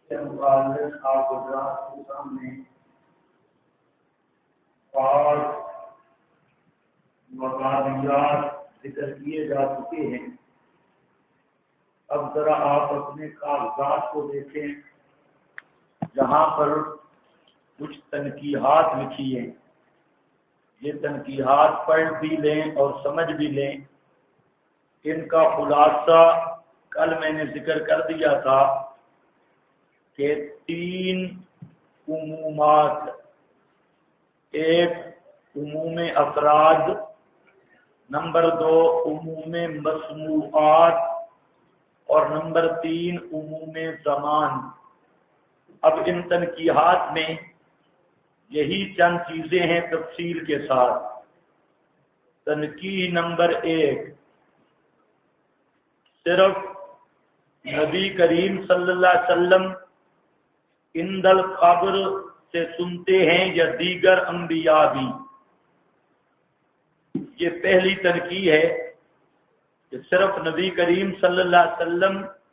آپ حضرات کے سامنے پانچ مقامیات ذکر کیے جا چکے ہیں۔ اب ذرا آپ اپنے کاغذات کو دیکھیں، جہاں پر کچھ تنقیحات لکھی ہیں، یہ تنقیحات پڑھ بھی لیں اور سمجھ بھی لیں۔ ان کا خلاصہ کل میں نے ذکر کر دیا تھا کہ 3 عمومات، ایک عموم افراد، نمبر 2 عموم مسموعات، اور نمبر 3 عموم زمان۔ اب ان تنقیحات میں یہی چند چیزیں ہیں تفصیل کے ساتھ۔ تنقیح نمبر 1، صرف نبی کریم صلی اللہ علیہ وسلم عند القبر سے سنتے ہیں یا دیگر انبیاء بھی؟ یہ پہلی تنقیح ہے کہ صرف نبی کریم صلی اللہ علیہ وسلم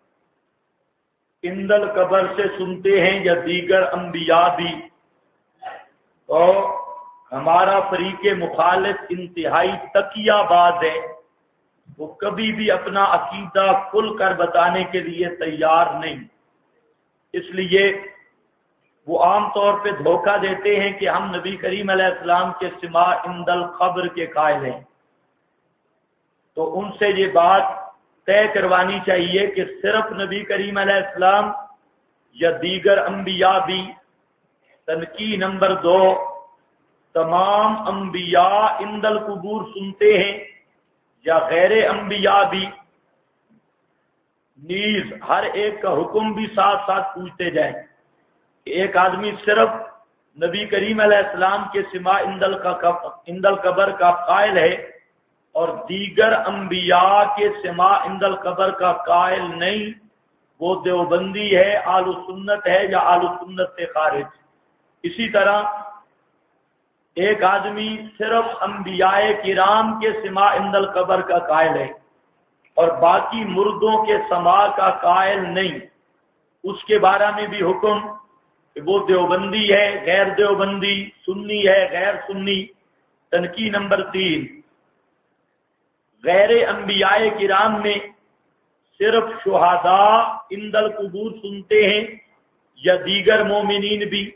عند القبر سے سنتے ہیں یا دیگر انبیاء بھی؟ تو ہمارا فریق مخالف انتہائی تقیہ باز ہے، وہ کبھی بھی اپنا عقیدہ کھل کر بتانے کے لیے تیار نہیں، اس لیے وہ عام طور پہ دھوکہ دیتے ہیں کہ ہم نبی کریم علیہ السلام کے سماع عند القبر کے قائل ہیں۔ تو ان سے یہ بات طے کروانی چاہیے کہ صرف نبی کریم علیہ السلام یا دیگر انبیاء بھی؟ تنقیح نمبر 2، تمام انبیاء عند القبور سنتے ہیں یا غیر انبیاء بھی؟ نیز ہر ایک کا حکم بھی ساتھ ساتھ پوچھتے جائیں کہ ایک آدمی صرف نبی کریم علیہ السلام کے سماع عند القبر کا قائل ہے اور دیگر انبیاء کے سماع عند القبر کا قائل نہیں، وہ دیوبندی ہے، اہل سنت ہے یا اہل سنت سے خارج۔ اسی طرح ایک آدمی صرف انبیاء کرام کے سماع عند القبر کا قائل ہے اور باقی مردوں کے سماع کا قائل نہیں، اس کے بارے میں بھی حکم کہ وہ دیوبندی ہے، غیر دیوبندی، سنی ہے، غیر سنی۔ تنقیح نمبر 3، غیر انبیاء کرام میں صرف شہداء عند القبور سنتے ہیں یا دیگر مومنین بھی؟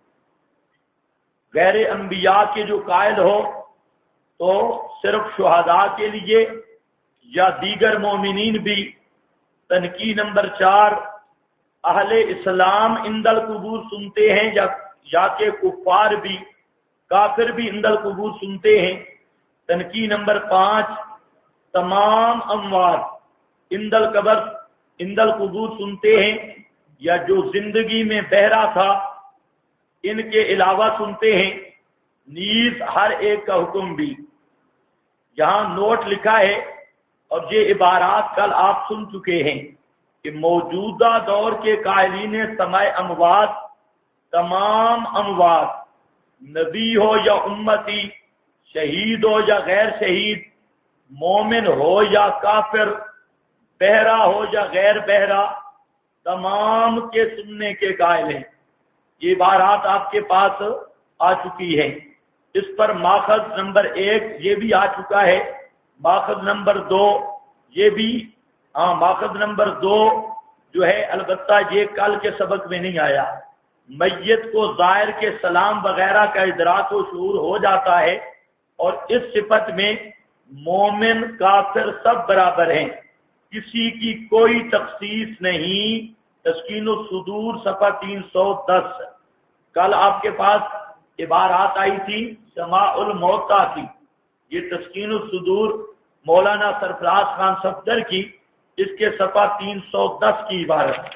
غیر انبیاء کے جو قائل ہو تو صرف شہداء کے لیے یا دیگر مومنین بھی؟ تنقیح نمبر 4، اہل اسلام عند القبور سنتے ہیں یا کہ کفار بھی، کافر بھی عند القبور سنتے ہیں؟ تنقیح نمبر 5، تمام اموات عند القبور سنتے ہیں یا جو زندگی میں بہرا تھا ان کے علاوہ سنتے ہیں؟ نیز ہر ایک کا حکم بھی۔ یہاں نوٹ لکھا ہے اور یہ عبارات کل آپ سن چکے ہیں کہ موجودہ دور کے قائلین سماع اموات، تمام اموات، نبی ہو یا امتی، شہید ہو یا غیر شہید، مومن ہو یا کافر، بہرا ہو یا غیر بہرا، تمام کے سننے کے قائل ہیں۔ یہ عبارات آپ کے پاس آ چکی ہے۔ اس پر ماخذ نمبر 1 یہ بھی آ چکا ہے، ماخذ نمبر 2 یہ بھی، ماخذ نمبر 2 جو ہے البتہ یہ کل کے سبق میں نہیں آیا۔ میت کو زائر کے سلام وغیرہ کا ادراک و شعور ہو جاتا ہے اور اس صفت میں مومن کافر سب برابر ہیں، کسی کی کوئی تخصیص نہیں۔ تسکین الصدور صفحہ 310۔ کل آپ کے پاس عبارات آئی تھی سماع الموتیٰ کی، یہ تسکین الصدور مولانا سرفراز خان صفدر کی، اس کے صفحہ 310 کی عبارت،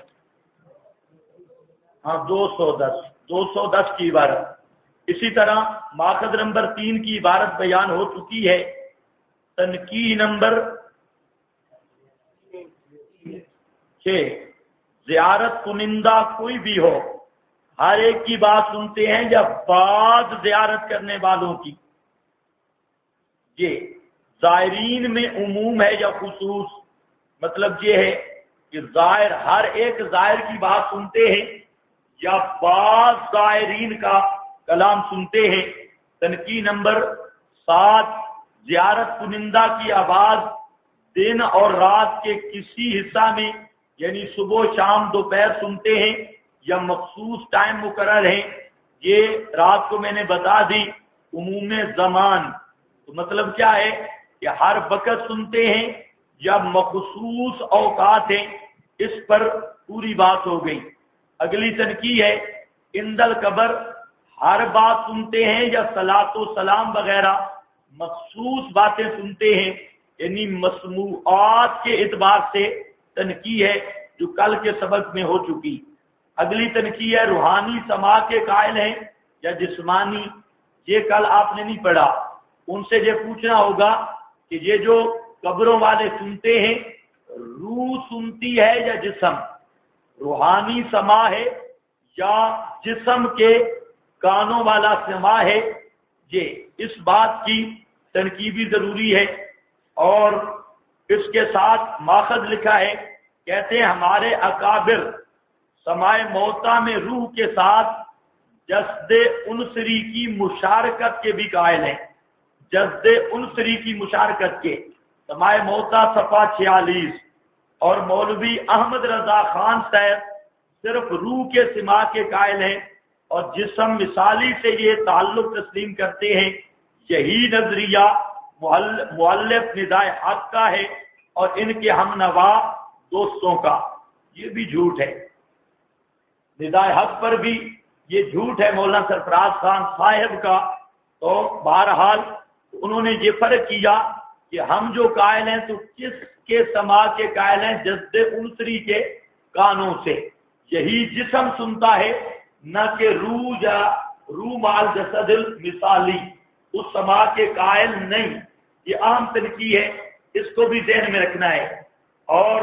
210 کی عبارت۔ اسی طرح ماخذ نمبر 3 کی عبارت بیان ہو چکی ہے۔ تنقیح نمبر 6، زیارت کنندہ کوئی بھی ہو، ہر ایک کی بات سنتے ہیں یا بعض زیارت کرنے والوں کی؟ یہ زائرین میں عموم ہے یا خصوص؟ مطلب یہ ہے کہ زائر ہر ایک زائر کی بات سنتے ہیں یا بعض زائرین کا کلام سنتے ہیں۔ تنقید نمبر 7، زیارت کنندہ کی آواز دن اور رات کے کسی حصہ میں یعنی صبح شام دوپہر سنتے ہیں یا مخصوص ٹائم مقرر ہے۔ یہ رات کو میں نے بتا دی عموم زمان، تو مطلب کیا ہے کہ ہر وقت سنتے ہیں یا مخصوص اوقات ہیں، اس پر پوری بات ہو گئی۔ اگلی تنقید ہے اندل قبر ہر بات سنتے ہیں یا صلاۃ و سلام وغیرہ مخصوص باتیں سنتے ہیں، یعنی مسموعات کے اعتبار سے تنقید ہے جو کل کے سبق میں ہو چکی۔ اگلی تنقید ہے روحانی سما کے قائل ہیں یا جسمانی، یہ کل آپ نے نہیں پڑھا، ان سے یہ پوچھنا ہوگا کہ یہ جو قبروں والے سنتے ہیں روح سنتی ہے یا جسم، روحانی سما ہے یا جسم کے کانوں والا سما ہے، یہ اس بات کی تنقید بھی ضروری ہے۔ اور اس کے ساتھ ماخذ لکھا ہے، کہتے ہیں ہمارے اکابر سمائے موتا میں روح کے ساتھ جسد انصری کی مشارکت کے بھی قائل ہیں، جسد انصری کی مشارکت کے، سمائے موتا صفحہ 46۔ اور مولوی احمد رضا خان صاحب صرف روح کے سما کے قائل ہیں اور جسم مثالی سے یہ تعلق تسلیم کرتے ہیں۔ یہی نظریہ مؤلف ندائے حق کا ہے اور ان کے ہم نوا دوستوں کا، یہ بھی جھوٹ ہے۔ ندائے حق پر بھی یہ جھوٹ ہے مولانا سرفراز خان صاحب کا۔ تو بہرحال انہوں نے یہ فرق کیا کہ ہم جو قائل ہیں تو کس کے سما کے قائل ہیں، جسد انصری کے کانوں سے، یہی جسم سنتا ہے نہ کہ روح یا روح مال جسد مثالی، اس سما کے قائل نہیں۔ یہ عام تنقید ہے، اس کو بھی ذہن میں رکھنا ہے۔ اور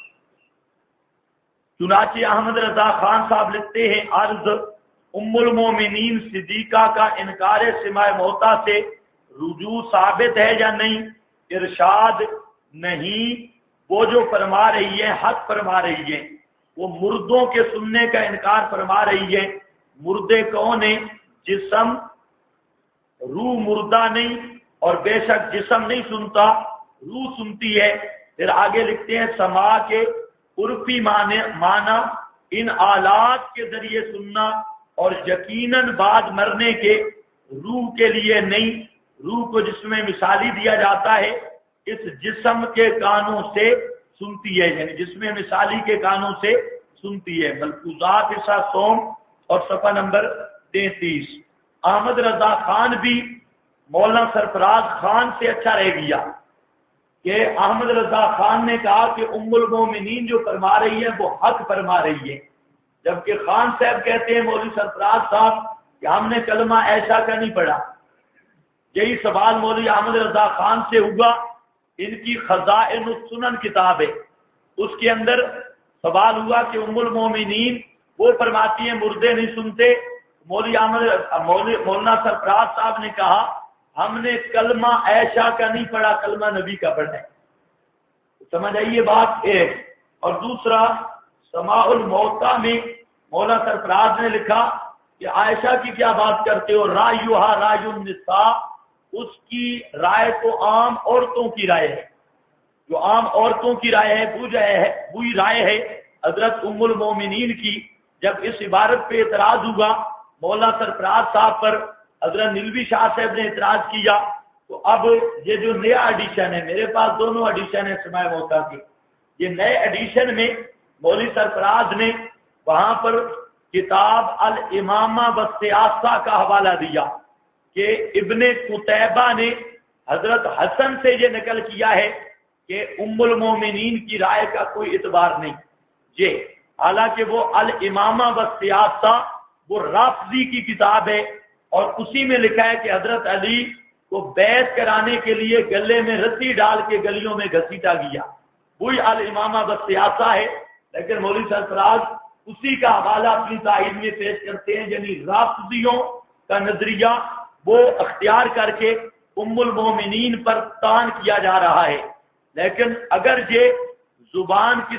چنانچہ احمد رضا خان صاحب لکھتے ہیں عرض ام المومنین صدیقہ کا انکار سماع موتا سے رجوع ثابت ہے یا نہیں؟ ارشاد نہیں، وہ جو فرما رہی ہے حق فرما رہی ہے، وہ مردوں کے سننے کا انکار فرما رہی ہے۔ مردے کون ہیں؟ جسم، روح مردہ نہیں، اور بے شک جسم نہیں سنتا، روح سنتی ہے۔ پھر آگے لکھتے ہیں سما کے عرفی معنی ان آلات کے ذریعے سننا اور یقیناً بعد مرنے کے روح کے لیے نہیں، روح کو جس میں مثالی دیا جاتا ہے اس جسم کے کانوں سے سنتی ہے، یعنی جس میں مثالی کے کانوں سے سنتی ہے۔ ملفوظات حصہ سوم اور صفحہ نمبر 33۔ احمد رضا خان بھی مولانا سرفراز خان سے اچھا رہ گیا کہ احمد رضا خان نے کہا کہ ام المومنین جو فرما رہی ہے وہ حق فرما رہی ہے، جبکہ خان صاحب کہتے ہیں مولوی سرفراز صاحب کہ ہم نے کلمہ ایشا کا نہیں پڑھا۔ یہی سوال مولوی احمد رضا خان سے ہوا، ان کی خزائن السنن کتاب ہے، اس کے اندر سوال ہوا کہ ام المومنین وہ فرماتی ہیں مردے نہیں سنتے۔ مولانا سرفراز صاحب نے کہا ہم نے کلمہ عائشہ کا نہیں پڑھا، کلمہ نبی کا پڑھا ہے۔ سمجھ آئیے بات ایک۔ اور دوسرا سماع الموتا میں مولانا سرفراز نے لکھا کہ عائشہ کی کیا بات کرتے ہو، رایوہا رای النساء، اس کی رائے تو عام عورتوں کی رائے ہے، جو عام عورتوں کی رائے ہے وہی رائے ہے حضرت ام المومنین کی۔ جب اس عبارت پہ اعتراض ہوا مولانا سرفراز صاحب پر، حضرت نلوی شاہ صاحب نے اعتراض کیا، تو اب یہ جو نیا ایڈیشن ہے، میرے پاس دونوں ایڈیشن ہے سماع موتا کے، یہ نئے ایڈیشن میں مولوی سرفراز نے وہاں پر کتاب الامامہ والسیاسہ کا حوالہ دیا کہ ابن قتیبہ نے حضرت حسن سے یہ نقل کیا ہے کہ ام المومنین کی رائے کا کوئی اعتبار نہیں، یہ حالانکہ وہ الامامہ والسیاسہ وہ رافضی کی کتاب ہے، اور اسی میں لکھا ہے کہ حضرت علی کو بیعت کرانے کے لیے گلے میں رسی ڈال کے گلیوں میں گھسیٹا گیا، وہی الامامہ والسیاسہ ہے۔ لیکن مولوی سرفراز اسی کا حوالہ اپنی تائید میں پیش کرتے ہیں، یعنی رافضیوں کا نظریہ وہ اختیار کر کے ام المومنین پر طعن کیا جا رہا ہے۔ لیکن اگر یہ زبان کسی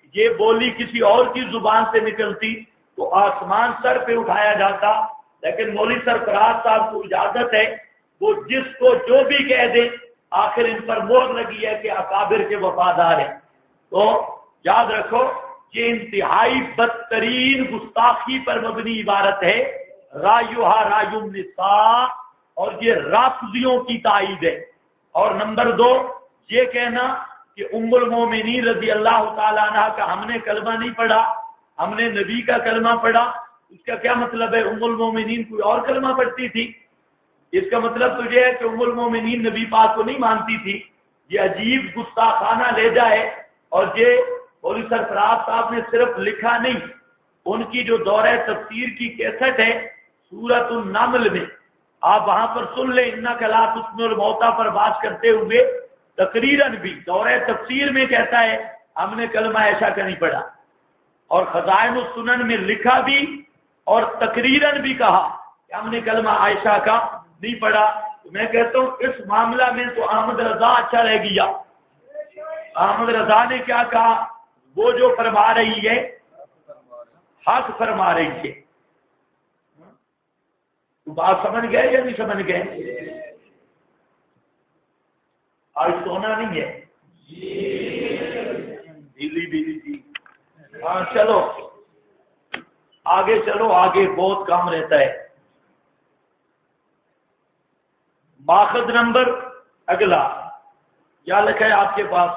یہ بولی کسی اور کی زبان سے نکلتی تو آسمان سر پہ اٹھایا جاتا، لیکن مولوی سرفراز صاحب کو اجازت ہے وہ جس کو جو بھی کہہ دے، آخر ان پر مہر لگی ہے کہ اکابر کے وفادار ہیں۔ تو یاد رکھو یہ انتہائی بدترین گستاخی پر مبنی عبارت ہے، رایوہا رایو النساء، اور یہ رافضیوں کی تائید ہے۔ اور نمبر 2 یہ کہنا کہ ام المومنین رضی اللہ تعالیٰ عنہ کا ہم نے کلمہ نہیں پڑھا، ہم نے نبی کا کلمہ پڑھا، اس کا کیا مطلب ہے؟ ام المومنین کوئی اور کلمہ پڑھتی تھی؟ اس کا مطلب تو یہ ہے کہ ام المومنین نبی پاک کو نہیں مانتی تھی۔ یہ عجیب گستاخانہ لہجہ ہے، اور یہ مولوی سرفراز صاحب نے صرف لکھا نہیں، ان کی جو دورہ تفسیر کی کیسٹ ہے سورۃ النمل میں، آپ وہاں پر سن لیں، انک لا تسمع الموتیٰ پر بات کرتے ہوئے تقریراً بھی دورہ تفسیر میں کہتا ہے ہم نے کلمہ عائشہ کا نہیں پڑھا، اور خزائن السنن میں لکھا بھی اور تقریراً بھی کہا کہ ہم نے کلمہ عائشہ کا نہیں پڑھا۔ تو میں کہتا ہوں اس معاملہ میں تو احمد رضا اچھا رہ گیا۔ احمد رضا نے کیا کہا؟ وہ جو فرما رہی ہے حق فرما رہی ہے۔ تو بات سمجھ گئے یا نہیں سمجھ گئے؟ آج سونا نہیں ہے ڈھیلی ڈھیلی جی، ہاں چلو آگے چلو، آگے بہت کام رہتا ہے۔ ماخذ نمبر اگلا کیا لکھا ہے آپ کے پاس؟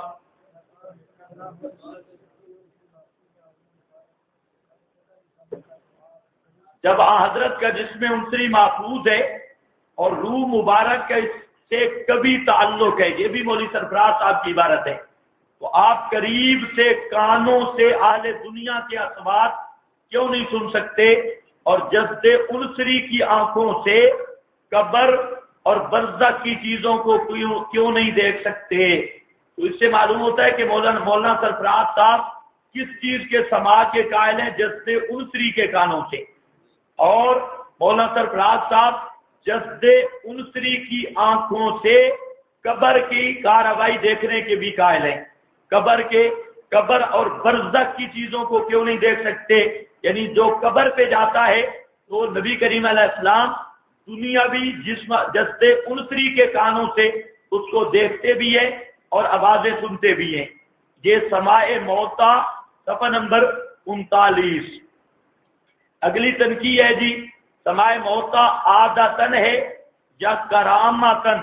جب حضرت کا جسم عنصری محفوظ ہے اور روح مبارک کا اس سے کبھی تعلق ہے، یہ بھی مولوی سرفراز صاحب کی عبارت ہے، تو آپ قریب سے کانوں سے اہل دنیا کے اصوات کیوں نہیں سن سکتے، اور جذب عنصری کی آنکھوں سے قبر اور برزخ کی چیزوں کو کیوں نہیں دیکھ سکتے؟ تو اس سے معلوم ہوتا ہے کہ مولانا سرفراز صاحب کس چیز کے سماع کے قائل ہیں؟ جذب عنصری کے کانوں سے، اور مولانا سرفراز صاحب جذب عنصری کی آنکھوں سے قبر کی کارروائی دیکھنے کے بھی قائل ہیں۔ قبر اور برزخ کی چیزوں کو کیوں نہیں دیکھ سکتے؟ یعنی جو قبر پہ جاتا ہے تو نبی کریم علیہ السلام دنیاوی جسم جذب عنصری کے کانوں سے اس کو دیکھتے بھی ہیں اور آوازیں سنتے بھی ہیں۔ یہ سماع موتا صفحہ نمبر 39۔ اگلی تنقید ہے جی، سماع موتا عادتن ہے یا کرامتن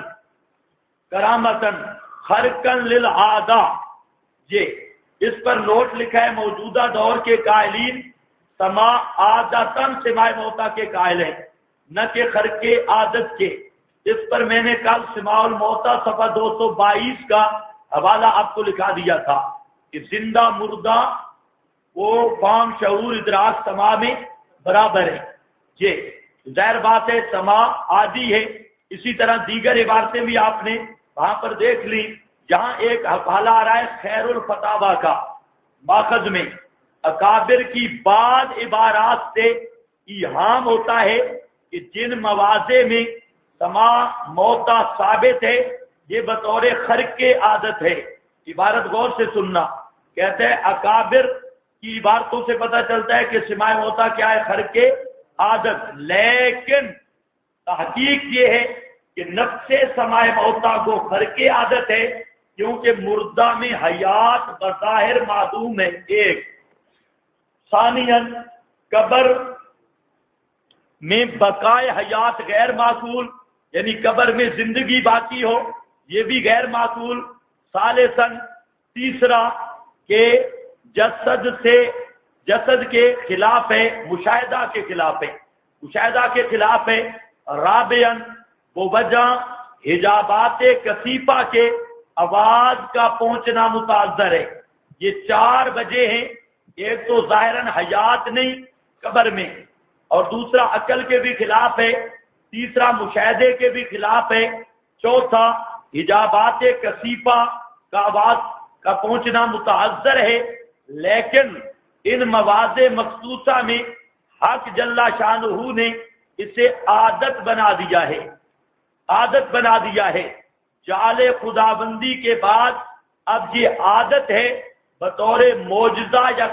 خرقن للعادہ؟ یہ اس پر نوٹ لکھا ہے موجودہ دور کے قائلین سماع عادتن سماع موتا کے قائل ہیں، نہ کہ خرق عادت کے۔ اس پر میں نے کل سماع الموتا صفحہ 222 کا حوالہ آپ کو لکھا دیا تھا کہ زندہ مردہ وہ فام شعور ادراک سماع میں برابر ہے۔ یہ ظاہر بات ہے سماع عادی ہے۔ اسی طرح دیگر عبارتیں بھی آپ نے وہاں پر دیکھ لی، جہاں ایک حوالہ آ رہا ہے خیر الفتاوی کا، ماخذ میں اکابر کی بعض عبارات سے ایہام ہوتا ہے کہ جن مواضع میں سماع موتا ثابت ہے یہ بطور خرق عادت ہے۔ عبارت غور سے سننا، کہتے ہیں اکابر کی عبارتوں سے پتہ چلتا ہے کہ سماع موتا کیا ہے؟ خرق عادت، لیکن تحقیق یہ ہے کہ نفس سماع موتا کو خرق عادت ہے، کیونکہ مردہ میں حیات بظاہر معدوم ہے، ایک۔ ثانیاً قبر میں بقائے حیات غیر معقول، یعنی قبر میں زندگی باقی ہو یہ بھی غیر معقول۔ ثالثاً تیسرا کہ جسد کے خلاف ہے، مشاہدہ کے خلاف ہے۔ رابعاً وہ وجہ حجابات کثیفہ کے آواز کا پہنچنا متعذر ہے۔ یہ 4 وجہ ہیں، ایک تو ظاہراً حیات نہیں قبر میں، اور دوسرا عقل کے بھی خلاف ہے، تیسرا مشاہدے کے بھی خلاف ہے، چوتھا حجابات کثیفہ کا آواز کا پہنچنا متعذر ہے۔ لیکن ان مواضع مخصوصہ میں حق جل شانہ نے اسے عادت بنا دیا ہے۔ جعل خداوندی کے بعد اب یہ عادت ہے بطور معجزہ یا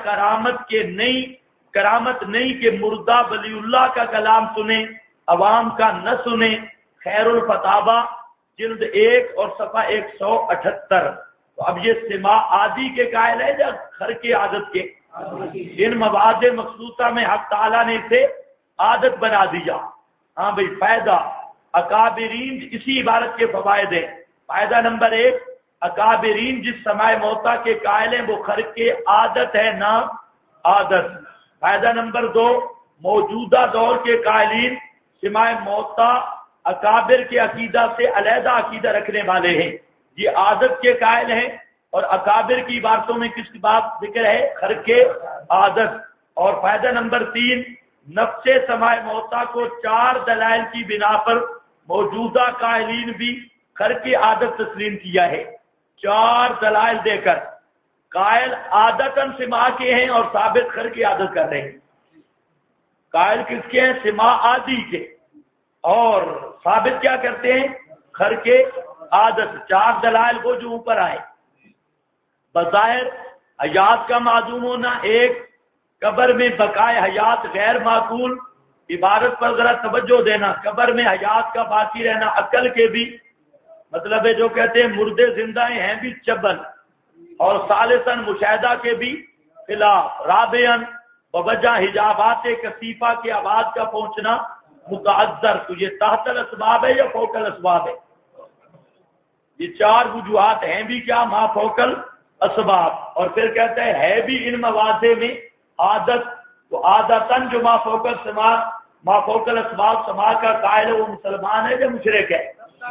کرامت نہیں کہ مردہ ولی اللہ کا کلام سنیں، عوام کا نہ سنیں۔ خیر الفتاوی جلد 1 اور صفحہ 178۔ تو اب یہ سماع عادی کے قائل ہے یا خرق عادت کے؟ ان مواد مخصوصہ میں حق تعالیٰ نے اسے عادت بنا دیا۔ ہاں بھئی فائدہ اکابرین، اسی عبارت کے فوائد ہیں۔ فائدہ نمبر 1، اکابرین جس سماع موتا کے قائل ہیں وہ خرق عادت ہے نہ عادت۔ فائدہ نمبر 2، موجودہ دور کے قائلین سماع موتا اکابر کے عقیدہ سے علیحدہ عقیدہ رکھنے والے ہیں، یہ عادت کے قائل ہیں، اور اکابر کی عبارتوں میں کس کی بات ذکر ہے؟ خرق عادت۔ اور فائدہ نمبر 3، نفس سماع موتا کو 4 دلائل کی بنا پر موجودہ قائلین بھی خرق عادت تسلیم کیا ہے۔ 4 دلائل دے کر قائل عادتاً سماع کے ہیں اور ثابت خرق عادت کر رہے ہیں۔ قائل کس کے ہیں؟ سماع عادی کے، اور ثابت کیا کرتے ہیں؟ خرق عادت۔ 4 دلائل وہ جو اوپر آئے۔ بظاہر حیات کا معدوم ہونا، 1، قبر میں بقائے حیات غیر معقول، عبارت پر ذرا توجہ دینا، قبر میں حیات کا باقی رہنا عقل کے بھی مطلب ہے، جو کہتے ہیں مردے زندہ ہیں بھی چبل، اور ثالثاً مشاہدہ کے بھی خلاف، رابعاً بوجہ حجابات کثیفہ کے آواز کا پہنچنا متعذر۔ تو یہ تحت الاسباب ہے یا فوق الاسباب ہے؟ یہ 4 وجوہات ہیں بھی کیا؟ ما فوق الاسباب۔ اور پھر کہتے ہیں ہے بھی ان مواد میں عادت، تو عادتاً جو ما فوق الاسباب سماع کا قائل ہے وہ مسلمان ہے یا مشرک ہے؟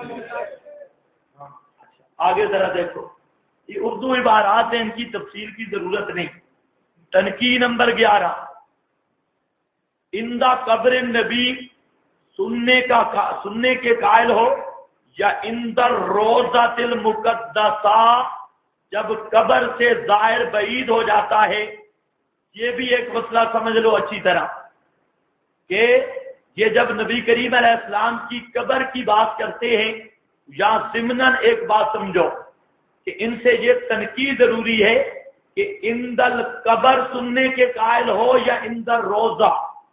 آگے ذرا دیکھو، یہ اردو عبارات ہیں، ان کی تفصیل کی ضرورت نہیں۔ تنقید نمبر 11، اندہ قبر نبی سننے کے قائل ہو یا اندر روضۃ المقدسہ جب قبر سے ظاہر بعید ہو جاتا ہے۔ یہ بھی ایک مسئلہ سمجھ لو اچھی طرح کہ یہ جب نبی کریم علیہ السلام کی قبر کی بات کرتے ہیں، یا ضمناً ایک بات سمجھو کہ ان سے یہ تنقید ضروری ہے کہ اندل قبر سننے کے قائل ہو یا اندر روزہ،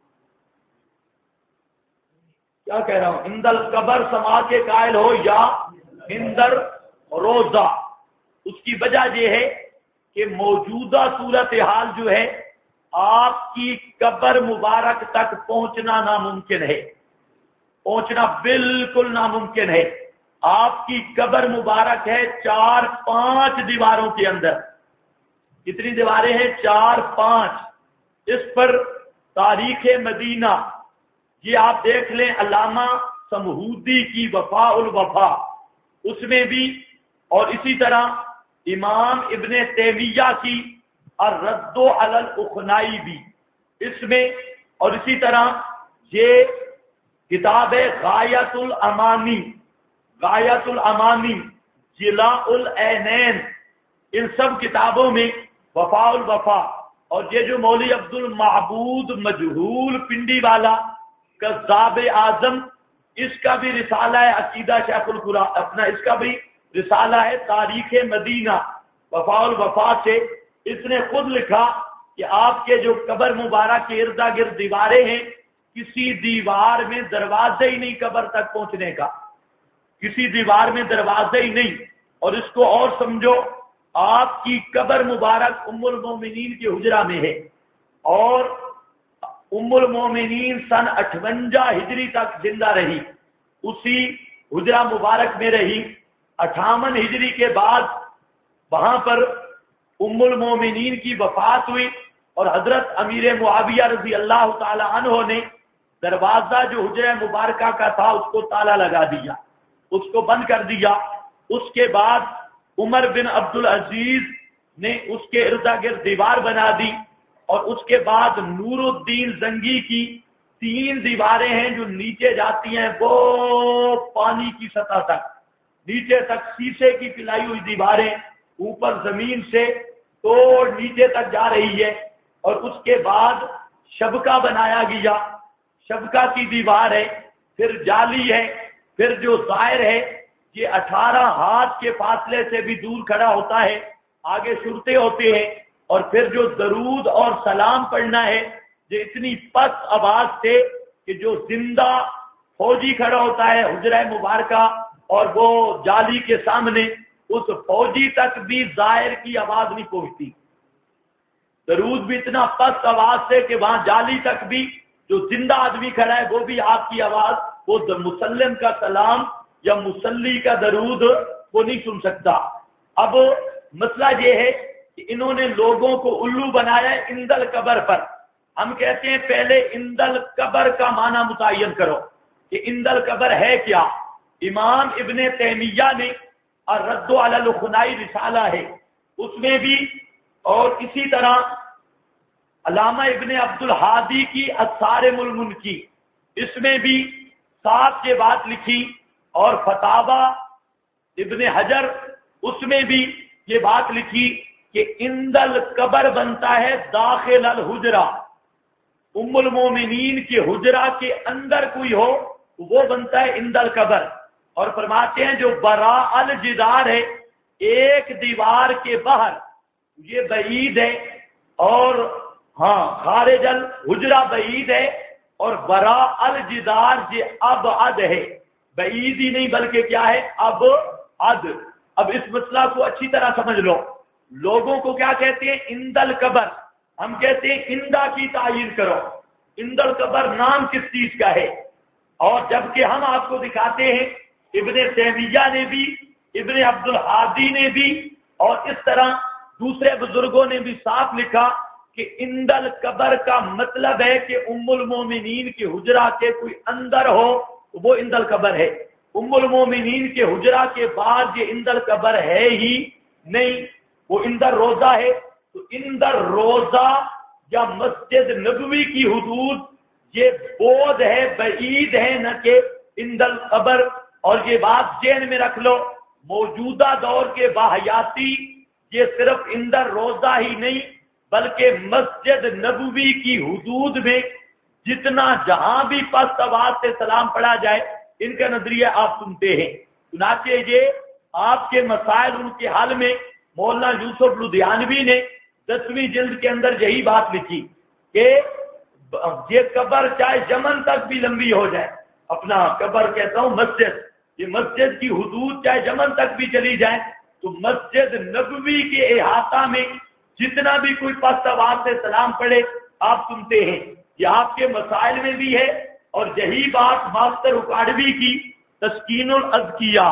کیا کہہ رہا ہوں، اندل قبر سماع کے قائل ہو یا اندر روزہ۔ اس کی وجہ یہ ہے کہ موجودہ صورتحال جو ہے آپ کی قبر مبارک تک پہنچنا ناممکن ہے، پہنچنا بالکل ناممکن ہے۔ آپ کی قبر مبارک ہے 4-5 دیواروں کے اندر۔ کتنی دیواریں ہیں؟ 4-5۔ اس پر تاریخ مدینہ، یہ آپ دیکھ لیں علامہ سمہودی کی وفاء الوفا، اس میں بھی، اور اسی طرح امام ابن تیمیہ کی الرد علی الاخنائی بھی اس میں، اور اسی طرح یہ کتاب غایۃ الامانی، جلاء العینین، ان سب کتابوں میں وفاء الوفا، اور یہ جو مولوی عبد المعبود مجہول پنڈی والا کذاب اعظم، اس کا بھی رسالہ ہے عقیدہ شیخ القرآن اپنا، اس کا بھی رسالہ ہے تاریخ مدینہ وفاء الوفا سے۔ اس نے خود لکھا کہ آپ کے جو قبر مبارک کے ارد گرد دیواریں ہیں، کسی دیوار میں دروازے ہی نہیں قبر تک پہنچنے کا، کسی دیوار میں دروازے ہی نہیں۔ اور اس کو اور سمجھو، آپ کی قبر مبارک ام المومنین کے حجرہ میں ہے، اور ام المومنین سن 58 ہجری تک زندہ رہی، اسی حجرہ مبارک میں رہی۔ 58 ہجری کے بعد وہاں پر ام المومنین کی وفات ہوئی، اور حضرت امیر معاویہ رضی اللہ تعالی عنہ نے دروازہ جو حجرہ مبارکہ کا تھا اس کو تالا لگا دیا، اس کو بند کر دیا۔ اس کے بعد عمر بن عبد العزیز نے اس کے ارد گرد دیوار بنا دی، اور اس کے بعد نور الدین زنگی کی 3 دیواریں ہیں جو نیچے جاتی ہیں وہ پانی کی سطح تک، نیچے تک شیشے کی پلائی ہوئی دیواریں، اوپر زمین سے توڑ نیچے تک جا رہی ہے۔ اور اس کے بعد شبکہ بنایا گیا، شبکہ کی دیوار ہے، پھر جالی ہے، پھر جو ظاہر ہے یہ 18 ہاتھ کے فاصلے سے بھی دور کھڑا ہوتا ہے، آگے صورتیں ہوتے ہیں، اور پھر جو درود اور سلام پڑھنا ہے یہ اتنی پست آواز سے کہ جو زندہ فوجی کھڑا ہوتا ہے حجرہ مبارکہ اور وہ جالی کے سامنے، اس فوجی تک بھی ظاہر کی آواز نہیں پہنچتی. درود بھی اتنا پست آواز سے کہ وہاں جالی تک بھی جو زندہ آدمی کھڑا ہے وہ بھی آپ کی آواز، وہ مسلم کا سلام یا مسلی کا درود وہ نہیں سن سکتا. اب مسئلہ یہ ہے کہ انہوں نے لوگوں کو الو بنایا ہے اندل قبر پر. ہم کہتے ہیں پہلے اندل قبر کا معنی متعین کرو کہ اندل قبر ہے کیا. امام ابن تیمیہ نے الرد علی الخنائی رسالہ ہے، اس میں بھی، اور اسی طرح علامہ ابن عبد الحادی کی الصارم المنکی، اس میں بھی صاف یہ بات لکھی، اور فتاوی ابن حجر اس میں بھی یہ بات لکھی کہ اندل قبر بنتا ہے داخل الحجرہ، ام المومنین کے حجرہ کے اندر کوئی ہو وہ بنتا ہے اندل قبر. اور فرماتے ہیں جو براء الجدار ہے، ایک دیوار کے باہر، یہ بعید ہے، اور ہاں خارج الحجرہ بعید ہے، اور براء الجدار یہ ابعد ہے، بعید ہی نہیں بلکہ کیا ہے، ابعد. اب اس مسئلہ کو اچھی طرح سمجھ لو. لوگوں کو کیا کہتے ہیں؟ اندل قبر. ہم کہتے ہیں اندا کی تعین کرو. اندل قبر نام کس چیز کا ہے؟ اور جبکہ ہم آپ کو دکھاتے ہیں ابن تیمیہ نے بھی، ابن عبد الحادی نے بھی، اور اس طرح دوسرے بزرگوں نے بھی صاف لکھا کہ اندل قبر کا مطلب ہے کہ ام المومنین کے حجرہ کے کوئی اندر ہو وہ اندل قبر ہے. ام المومنین کے حجرہ کے بعد یہ اندل قبر ہے ہی نہیں، وہ اندر روضہ ہے. تو اندر روضہ یا مسجد نبوی کی حدود یہ بود ہے، بعید ہے، نہ کہ اندل قبر. اور یہ بات ذہن میں رکھ لو، موجودہ دور کے باحیاتی یہ صرف اندر روضہ ہی نہیں بلکہ مسجد نبوی کی حدود میں جتنا جہاں بھی پست آواز سے سلام پڑھا جائے ان کا نظریہ آپ سنتے ہیں. چنانچہ یہ آپ کے مسائل ان کے حل میں مولانا یوسف لدھیانوی نے 10ویں جلد کے اندر یہی بات لکھی کہ یہ قبر چاہے یمن تک بھی لمبی ہو جائے، اپنا قبر کہتا ہوں مسجد، یہ مسجد کی حدود چاہے یمن تک بھی چلی جائے تو مسجد نبوی کے احاطہ میں جتنا بھی کوئی پست آواز سے سلام پڑھے آپ سنتے ہیں. یہ آپ کے مسائل میں بھی ہے، اور یہی بات ماسٹر اکاڑوی کی تسکین الاذکیہ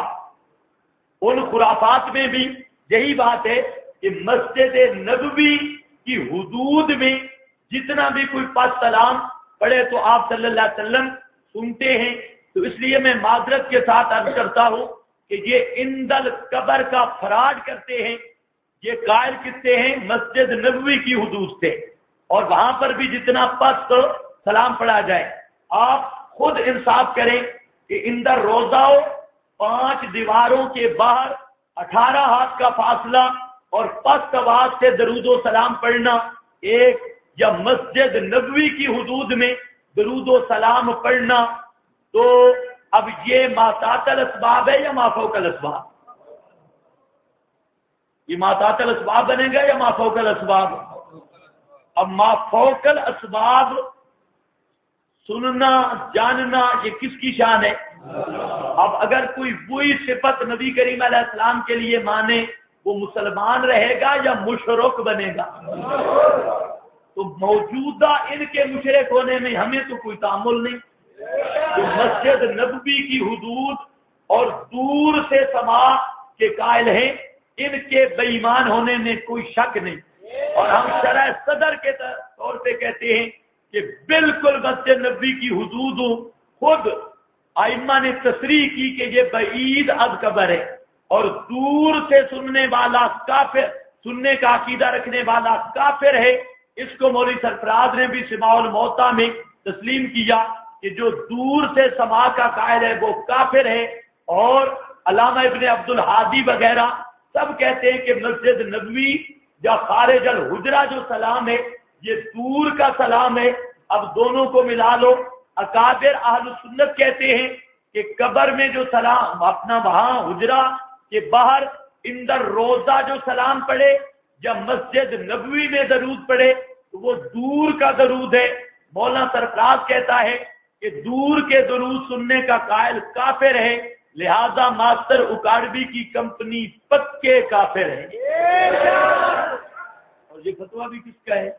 ان خرافات میں بھی یہی بات ہے کہ مسجد نبوی کی حدود میں جتنا بھی کوئی پست سلام پڑھے تو آپ صلی اللہ علیہ وسلم سنتے ہیں. تو اس لیے میں معذرت کے ساتھ عرض کرتا ہوں کہ یہ اندل قبر کا فراڈ کرتے ہیں. یہ قائل کتے ہیں مسجد نبوی کی حدود سے، اور وہاں پر بھی جتنا پست سلام پڑھا جائے. آپ خود انصاف کریں کہ اندر روضہ 5 دیواروں کے باہر 18 ہاتھ کا فاصلہ اور پست آواز سے درود و سلام پڑھنا ایک، یا مسجد نبوی کی حدود میں درود و سلام پڑھنا. تو اب یہ ماتحت الاسباب ہے یا مافوق الاسباب؟ یہ ماتحت الاسباب بنے گا یا مافوق الاسباب؟ اب مافوق الاسباب سننا جاننا یہ کس کی شان ہے؟ اب اگر کوئی وہی صفت نبی کریم علیہ السلام کے لیے مانے وہ مسلمان رہے گا یا مشرک بنے گا؟ تو موجودہ ان کے مشرک ہونے میں ہمیں تو کوئی تعامل نہیں. تو مسجد نبوی کی حدود اور دور سے سما کے قائل ہیں، ان کے بے ایمان ہونے میں کوئی شک نہیں. اور ہم شرح صدر کے طور پہ کہتے ہیں کہ بالکل مسجد نبوی کی حدود خود ائمہ نے تصریح کی کہ یہ بعید از قبر ہے، اور دور سے سننے والا کافر، سننے کا عقیدہ رکھنے والا کافر ہے. اس کو مولوی سرفراز نے بھی سماع الموتا میں تسلیم کیا کہ جو دور سے سما کا قائل ہے وہ کافر ہے. اور علامہ ابن عبد الحادی وغیرہ سب کہتے ہیں کہ مسجد نبوی یا خارج الحجرہ جو سلام ہے یہ دور کا سلام ہے. اب دونوں کو ملا لو. اکابر اہل سنت کہتے ہیں کہ قبر میں جو سلام اپنا وہاں حجرہ کے باہر اندر روزہ جو سلام پڑھے یا مسجد نبوی میں درود پڑھے تو وہ دور کا درود ہے۔ مولانا سرفراز کہتا ہے کہ دور کے درود سننے کا قائل کافر ہے، لہذا ماسٹر اکاڑوی کی کمپنی پکے کافر ہے۔ اور یہ فتویٰ بھی کس کا ہے؟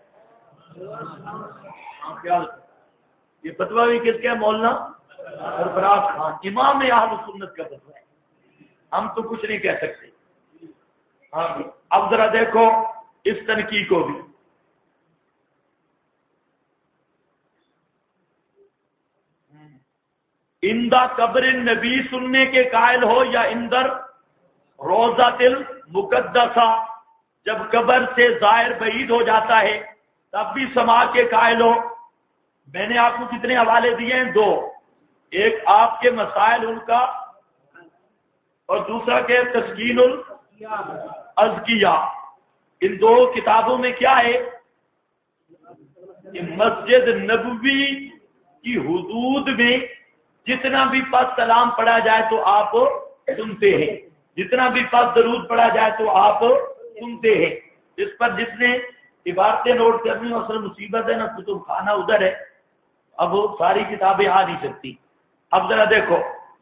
یہ فتویٰ بھی کس کا ہے؟ مولانا سرفراز خان، امام اہل سنت کا فتویٰ ہے، ہم تو کچھ نہیں کہہ سکتے۔ ہاں اب ذرا دیکھو اس تنقید کو بھی، اندہ قبر نبی سننے کے قائل ہو یا اندر روضہ المقدسہ، جب قبر سے ظاہر بعید ہو جاتا ہے تب بھی سما کے قائل ہو۔ میں نے آپ کو کتنے حوالے دیے ہیں؟ 2، ایک آپ کے مسائل ان کا اور دوسرا کہ تسکین الازکیہ۔ ان 2 کتابوں میں کیا ہے کہ مسجد نبوی کی حدود میں جتنا بھی پس سلام پڑھا جائے تو آپ سنتے ہیں، جتنا بھی پس درود پڑھا جائے تو آپ سنتے ہیں۔ اس پر جس نے عبارتیں نوٹ کرنی اصل مصیبت ہے نا، کتب خانہ ادھر ہے، اب ساری کتابیں آ نہیں سکتی۔ اب ذرا دیکھو،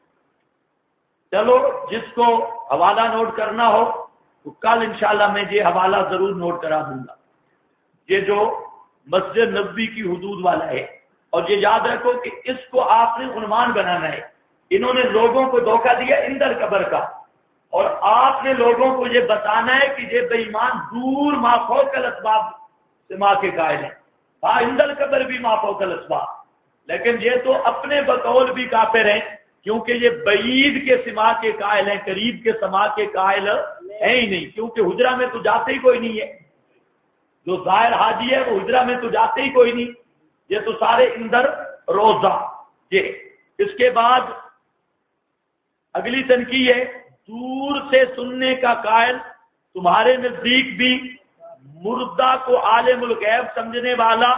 چلو جس کو حوالہ نوٹ کرنا ہو تو کل انشاءاللہ میں یہ حوالہ ضرور نوٹ کرا دوں گا، یہ جو مسجد نبوی کی حدود والا ہے۔ اور یہ یاد رکھو کہ اس کو آپ نے عنوان بنانا ہے۔ انہوں نے لوگوں کو دھوکہ دیا اندر قبر کا، اور آپ نے لوگوں کو یہ بتانا ہے کہ یہ بے ایمان دور مافوق الاسباب سما کے قائل ہیں، اندر قبر بھی مافوق الاسباب، لیکن یہ تو اپنے بقول بھی کافر ہیں، کیونکہ یہ بعید کے سما کے قائل ہیں، قریب کے سما کے قائل ہے ہی نہیں، کیونکہ حجرہ میں تو جاتے ہی کوئی نہیں ہے، جو ظاہر حاجی ہے وہ حجرہ میں تو جاتے ہی کوئی نہیں، یہ تو سارے اندر روزہ۔ یہ اس کے بعد اگلی تنقید ہے، دور سے سننے کا قائل تمہارے نزدیک بھی مردہ کو عالم الغیب سمجھنے والا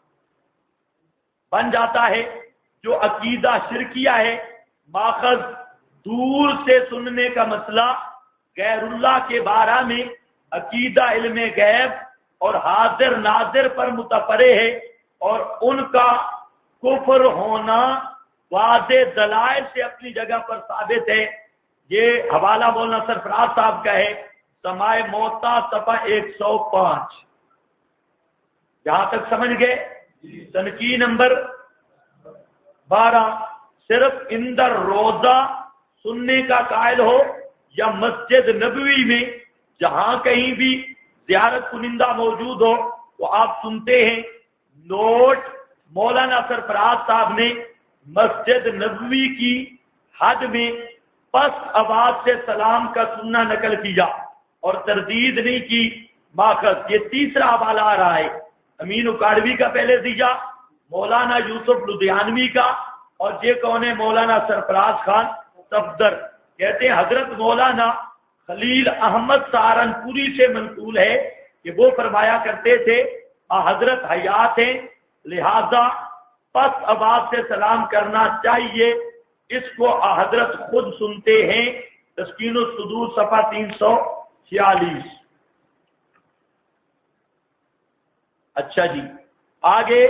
بن جاتا ہے، جو عقیدہ شرکیہ ہے، ماخذ دور سے سننے کا مسئلہ غیر اللہ کے بارے میں عقیدہ علم غیب اور حاضر ناظر پر متفرع ہے، اور ان کا کفر ہونا واضح دلائل سے اپنی جگہ پر ثابت ہے۔ یہ حوالہ مولانا سرفراز صاحب کا ہے، سمائے موتا صفحہ 105۔ جہاں تک سمجھ گئے؟ تنقید نمبر 12، صرف اندر روزہ سننے کا قائل ہو یا مسجد نبوی میں جہاں کہیں بھی زیارت کنندہ موجود ہو تو آپ سنتے ہیں۔ نوٹ، مولانا سرفراز صاحب نے مسجد نبوی کی حد میں پس آواز سے سلام کا سننا نقل کیا اور تردید نہیں کی۔ ماخذ یہ تیسرا حوالہ آ رہا ہے، امین اکاڑوی کا پہلے دیا، مولانا یوسف لدھیانوی کا، اور یہ کون ہے؟ مولانا سرفراز خان صفدر۔ کہتے ہیں حضرت مولانا خلیل احمد سہارنپوری سے منقول ہے کہ وہ فرمایا کرتے تھے حضرت حیات ہیں، لہذا پس آواز سے سلام کرنا چاہیے، اس کو حضرت خود سنتے ہیں۔ تسکین الصدور صفحہ 346۔ اچھا جی، آگے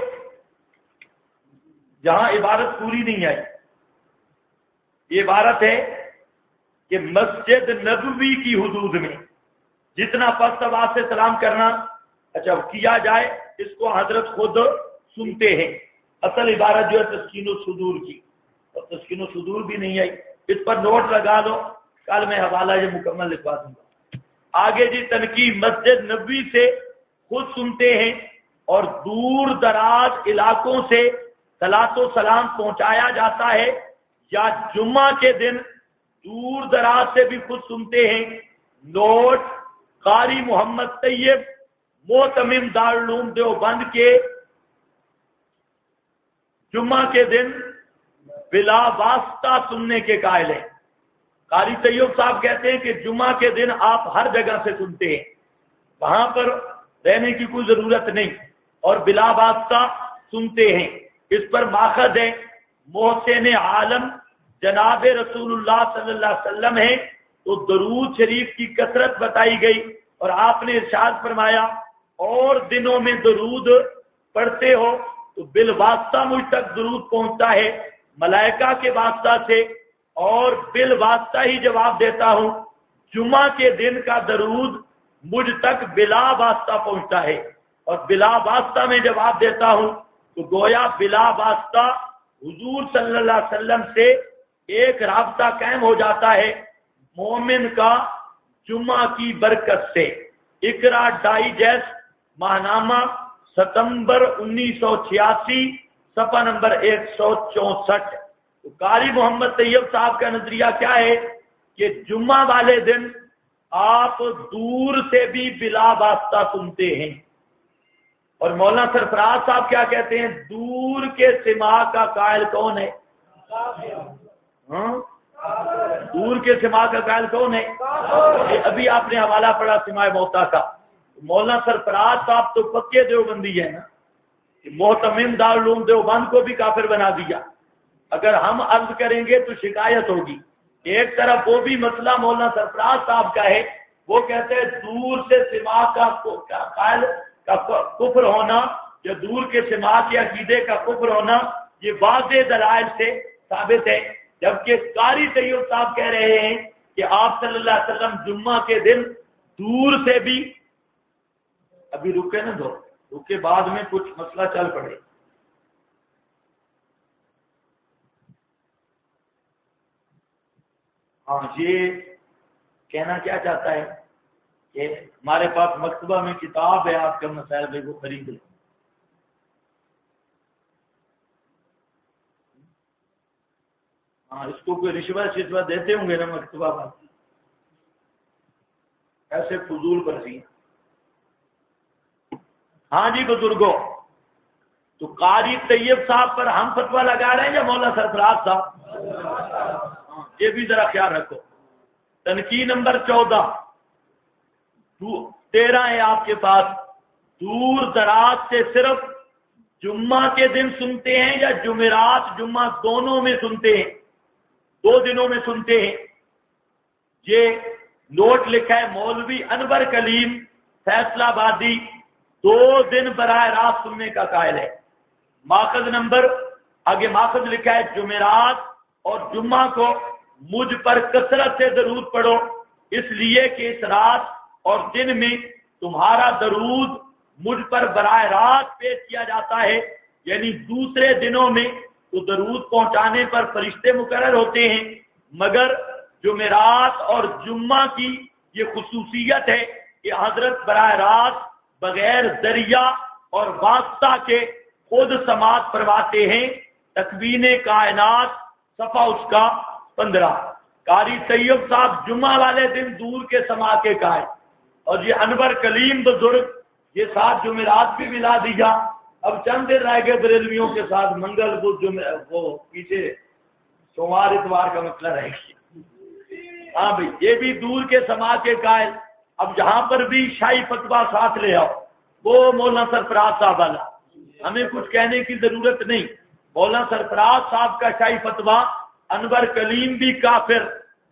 جہاں عبارت پوری نہیں ہے، یہ عبارت ہے کہ مسجد نبوی کی حدود میں جتنا پس آواز سے سلام کرنا اچھا کیا جائے، اس کو حضرت خود سنتے ہیں۔ اصل عبارت جو ہے تسکین الصدور کی، اور تسکین الصدور بھی نہیں آئی، اس پر نوٹ لگا دو، کل میں حوالہ یہ مکمل لکھوا دوں گا۔ آگے جی تنقید، مسجد نبوی سے خود سنتے ہیں اور دور دراز علاقوں سے صلاۃ و سلام پہنچایا جاتا ہے، یا جمعہ کے دن دور دراز سے بھی خود سنتے ہیں۔ نوٹ، قاری محمد طیب معتمم دارالعلوم دیوبند کے جمعہ کے دن بلا واسطہ سننے کے قائل ہیں۔ قاری طیب صاحب کہتے ہیں کہ جمعہ کے دن آپ ہر جگہ سے سنتے ہیں، وہاں پر رہنے کی کوئی ضرورت نہیں، اور بلا واسطہ سنتے ہیں۔ اس پر ماخذ ہے محسن عالم جناب رسول اللہ صلی اللہ علیہ وسلم ہے تو درود شریف کی کثرت بتائی گئی، اور آپ نے ارشاد فرمایا اور دنوں میں درود پڑھتے ہو تو بالواسطہ مجھ تک درود پہنچتا ہے ملائکہ کے واسطہ سے، اور بالواسطہ ہی جواب دیتا ہوں۔ جمعہ کے دن کا درود مجھ تک بلا واسطہ پہنچتا ہے، اور بلا واسطہ میں جواب دیتا ہوں، تو گویا بلا واسطہ حضور صلی اللہ علیہ وسلم سے ایک رابطہ قائم ہو جاتا ہے مومن کا جمعہ کی برکت سے۔ اقرا ڈائجسٹ ماہنامہ ستمبر 1986 صفحہ نمبر 164۔ تو قاری محمد طیب صاحب کا نظریہ کیا ہے کہ جمعہ والے دن آپ دور سے بھی بلا واسطہ سنتے ہیں، اور مولانا سرفراز صاحب کیا کہتے ہیں، دور کے سماع کا قائل کون ہے؟ دور کے سماع کا قائل کون ہے؟ ابھی آپ نے حوالہ پڑھا سماع موتا کا، مولانا سرفراز صاحب تو پکے دیوبندی ہے نا، محتمم دارالعلوم دیوبند کو بھی کافر بنا دیا۔ اگر ہم عرض کریں گے تو شکایت ہوگی۔ ایک طرف وہ بھی مسئلہ مولانا سرفراز صاحب کا ہے، وہ کہتے ہیں دور سے سماع کا قائل کا کفر ہونا یا دور کے سماع کے عقیدے کا کفر ہونا یہ واضح دلائل سے ثابت ہے، جبکہ قاری طیب صاحب کہہ رہے ہیں کہ آپ صلی اللہ علیہ وسلم جمعہ کے دن دور سے بھی، ابھی رکے نا دو رکے بعد میں کچھ مسئلہ چل پڑے۔ ہاں یہ کہنا کیا چاہتا ہے کہ ہمارے پاس مکتبہ میں کتاب ہے آپ کا مسائل بھائی وہ خرید لیں۔ ہاں اس کو کوئی رشوت دیتے ہوں گے نا مکتبہ پر، ایسے فضول برسی۔ ہاں جی بزرگوں، تو قاری طیب صاحب پر ہم فتویٰ لگا رہے ہیں یا مولانا سرفراز صاحب؟ یہ بھی ذرا خیال رکھو۔ تنقید نمبر 13 ہے آپ کے پاس، دور دراز سے صرف جمعہ کے دن سنتے ہیں یا جمعرات جمعہ دونوں میں سنتے ہیں؟ 2 دنوں میں سنتے ہیں۔ یہ نوٹ لکھا ہے مولوی انور کلیم فیصلہ آبادی، 2 دن براہ راست سننے کا قائل ہے۔ ماخذ نمبر آگے ماخذ لکھا ہے جمعرات اور جمعہ کو مجھ پر کثرت سے درود پڑھو، اس لیے کہ اس رات اور دن میں تمہارا درود مجھ پر براہ راست پیش کیا جاتا ہے، یعنی دوسرے دنوں میں تو درود پہنچانے پر فرشتے مقرر ہوتے ہیں، مگر جمعرات اور جمعہ کی یہ خصوصیت ہے کہ حضرت براہ راست بغیر ذریعہ اور واسطہ کے خود سماعت فرماتے ہیں۔ تکوین کائنات صفحہ اس کا 15۔ قاری طیب صاحب جمعہ والے دن دور کے سماع کے قائل، اور یہ انور کلیم بزرگ یہ 7 جمعرات بھی ملا دیا۔ اب چند دن رہ گئے بریلویوں کے ساتھ، منگل بدھ وہ پیچھے سوموار اتوار کا مسئلہ رہ گیا۔ ہاں بھائی یہ بھی دور کے سماع کے قائل۔ اب جہاں پر بھی شاہی فتویٰ ساتھ لے آؤ، وہ مولانا سرفراز صاحب والا، ہمیں کچھ کہنے کی ضرورت نہیں۔ مولانا سرفراز صاحب کا شاہی فتویٰ انور کلیم بھی کافر،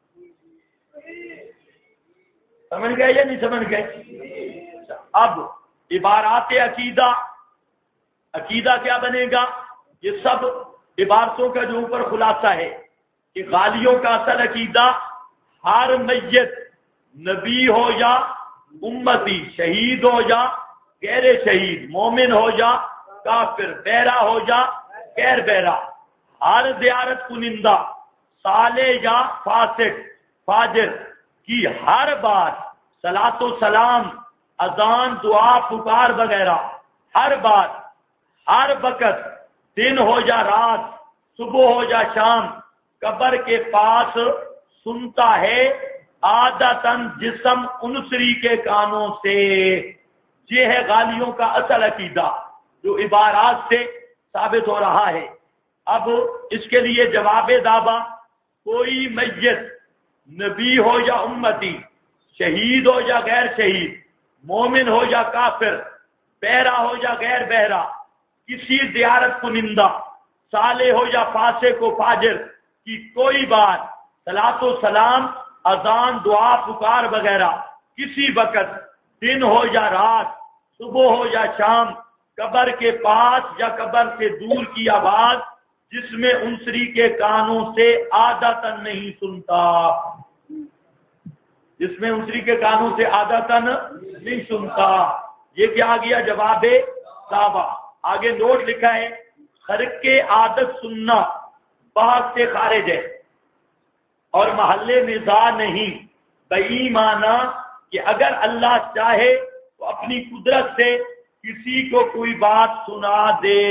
سمجھ گئے یا نہیں سمجھ گئے؟ اب عبارات عقیدہ، عقیدہ کیا بنے گا؟ یہ سب عبارتوں کا جو اوپر خلاصہ ہے کہ غالیوں کا اصل عقیدہ ہر میت نبی ہو یا امتی، شہید ہو یا غیر شہید، مومن ہو یا کافر، بہرا ہو یا غیر بہرا، ہر زیارت کنندہ صالح یا فاسق فاجر کی ہر بات صلاۃ و سلام، اذان، دعا، پکار وغیرہ ہر بات، ہر وقت، دن ہو یا رات، صبح ہو یا شام، قبر کے پاس سنتا ہے عادتاً جسم انصری کے کانوں سے۔ یہ ہے غالیوں کا اصل عقیدہ جو عبارات سے ثابت ہو رہا ہے۔ اب اس کے لیے جواب دعویٰ، کوئی میت نبی ہو یا امتی، شہید ہو یا غیر شہید، مومن ہو یا کافر، بہرا ہو یا غیر بہرا، کسی زیارت کنندہ صالح ہو یا فاسق و فاجر کی کوئی بات صلاۃ و سلام اذان، دعا، پکار وغیرہ کسی وقت، دن ہو یا رات، صبح ہو یا شام، قبر کے پاس یا قبر سے دور کی آواز جس میں انصری کے کانوں سے عادتاً نہیں سنتا، جس میں انصری کے کانوں سے عادتاً نہیں سنتا. یہ کیا آ گیا؟ جواب دعویٰ. آگے نوٹ لکھا ہے خرق کے عادت سننا بحث سے خارج ہے اور محل نزاع نہیں. بئی معنی کہ اگر اللہ چاہے تو اپنی قدرت سے کسی کو کوئی بات سنا دے.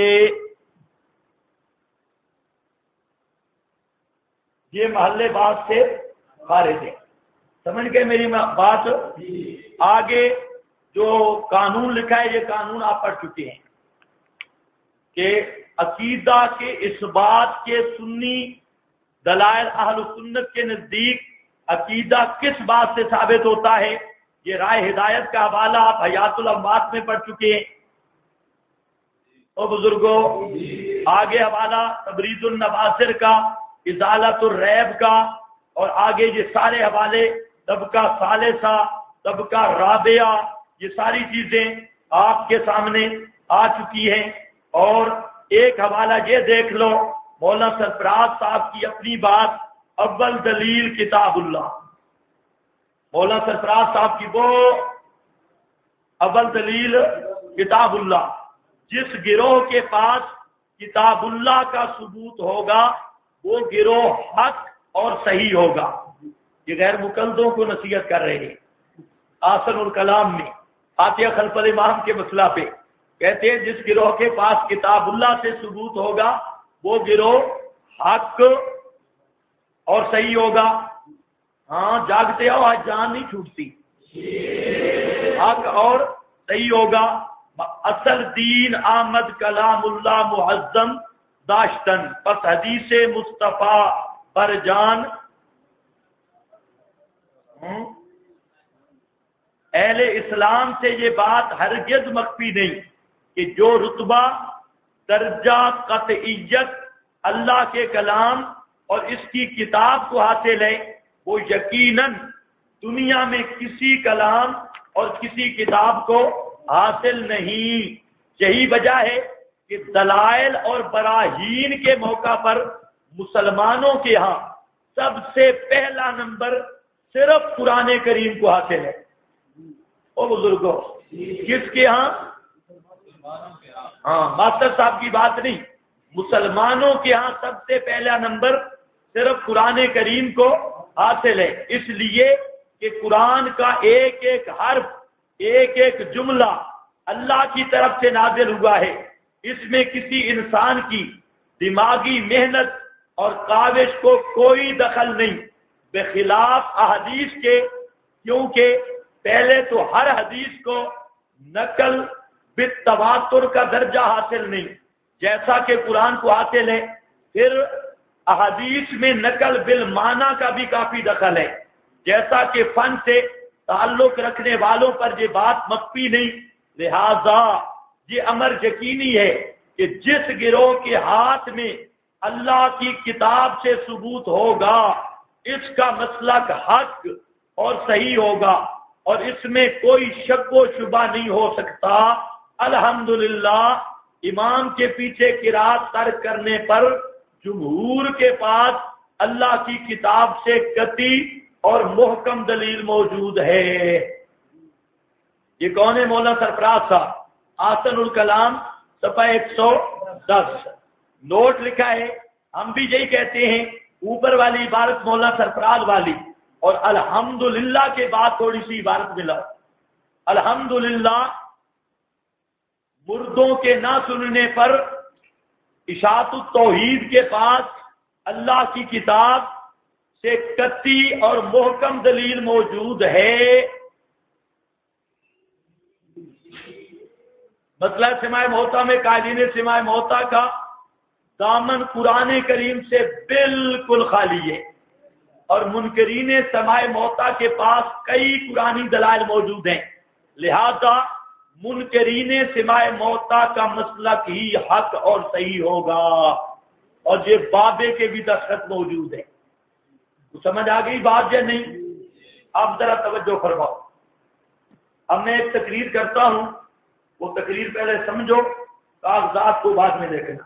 یہ محل بات سے خارج ہے. سمجھ گئے میری بات؟ آگے جو قانون لکھا ہے یہ قانون آپ پڑھ چکے ہیں کہ عقیدہ کے اس بات کے سنی دلائل اہل سنت کے نزدیک عقیدہ کس بات سے ثابت ہوتا ہے. یہ رائے ہدایت کا حوالہ آپ حیات الاموات میں پڑھ چکے ہیں. او بزرگوں، آگے حوالہ تبریز النواصر کا، ازالت الریب کا، اور آگے یہ سارے حوالے طبقہ ثالثہ، طبقہ رابعہ، یہ ساری چیزیں آپ کے سامنے آ چکی ہیں. اور ایک حوالہ یہ دیکھ لو مولانا سرفراز صاحب کی اپنی بات، اول دلیل کتاب اللہ. مولانا سرفراز صاحب کی وہ اول دلیل کتاب اللہ. جس گروہ کے پاس کتاب اللہ کا ثبوت ہوگا وہ گروہ حق اور صحیح ہوگا. یہ غیر مقلدوں کو نصیحت کر رہے ہیں آسن الکلام میں فاتحہ خلف الامام کے مسئلہ پہ. کہتے ہیں جس گروہ کے پاس کتاب اللہ سے ثبوت ہوگا وہ گروہ حق اور صحیح ہوگا. ہاں جاگتے ہو، آج جان نہیں چھوٹتی. حق اور صحیح ہوگا. اصل دین آمد کلام اللہ معظم داشتن، پس حدیث مصطفیٰ پر جان. اہل اسلام سے یہ بات ہرگز مخفی نہیں کہ جو رتبہ درجہ قطعیت اللہ کے کلام اور اس کی کتاب کو حاصل ہے وہ یقیناً دنیا میں کسی کلام اور کسی کتاب کو حاصل نہیں. یہی وجہ ہے کہ دلائل اور براہین کے موقع پر مسلمانوں کے ہاں سب سے پہلا نمبر صرف قرآن کریم کو حاصل ہے. او بزرگوں، کس کے ہاں؟ ہاں، ماسٹر صاحب کی بات نہیں، مسلمانوں کے ہاں سب سے پہلا نمبر صرف قرآن کریم کو حاصل ہے. اس لیے کہ قرآن کا ایک ایک حرف، ایک ایک جملہ اللہ کی طرف سے نازل ہوا ہے. اس میں کسی انسان کی دماغی محنت اور کاوش کو کوئی دخل نہیں، بخلاف احادیث کے، کیونکہ پہلے تو ہر حدیث کو نقل بالتواتر کا درجہ حاصل نہیں جیسا کہ قرآن کو حاصل ہے. پھر احادیث میں نقل بالمعنی کا بھی کافی دخل ہے، جیسا کہ فن سے تعلق رکھنے والوں پر یہ بات مخفی نہیں. لہذا یہ امر یقینی ہے کہ جس گروہ کے ہاتھ میں اللہ کی کتاب سے ثبوت ہوگا اس کا مسلک حق اور صحیح ہوگا اور اس میں کوئی شک و شبہ نہیں ہو سکتا. الحمدللہ امام کے پیچھے قرات ترک کرنے پر جمہور کے پاس اللہ کی کتاب سے قطعی اور محکم دلیل موجود ہے. یہ کون ہے؟ مولانا سرفراز صاحب، آسن الکلام صفحہ 110. نوٹ لکھا ہے. ہم بھی یہی کہتے ہیں، اوپر والی عبارت مولانا سرفراز والی اور الحمدللہ کے بعد تھوڑی سی عبارت ملا. الحمدللہ مردوں کے نہ سننے پر اشاعت التوحید کے پاس اللہ کی کتاب سے قطعی اور محکم دلیل موجود ہے. مسئلہ سماع موتا میں قائلین سماع موتا کا دامن قرآن کریم سے بالکل خالی ہے اور منکرین سماع موتا کے پاس کئی قرآنی دلائل موجود ہیں. لہذا منکرین سماع موتا کا مسلک ہی حق اور صحیح ہوگا اور یہ بابے کے بھی دستخط موجود ہیں. سمجھ آ گئی بات یا نہیں؟ آپ ذرا توجہ فرماؤ. اب میں ایک تقریر کرتا ہوں، وہ تقریر پہلے سمجھو، کاغذات کو بعد میں دیکھنا.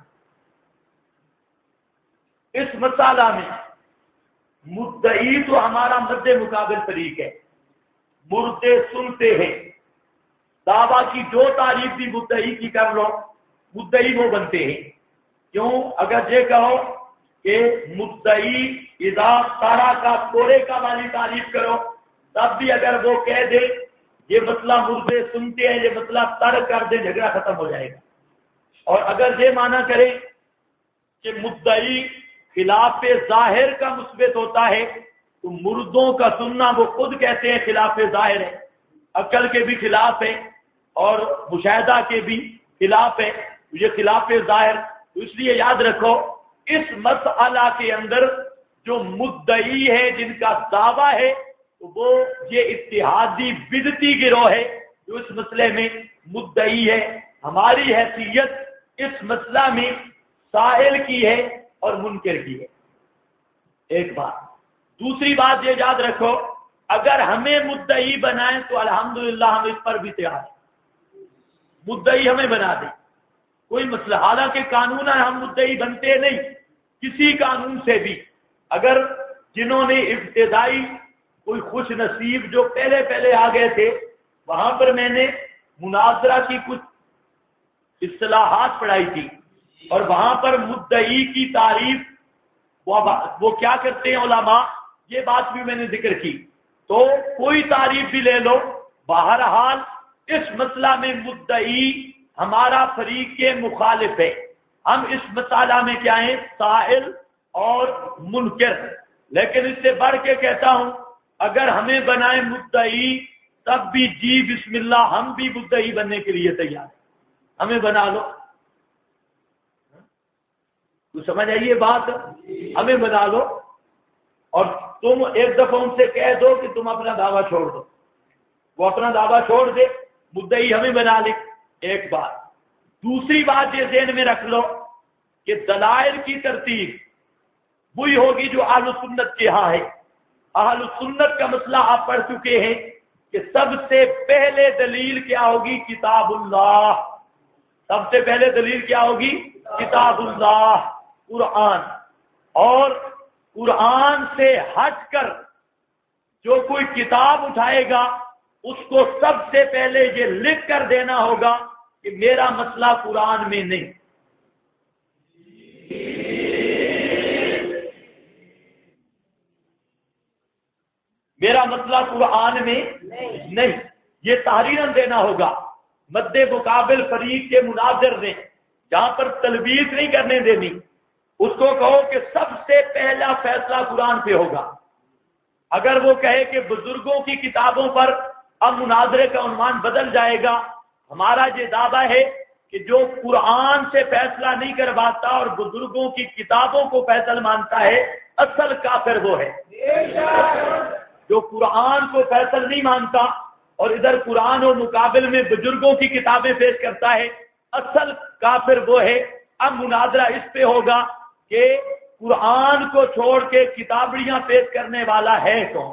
اس مسئلہ میں مدعی تو ہمارا مد مقابل فریق ہے، مردے سنتے ہیں. دعویٰ کی جو تعریف بھی مدعی کی کر لو، مدعی وہ بنتے ہیں. کیوں؟ اگر یہ کہو کہ مدعی اذا سارا کا کوڑے کا والی تعریف کرو، تب بھی اگر وہ کہہ دے یہ مسئلہ مردے سنتے ہیں، یہ مسئلہ ترک کر دیں، جھگڑا ختم ہو جائے گا. اور اگر یہ مانا کرے کہ مدعی خلاف ظاہر کا مثبت ہوتا ہے، تو مردوں کا سننا وہ خود کہتے ہیں خلاف ظاہر ہے، عقل کے بھی خلاف ہے اور مشاہدہ کے بھی خلاف ہے، یہ خلاف ظاہر. تو اس لیے یاد رکھو اس مسئلہ کے اندر جو مدعی ہے، جن کا دعویٰ ہے، تو وہ یہ اتحادی بدعتی گروہ ہے جو اس مسئلے میں مدعی ہے. ہماری حیثیت اس مسئلہ میں سائل کی ہے اور منکر کی ہے. ایک بات. دوسری بات یہ یاد رکھو، اگر ہمیں مدعی بنائیں تو الحمدللہ ہم اس پر بھی تیار ہیں. مدعی ہمیں بنا دیں، کوئی مسئلہ. حالانکہ قانون ہے ہم مدعی بنتے نہیں کسی قانون سے بھی. اگر جنہوں نے ابتدائی کوئی خوش نصیب جو پہلے آ گئے تھے، وہاں پر میں نے مناظرہ کی کچھ اصطلاحات پڑھائی تھی، اور وہاں پر مدعی کی تعریف وہ کیا کرتے ہیں علماء، یہ بات بھی میں نے ذکر کی. تو کوئی تعریف بھی لے لو، بہرحال اس مسئلہ میں مدعی ہمارا فریق کے مخالف ہے. ہم اس مسئلہ میں کیا ہیں؟ سائل اور منکر. لیکن اس سے بڑھ کے کہتا ہوں، اگر ہمیں بنائے مدعی تب بھی جی بسم اللہ، ہم بھی مدعی بننے کے لیے تیار ہیں. ہمیں بنا لو. تو سمجھ آئیے بات؟ ہمیں بنا لو اور تم ایک دفعہ ان سے کہہ دو کہ تم اپنا دعویٰ چھوڑ دو، وہ اپنا دعویٰ چھوڑ دے، مدعی ہمیں بنا لے. ایک بات. دوسری بات یہ ذہن میں رکھ لو کہ دلائل کی ترتیب وہی ہوگی جو اہل سنت کے ہاں ہے. اہل سنت کا مسئلہ آپ پڑھ چکے ہیں کہ سب سے پہلے دلیل کیا ہوگی؟ کتاب اللہ. سب سے پہلے دلیل کیا ہوگی؟ کتاب اللہ، قرآن. اور قرآن سے ہٹ کر جو کوئی کتاب اٹھائے گا اس کو سب سے پہلے یہ لکھ کر دینا ہوگا کہ میرا مسئلہ قرآن میں نہیں. میرا مسئلہ قرآن میں نہیں، یہ تحریراً دینا ہوگا. مد مقابل فریق کے مناظر نے جہاں پر تلبیس نہیں کرنے دینی، اس کو کہو کہ سب سے پہلا فیصلہ قرآن پہ ہوگا. اگر وہ کہے کہ بزرگوں کی کتابوں پر اب مناظرے کا عنوان بدل جائے گا، ہمارا یہ دعویٰ ہے کہ جو قرآن سے فیصلہ نہیں کرواتا اور بزرگوں کی کتابوں کو فیصل مانتا ہے، اصل کافر وہ ہے. جو قرآن کو فیصل نہیں مانتا اور ادھر قرآن اور مقابل میں بزرگوں کی کتابیں پیش کرتا ہے، اصل کافر وہ ہے. اب مناظرہ اس پہ ہوگا کہ قرآن کو چھوڑ کے کتابڑیاں پیش کرنے والا ہے کون.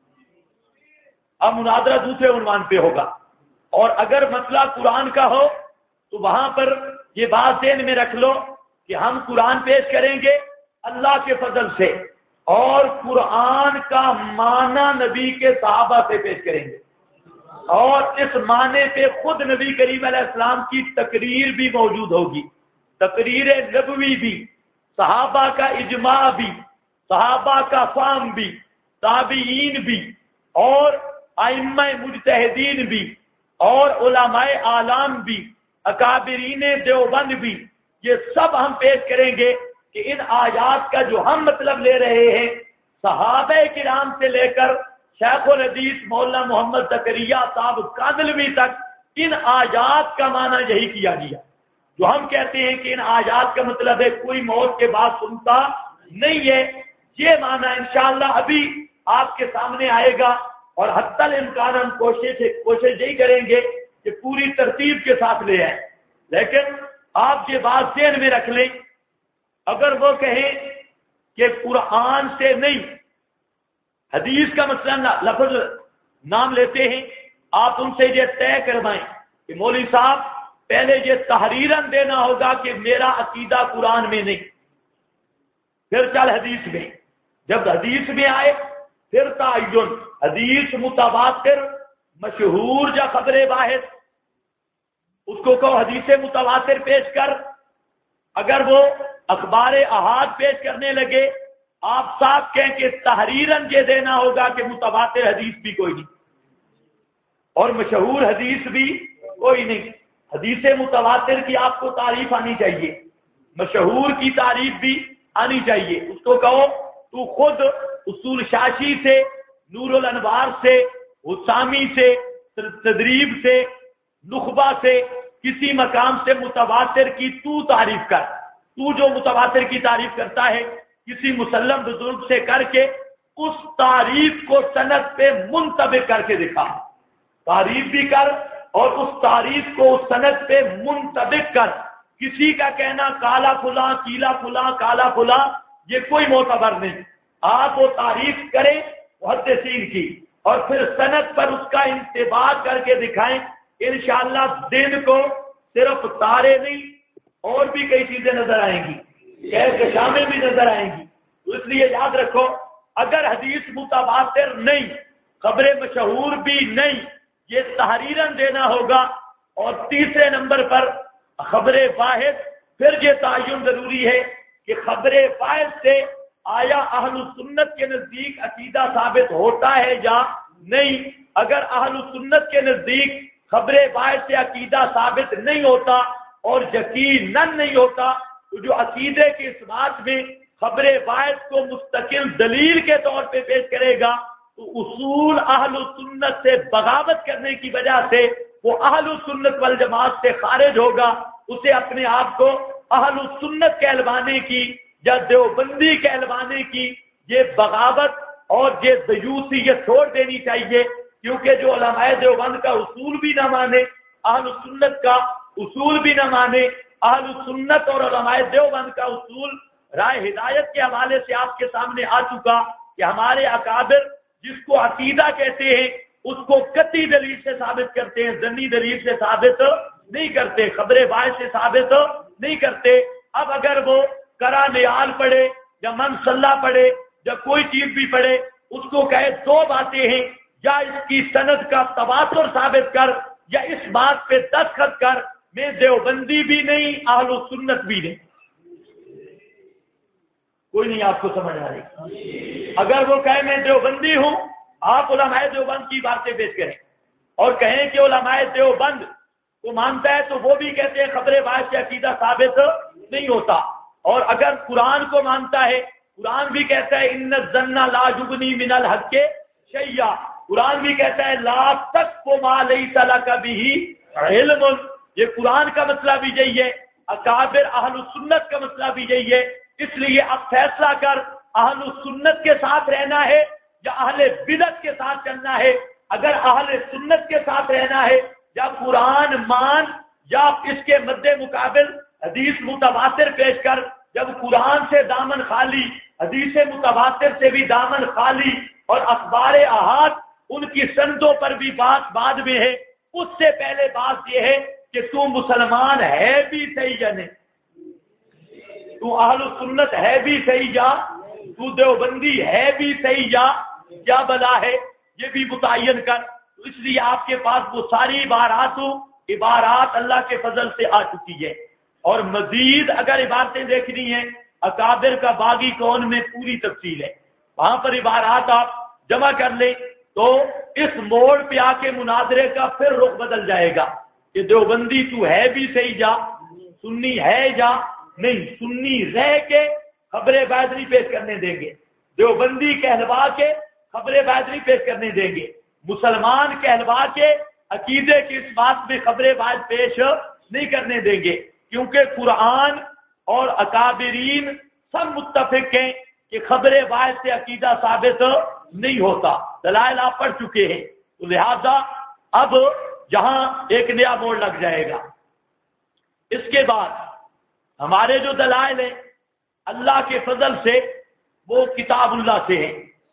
اب مناظرہ دوسرے عنوان پہ ہوگا. اور اگر مسئلہ قرآن کا ہو تو وہاں پر یہ بات ذہن میں رکھ لو کہ ہم قرآن پیش کریں گے اللہ کے فضل سے، اور قرآن کا معنی نبی کے صحابہ سے پیش کریں گے، اور اس معنی پہ خود نبی کریم علیہ السلام کی تقریر بھی موجود ہوگی، تقریر نبوی بھی، صحابہ کا اجماع بھی، صحابہ کا فہم بھی، تابعین بھی، اور ائمہ مجتہدین بھی، اور علماء اعلام بھی، اکابرین دیوبند بھی. یہ سب ہم پیش کریں گے کہ ان آیات کا جو ہم مطلب لے رہے ہیں، صحابہ کرام سے لے کر شیخ الحدیث مولانا محمد زکریا صاحب کاندلوی تک ان آیات کا معنی یہی کیا گیا. جو ہم کہتے ہیں کہ ان آیات کا مطلب ہے کوئی موت کے بعد سنتا نہیں ہے، یہ معنی انشاءاللہ ابھی آپ کے سامنے آئے گا. اور حتی الامکان ہم کوشش یہی کریں گے کہ پوری ترتیب کے ساتھ لے آئیں. لیکن آپ یہ بات ذہن میں رکھ لیں، اگر وہ کہیں کہ قرآن سے نہیں، حدیث کا مثلا لفظ نام لیتے ہیں، آپ ان سے یہ طے کروائیں کہ مولوی صاحب پہلے یہ تحریراً دینا ہوگا کہ میرا عقیدہ قرآن میں نہیں، پھر چل حدیث میں، جب حدیث میں آئے پھر تعین، حدیث متواتر مشہور یا خبر واحد، اس کو کہو حدیث متواتر پیش کر۔ اگر وہ اخبار احاد پیش کرنے لگے، آپ صاحب کہیں کہ تحریراً یہ دینا ہوگا کہ متواتر حدیث بھی کوئی نہیں اور مشہور حدیث بھی کوئی نہیں۔ حدیث متواتر کی آپ کو تعریف آنی چاہیے، مشہور کی تعریف بھی آنی چاہیے۔ اس کو کہو تو خود اصول شاشی سے، نور الانوار سے، حسامی سے، تدریب سے، نخبہ سے، کسی مقام سے متواتر کی تو تعریف کر۔ تو جو متواتر کی تعریف کرتا ہے کسی مسلم بزرگ سے کر کے اس تعریف کو سند پہ منطبق کر کے دکھا، تعریف بھی کر اور اس تعریف کو اس سند پہ منطبق کر۔ کسی کا کہنا کالا فلاں، کیلا فلاں، کالا فلاں، یہ کوئی معتبر نہیں۔ آپ وہ تعریف کریں محدثین کی اور پھر سند پر اس کا انتباہ کر کے دکھائیں، انشاءاللہ دن کو صرف تارے نہیں اور بھی کئی چیزیں نظر آئیں گی، کشامیں بھی نظر آئیں گی۔ تو اس لیے یاد رکھو، اگر حدیث متواتر نہیں، خبر مشہور بھی نہیں، یہ تحریراً دینا ہوگا۔ اور تیسرے نمبر پر خبر واحد، پھر یہ تعین ضروری ہے کہ خبر واحد سے آیا اہل سنت کے نزدیک عقیدہ ثابت ہوتا ہے یا نہیں۔ اگر اہل سنت کے نزدیک خبر واحد سے عقیدہ ثابت نہیں ہوتا اور یقیناً نہیں ہوتا، تو جو عقیدے کے اس بات میں خبر واحد کو مستقل دلیل کے طور پہ پیش کرے گا تو اصول اہل سنت سے بغاوت کرنے کی وجہ سے وہ اہل سنت والجماعت سے خارج ہوگا۔ اسے اپنے آپ کو اہل سنت کہلوانے کی یا دیوبندی کہلوانے کی یہ بغاوت اور یہ دیوسیت چھوڑ دینی چاہیے، کیونکہ جو علماء دیوبند کا اصول بھی نہ مانے، اہل سنت کا اصول بھی نہ مانے، اہل سنت اور علماء دیوبند کا اصول رائے ہدایت کے حوالے سے آپ کے سامنے آ چکا کہ ہمارے اکابر جس کو عقیدہ کہتے ہیں اس کو قطعی دلیل سے ثابت کرتے ہیں، ظنی دلیل سے ثابت نہیں کرتے، خبر واحد سے ثابت نہیں کرتے۔ اب اگر وہ کرا نیال پڑھے یا من صلاح پڑھے یا کوئی چیز بھی پڑھے، اس کو کہے دو باتیں ہیں، یا اس کی سند کا تواتر ثابت کر یا اس بات پہ دستخط کر، میں دیوبندی بھی نہیں اہل سنت بھی نہیں۔ کوئی نہیں آپ کو سمجھ آ رہی؟ اگر وہ کہے میں دیوبندی ہوں، آپ علماء دیوبند کی باتیں پیش کریں اور کہیں کہ علماء دیوبند کو مانتا ہے تو وہ بھی کہتے ہیں خبر واحد سے عقیدہ ثابت نہیں ہوتا۔ اور اگر قرآن کو مانتا ہے، قرآن بھی کہتا ہے ان الظن لا یغنی من الحق شیئا، قرآن بھی کہتا ہے لا تقف ما لیس لک بہ علم، یہ قرآن کا مسئلہ بھی یہی ہے، اکابر اہل سنت کا مسئلہ بھی یہی ہے۔ اس لیے اب فیصلہ کر اہل سنت کے ساتھ رہنا ہے یا اہل بدعت کے ساتھ چلنا ہے۔ اگر اہل سنت کے ساتھ رہنا ہے یا قرآن مان یا اس کے مد مقابل حدیث متواتر پیش کر، جب قرآن سے دامن خالی، حدیث متواتر سے بھی دامن خالی اور اخبار احاد ان کی سندوں پر بھی بات بعد میں ہے، اس سے پہلے بات یہ ہے کہ تو مسلمان ہے بھی صحیح یا نہیں، تو اہل سنت ہے بھی صحیح یا تو دیوبندی ہے بھی صحیح یا کیا بلا ہے، یہ بھی متعین کر۔ تو اس لیے آپ کے پاس وہ ساری عبارات اللہ کے فضل سے آ چکی ہے، اور مزید اگر عبارتیں دیکھنی ہیں اکابر کا باغی کون میں پوری تفصیل ہے، وہاں پر عبارات آپ جمع کر لیں تو اس موڑ پہ آ کے مناظرے کا پھر رخ بدل جائے گا کہ دیوبندی تو ہے بھی صحیح یا سنی ہے یا نہیں۔ سنی رہ کے خبر واحد نہیں پیش کرنے دیں گے، دیوبندی کہلوا کے خبر واحد نہیں پیش کرنے دیں گے، مسلمان کہلوا کے عقیدے کی اس بات میں خبر واحد پیش نہیں کرنے دیں گے، کیونکہ قرآن اور اکابرین سب متفق ہیں کہ خبر واحد سے عقیدہ ثابت نہیں ہوتا، دلائل آپ پڑھ چکے ہیں۔ تو لہذا اب یہاں ایک نیا موڑ لگ جائے گا۔ اس کے بعد ہمارے جو دلائل ہیں اللہ کے فضل سے وہ کتاب اللہ سے ہیں،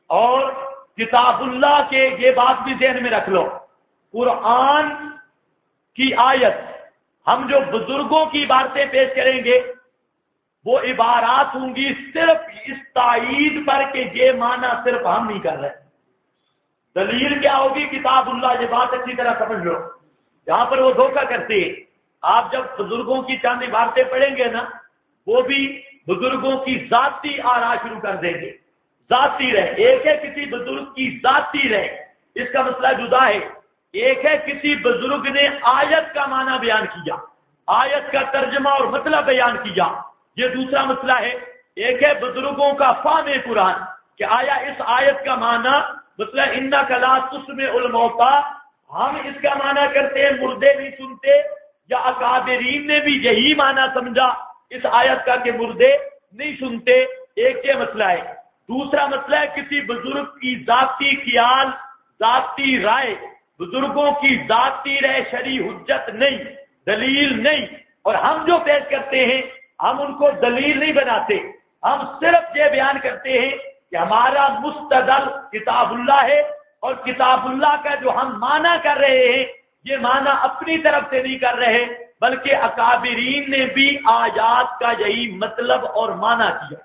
اور کتاب اللہ کے یہ بات بھی ذہن میں رکھ لو، قرآن کی آیت ہم جو بزرگوں کی عبارتیں پیش کریں گے وہ عبارات ہوں گی صرف اس تائید پر کہ یہ معنی صرف ہم نہیں کر رہے۔ دلیل کیا ہوگی؟ کتاب اللہ۔ یہ بات اچھی طرح سمجھ لو، جہاں پر وہ دھوکہ کرتے ہیں۔ آپ جب بزرگوں کی چند عبارتیں پڑھیں گے نا، وہ بھی بزرگوں کی ذاتی آرا شروع کر دیں گے، ذاتی رہے۔ ایک ہے کسی بزرگ کی ذاتی رہے، اس کا مسئلہ جدا ہے۔ ایک ہے کسی بزرگ نے آیت کا معنی بیان کیا، آیت کا ترجمہ اور مطلب بیان کیا، یہ دوسرا مسئلہ ہے۔ ایک ہے بزرگوں کا فہم قرآن کہ آیا اس آیت کا معنی مسئلہ انک لا تسمع الموتى، ہم اس کا معنی کرتے ہیں مردے نہیں سنتے، یا اکابرین نے بھی یہی معنی سمجھا اس آیت کا کہ مردے نہیں سنتے۔ ایک یہ مسئلہ ہے۔ دوسرا مسئلہ ہے کسی بزرگ کی ذاتی خیال، ذاتی رائے، بزرگوں کی ذاتی رائے شرعی حجت نہیں، دلیل نہیں، اور ہم جو پیش کرتے ہیں ہم ان کو دلیل نہیں بناتے، ہم صرف یہ بیان کرتے ہیں کہ ہمارا مستدل کتاب اللہ ہے، اور کتاب اللہ کا جو ہم معنی کر رہے ہیں یہ معنی اپنی طرف سے نہیں کر رہے بلکہ اکابرین نے بھی آیات کا یہی مطلب اور معنی کیا۔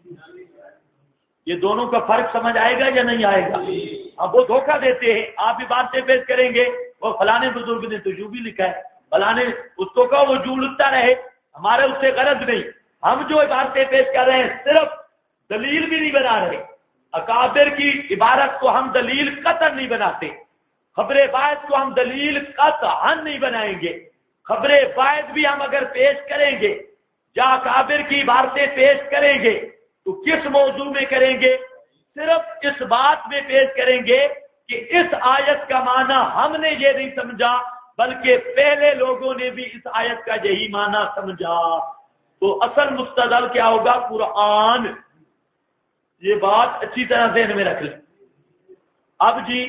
یہ دونوں کا فرق سمجھ آئے گا یا نہیں آئے گا؟ اب وہ دھوکہ دیتے ہیں، آپ بھی باتیں پیش کریں گے وہ فلانے بزرگ نے تو جو بھی لکھا ہے، فلانے اس کو کہو وہ جو لکھتا رہے، ہمارے اس سے غرض نہیں۔ ہم جو باتیں پیش کر رہے ہیں صرف دلیل بھی نہیں بنا رہے۔ اکابر کی عبارت کو ہم دلیل قطع نہیں بناتے، خبر باعث کو ہم دلیل قطعا نہیں بنائیں گے۔ خبر باعث بھی ہم اگر پیش کریں گے یا اکابر کی عبارتیں پیش کریں گے تو کس موضوع میں کریں گے؟ صرف اس بات میں پیش کریں گے کہ اس آیت کا معنی ہم نے یہ نہیں سمجھا بلکہ پہلے لوگوں نے بھی اس آیت کا یہی معنی سمجھا۔ تو اصل مستدل کیا ہوگا؟ قرآن۔ یہ بات اچھی طرح ذہن میں رکھ لیں۔ اب جی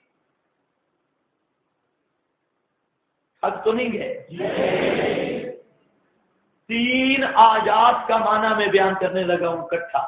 حق تو نہیں گئے؟ 3 آیات کا معنی میں بیان کرنے لگا ہوں اکٹھا۔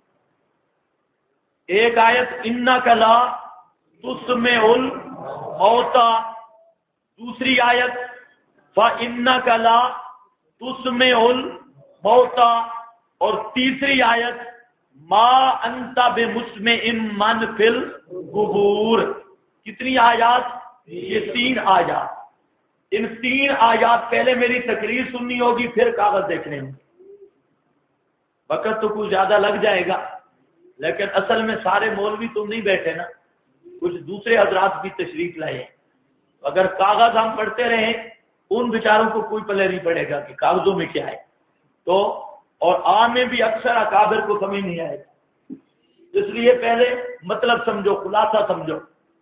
ایک آیت انک لا تسمع الموتى، دوسری آیت فانک لا تسمع الموتى، اور تیسری آیت ما انت بمسمع من فی القبور۔ کتنی آیات؟ یہ 3 آیات۔ ان 3 آیات پہلے میری تقریر سننی ہوگی پھر کاغذ دیکھنے ہوں گے، وقت تو کچھ زیادہ لگ جائے گا، لیکن اصل میں سارے مولوی تم نہیں بیٹھے نا، کچھ دوسرے حضرات بھی تشریف لائے ہیں۔ اگر کاغذ ہم پڑھتے رہیں ان بیچاروں کو کوئی پلے نہیں پڑے گا کہ کاغذوں میں کیا ہے، تو اور عام میں بھی اکثر اکابر کو سمجھ نہیں آئے گا، اس لیے پہلے مطلب سمجھو، خلاصہ سمجھو۔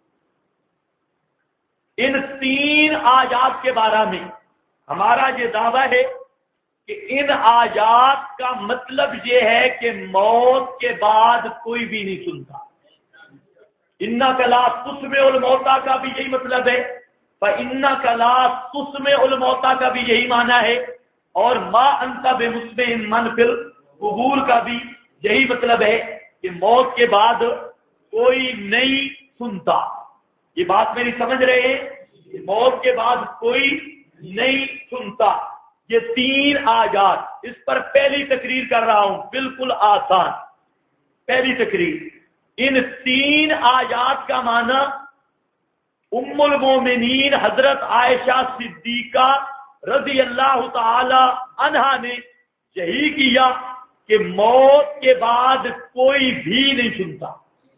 ان 3 آیات کے بارے میں ہمارا یہ دعویٰ ہے کہ ان آیات کا مطلب یہ ہے کہ موت کے بعد کوئی بھی نہیں سنتا۔ انک لا تسمع الموتى کا بھی یہی مطلب ہے، فانک لا تسمع الموتى کا بھی یہی معنی ہے، اور ما انت بمسمع من فی القبور کا بھی یہی مطلب ہے کہ موت کے بعد کوئی نہیں سنتا۔ یہ بات میری سمجھ رہے ہیں؟ کہ موت کے بعد کوئی نہیں سنتا۔ یہ 3 آیات، اس پر پہلی تقریر کر رہا ہوں، بالکل آسان پہلی تقریر۔ ان 3 آیات کا معنی ام المومنین حضرت عائشہ صدیقہ رضی اللہ تعالی عنہا نے یہی کیا کہ موت کے بعد کوئی بھی نہیں سنتا۔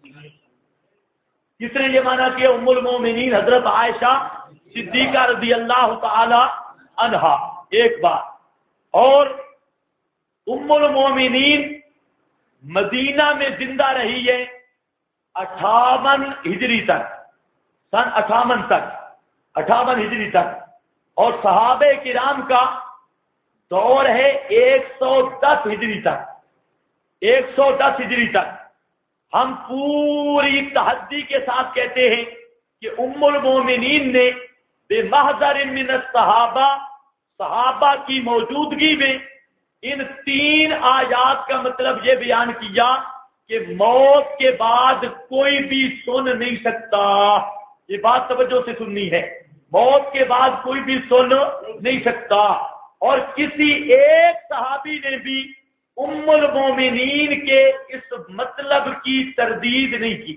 کس نے یہ مانا کیا؟ ام المومنین حضرت عائشہ صدیقہ رضی اللہ تعالی عنہا، ایک بات۔ اور ام المومنین مدینہ میں زندہ رہی ہے 58 ہجری تک، سن 58 تک، 58 ہجری تک، اور صحابہ کرام کا دور ہے 110 ہجری تک، 110 ہجری تک۔ ہم پوری تحدی کے ساتھ کہتے ہیں کہ ام المومنین نے بے محضر من الصحابہ، صحابہ کی موجودگی میں ان 3 آیات کا مطلب یہ بیان کیا کہ موت کے بعد کوئی بھی سن نہیں سکتا. یہ بات توجہ سے سننی ہے. موت کے بعد کوئی بھی سن نہیں سکتا. اور کسی ایک صحابی نے بھی ام المومنین کے اس مطلب کی تردید نہیں کی.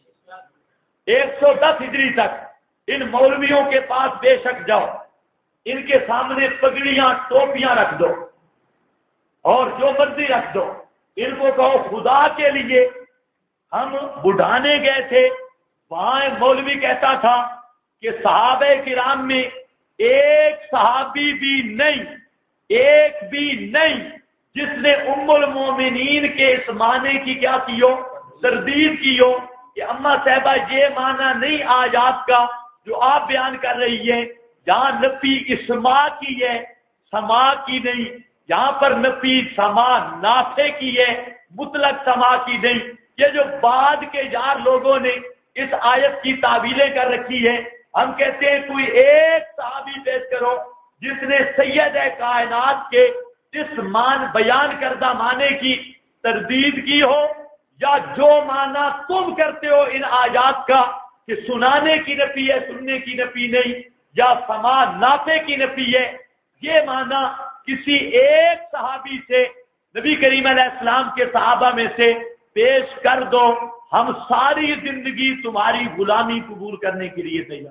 110 ہجری تک ان مولویوں کے پاس بے شک جاؤ، ان کے سامنے پگڑیاں ٹوپیاں رکھ دو اور جو مرضی رکھ دو، ان کو کہو خدا کے لیے ہم بڑھانے گئے تھے، وہاں ایک مولوی کہتا تھا کہ صحابہ کرام میں ایک صحابی بھی نہیں، ایک بھی نہیں جس نے ام المومنین کے اس معنی کی کیا کی ہو، تردید کی ہو کہ اما صاحبہ یہ معنی نہیں آیات کا جو آپ بیان کر رہی ہے، جہاں نفی اسما کی ہے سما کی نہیں، یہاں پر نفی سما نافع کی ہے مطلق سما کی نہیں. یہ جو بعد کے یار لوگوں نے اس آیت کی تعویلیں کر رکھی ہے، ہم کہتے ہیں کوئی ایک صحابی پیش کرو جس نے سید کائنات کے اس بیان کردہ معنی کی تردید کی ہو، یا جو معنی تم کرتے ہو ان آیات کا کہ سنانے کی نفی ہے سننے کی نفی نہیں، یا سما نافع کی نفی ہے، یہ معنی کسی ایک صحابی سے نبی کریم علیہ السلام کے صحابہ میں سے پیش کر دو، ہم ساری زندگی تمہاری غلامی قبول کرنے کے لیے تیار.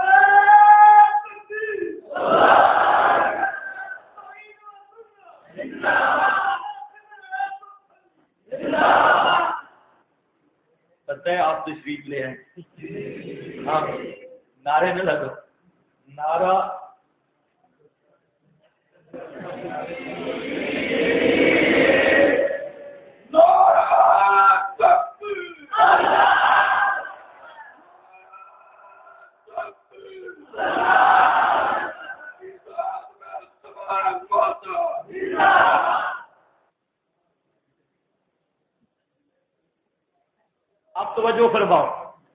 پتہ ہے آپ تشریف لے آئے، ہاں نعرے نہ لگو، نعرہ اب توجہ فرماؤ.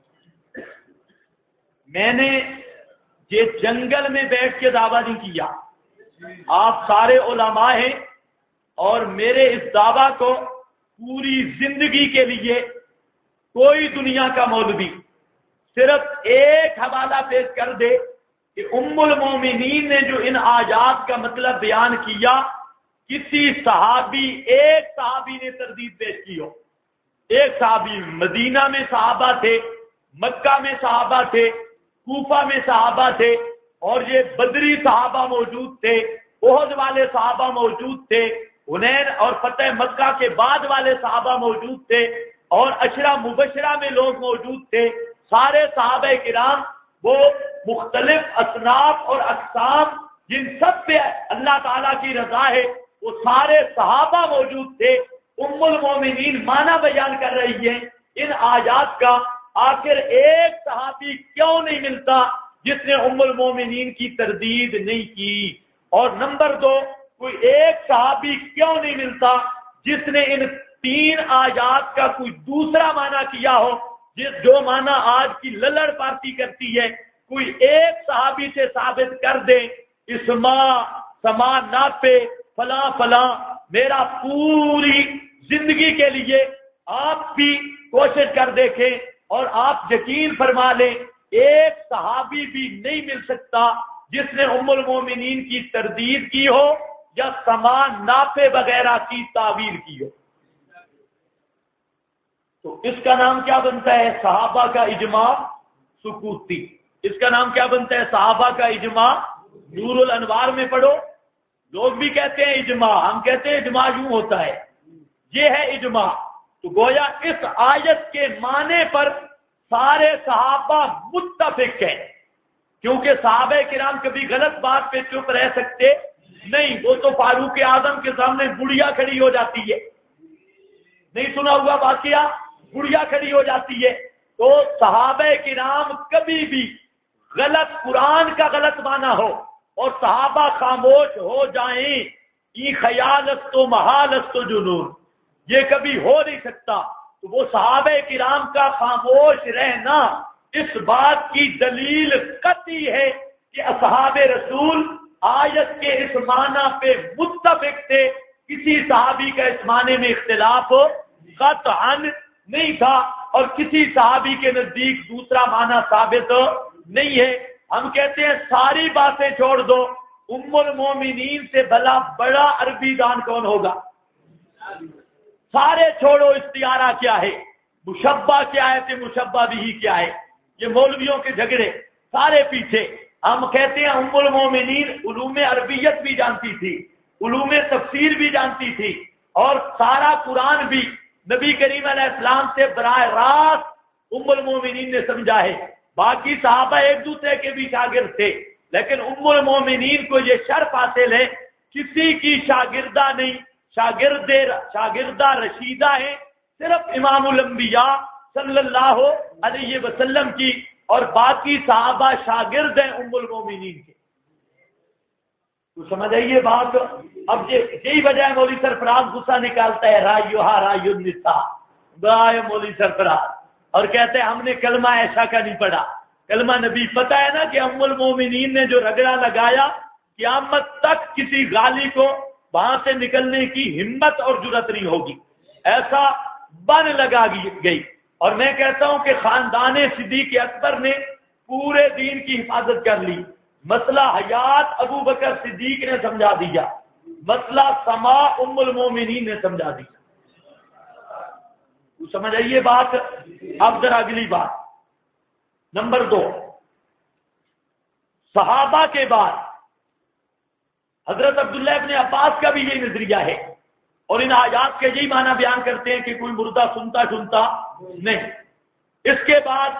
میں نے یہ جنگل میں بیٹھ کے دعویٰ نہیں کیا، آپ سارے علماء ہیں اور میرے اس دعویٰ کو پوری زندگی کے لیے کوئی دنیا کا مولوی صرف ایک حوالہ پیش کر دے کہ ام المومنین نے جو ان آیات کا مطلب بیان کیا کسی صحابی ایک صحابی نے تردید پیش کی ہو. ایک صحابی، مدینہ میں صحابہ تھے، مکہ میں صحابہ تھے، کوفہ میں صحابہ تھے، اور یہ بدری صحابہ موجود تھے، احد والے صحابہ موجود تھے، حنین اور فتح مکہ کے بعد والے صحابہ موجود تھے، اور عشرہ مبشرہ میں لوگ موجود تھے. سارے صحابہ کرام وہ مختلف اصناف اور اقسام جن سب پہ اللہ تعالیٰ کی رضا ہے وہ سارے صحابہ موجود تھے. ام المومنین معنی بیان کر رہی ہے ان آیات کا، آخر ایک صحابی کیوں نہیں ملتا جس نے ام المومنین کی تردید نہیں کی؟ اور نمبر 2، کوئی ایک صحابی کیوں نہیں ملتا جس نے ان 3 آیات کا کوئی دوسرا معنی کیا ہو، جو معنی آج کی للڑ پارٹی کرتی ہے؟ کوئی ایک صحابی سے ثابت کر دے اسما سما نافع فلاں فلاں. میرا پوری زندگی کے لیے آپ بھی کوشش کر دیکھیں اور آپ یقین فرما لیں ایک صحابی بھی نہیں مل سکتا جس نے ام المومنین کی تردید کی ہو یا سمان نافع وغیرہ کی تعویل کی ہو. تو اس کا نام کیا بنتا ہے؟ صحابہ کا اجماع سکوتی. اس کا نام کیا بنتا ہے؟ صحابہ کا اجماع. نور الانوار میں پڑھو، لوگ بھی کہتے ہیں اجماع، ہم کہتے ہیں اجماع یوں ہوتا ہے. یہ ہے اجماع. تو گویا اس آیت کے معنی پر سارے صحابہ متفق ہیں، کیونکہ صحابہ کرام کبھی غلط بات پہ چپ رہ سکتے نہیں. وہ تو فاروق اعظم کے سامنے بڑھیا کھڑی ہو جاتی ہے، نہیں سنا ہوا واقعہ؟ بڑھیا کھڑی ہو جاتی ہے. تو صحابہ کرام کبھی بھی غلط قرآن کا غلط معنی ہو اور صحابہ خاموش ہو جائیں، یہ خیال است و محال است و جنون، یہ کبھی ہو نہیں سکتا. تو وہ صحابہ کرام کا خاموش رہنا اس بات کی دلیل قطعی ہے کہ اصحاب رسول آیت کے اس معنی پہ متفق تھے، کسی صحابی کا اس معنی میں اختلاف قطعا نہیں تھا، اور کسی صحابی کے نزدیک دوسرا معنی ثابت نہیں ہے۔ ہم کہتے ہیں ساری باتیں چھوڑ دو، ام المومنین سے بھلا بڑا عربی دان کون ہوگا؟ سارے چھوڑو، استعارہ کیا ہے، مشبہ کیا ہے، مشبہ بھی کیا ہے، یہ مولویوں کے جھگڑے سارے پیچھے۔ ہم کہتے ہیں ام المومنین علوم عربیت بھی جانتی تھی، علوم تفسیر بھی جانتی تھی، اور سارا قرآن بھی نبی کریم علیہ السلام سے براہ راست ام المومنین نے سمجھا ہے۔ باقی صحابہ ایک دوسرے کے بھی شاگرد تھے، لیکن ام المومنین کو یہ شرف حاصل ہے کسی کی شاگردہ نہیں، شاگردہ رشیدہ ہے صرف امام الانبیاء صلی اللہ علیہ وسلم کی، اور باقی صحابہ شاگرد ہیں ام المومنین کے۔ تو سمجھ آئیے بات۔ اب یہی وجہ ہے مولوی سرفراز غصہ نکالتا ہے، رایوہا رای النساء، برائے مولوی سرفراز، اور کہتے ہیں ہم نے کلمہ عائشہ کا نہیں پڑھا، کلمہ نبی۔ پتہ ہے نا کہ ام المومنین نے جو رگڑا لگایا، قیامت تک کسی غالی کو وہاں سے نکلنے کی ہمت اور جرت نہیں ہوگی، ایسا بن لگا گئی۔ اور میں کہتا ہوں کہ خاندان صدیق اکبر نے پورے دین کی حفاظت کر لی۔ مسئلہ حیات ابو بکر صدیق نے سمجھا دیا، مسئلہ سما ام المومنین نے سمجھا دیا۔ تو سمجھ آئیے بات۔ اب ذرا اگلی بات، نمبر 2، صحابہ کے بعد حضرت عبداللہ ابن عباس کا بھی یہی نظریہ ہے، اور ان آیات کے یہی معنی بیان کرتے ہیں کہ کوئی مردہ سنتا نہیں۔ اس کے بعد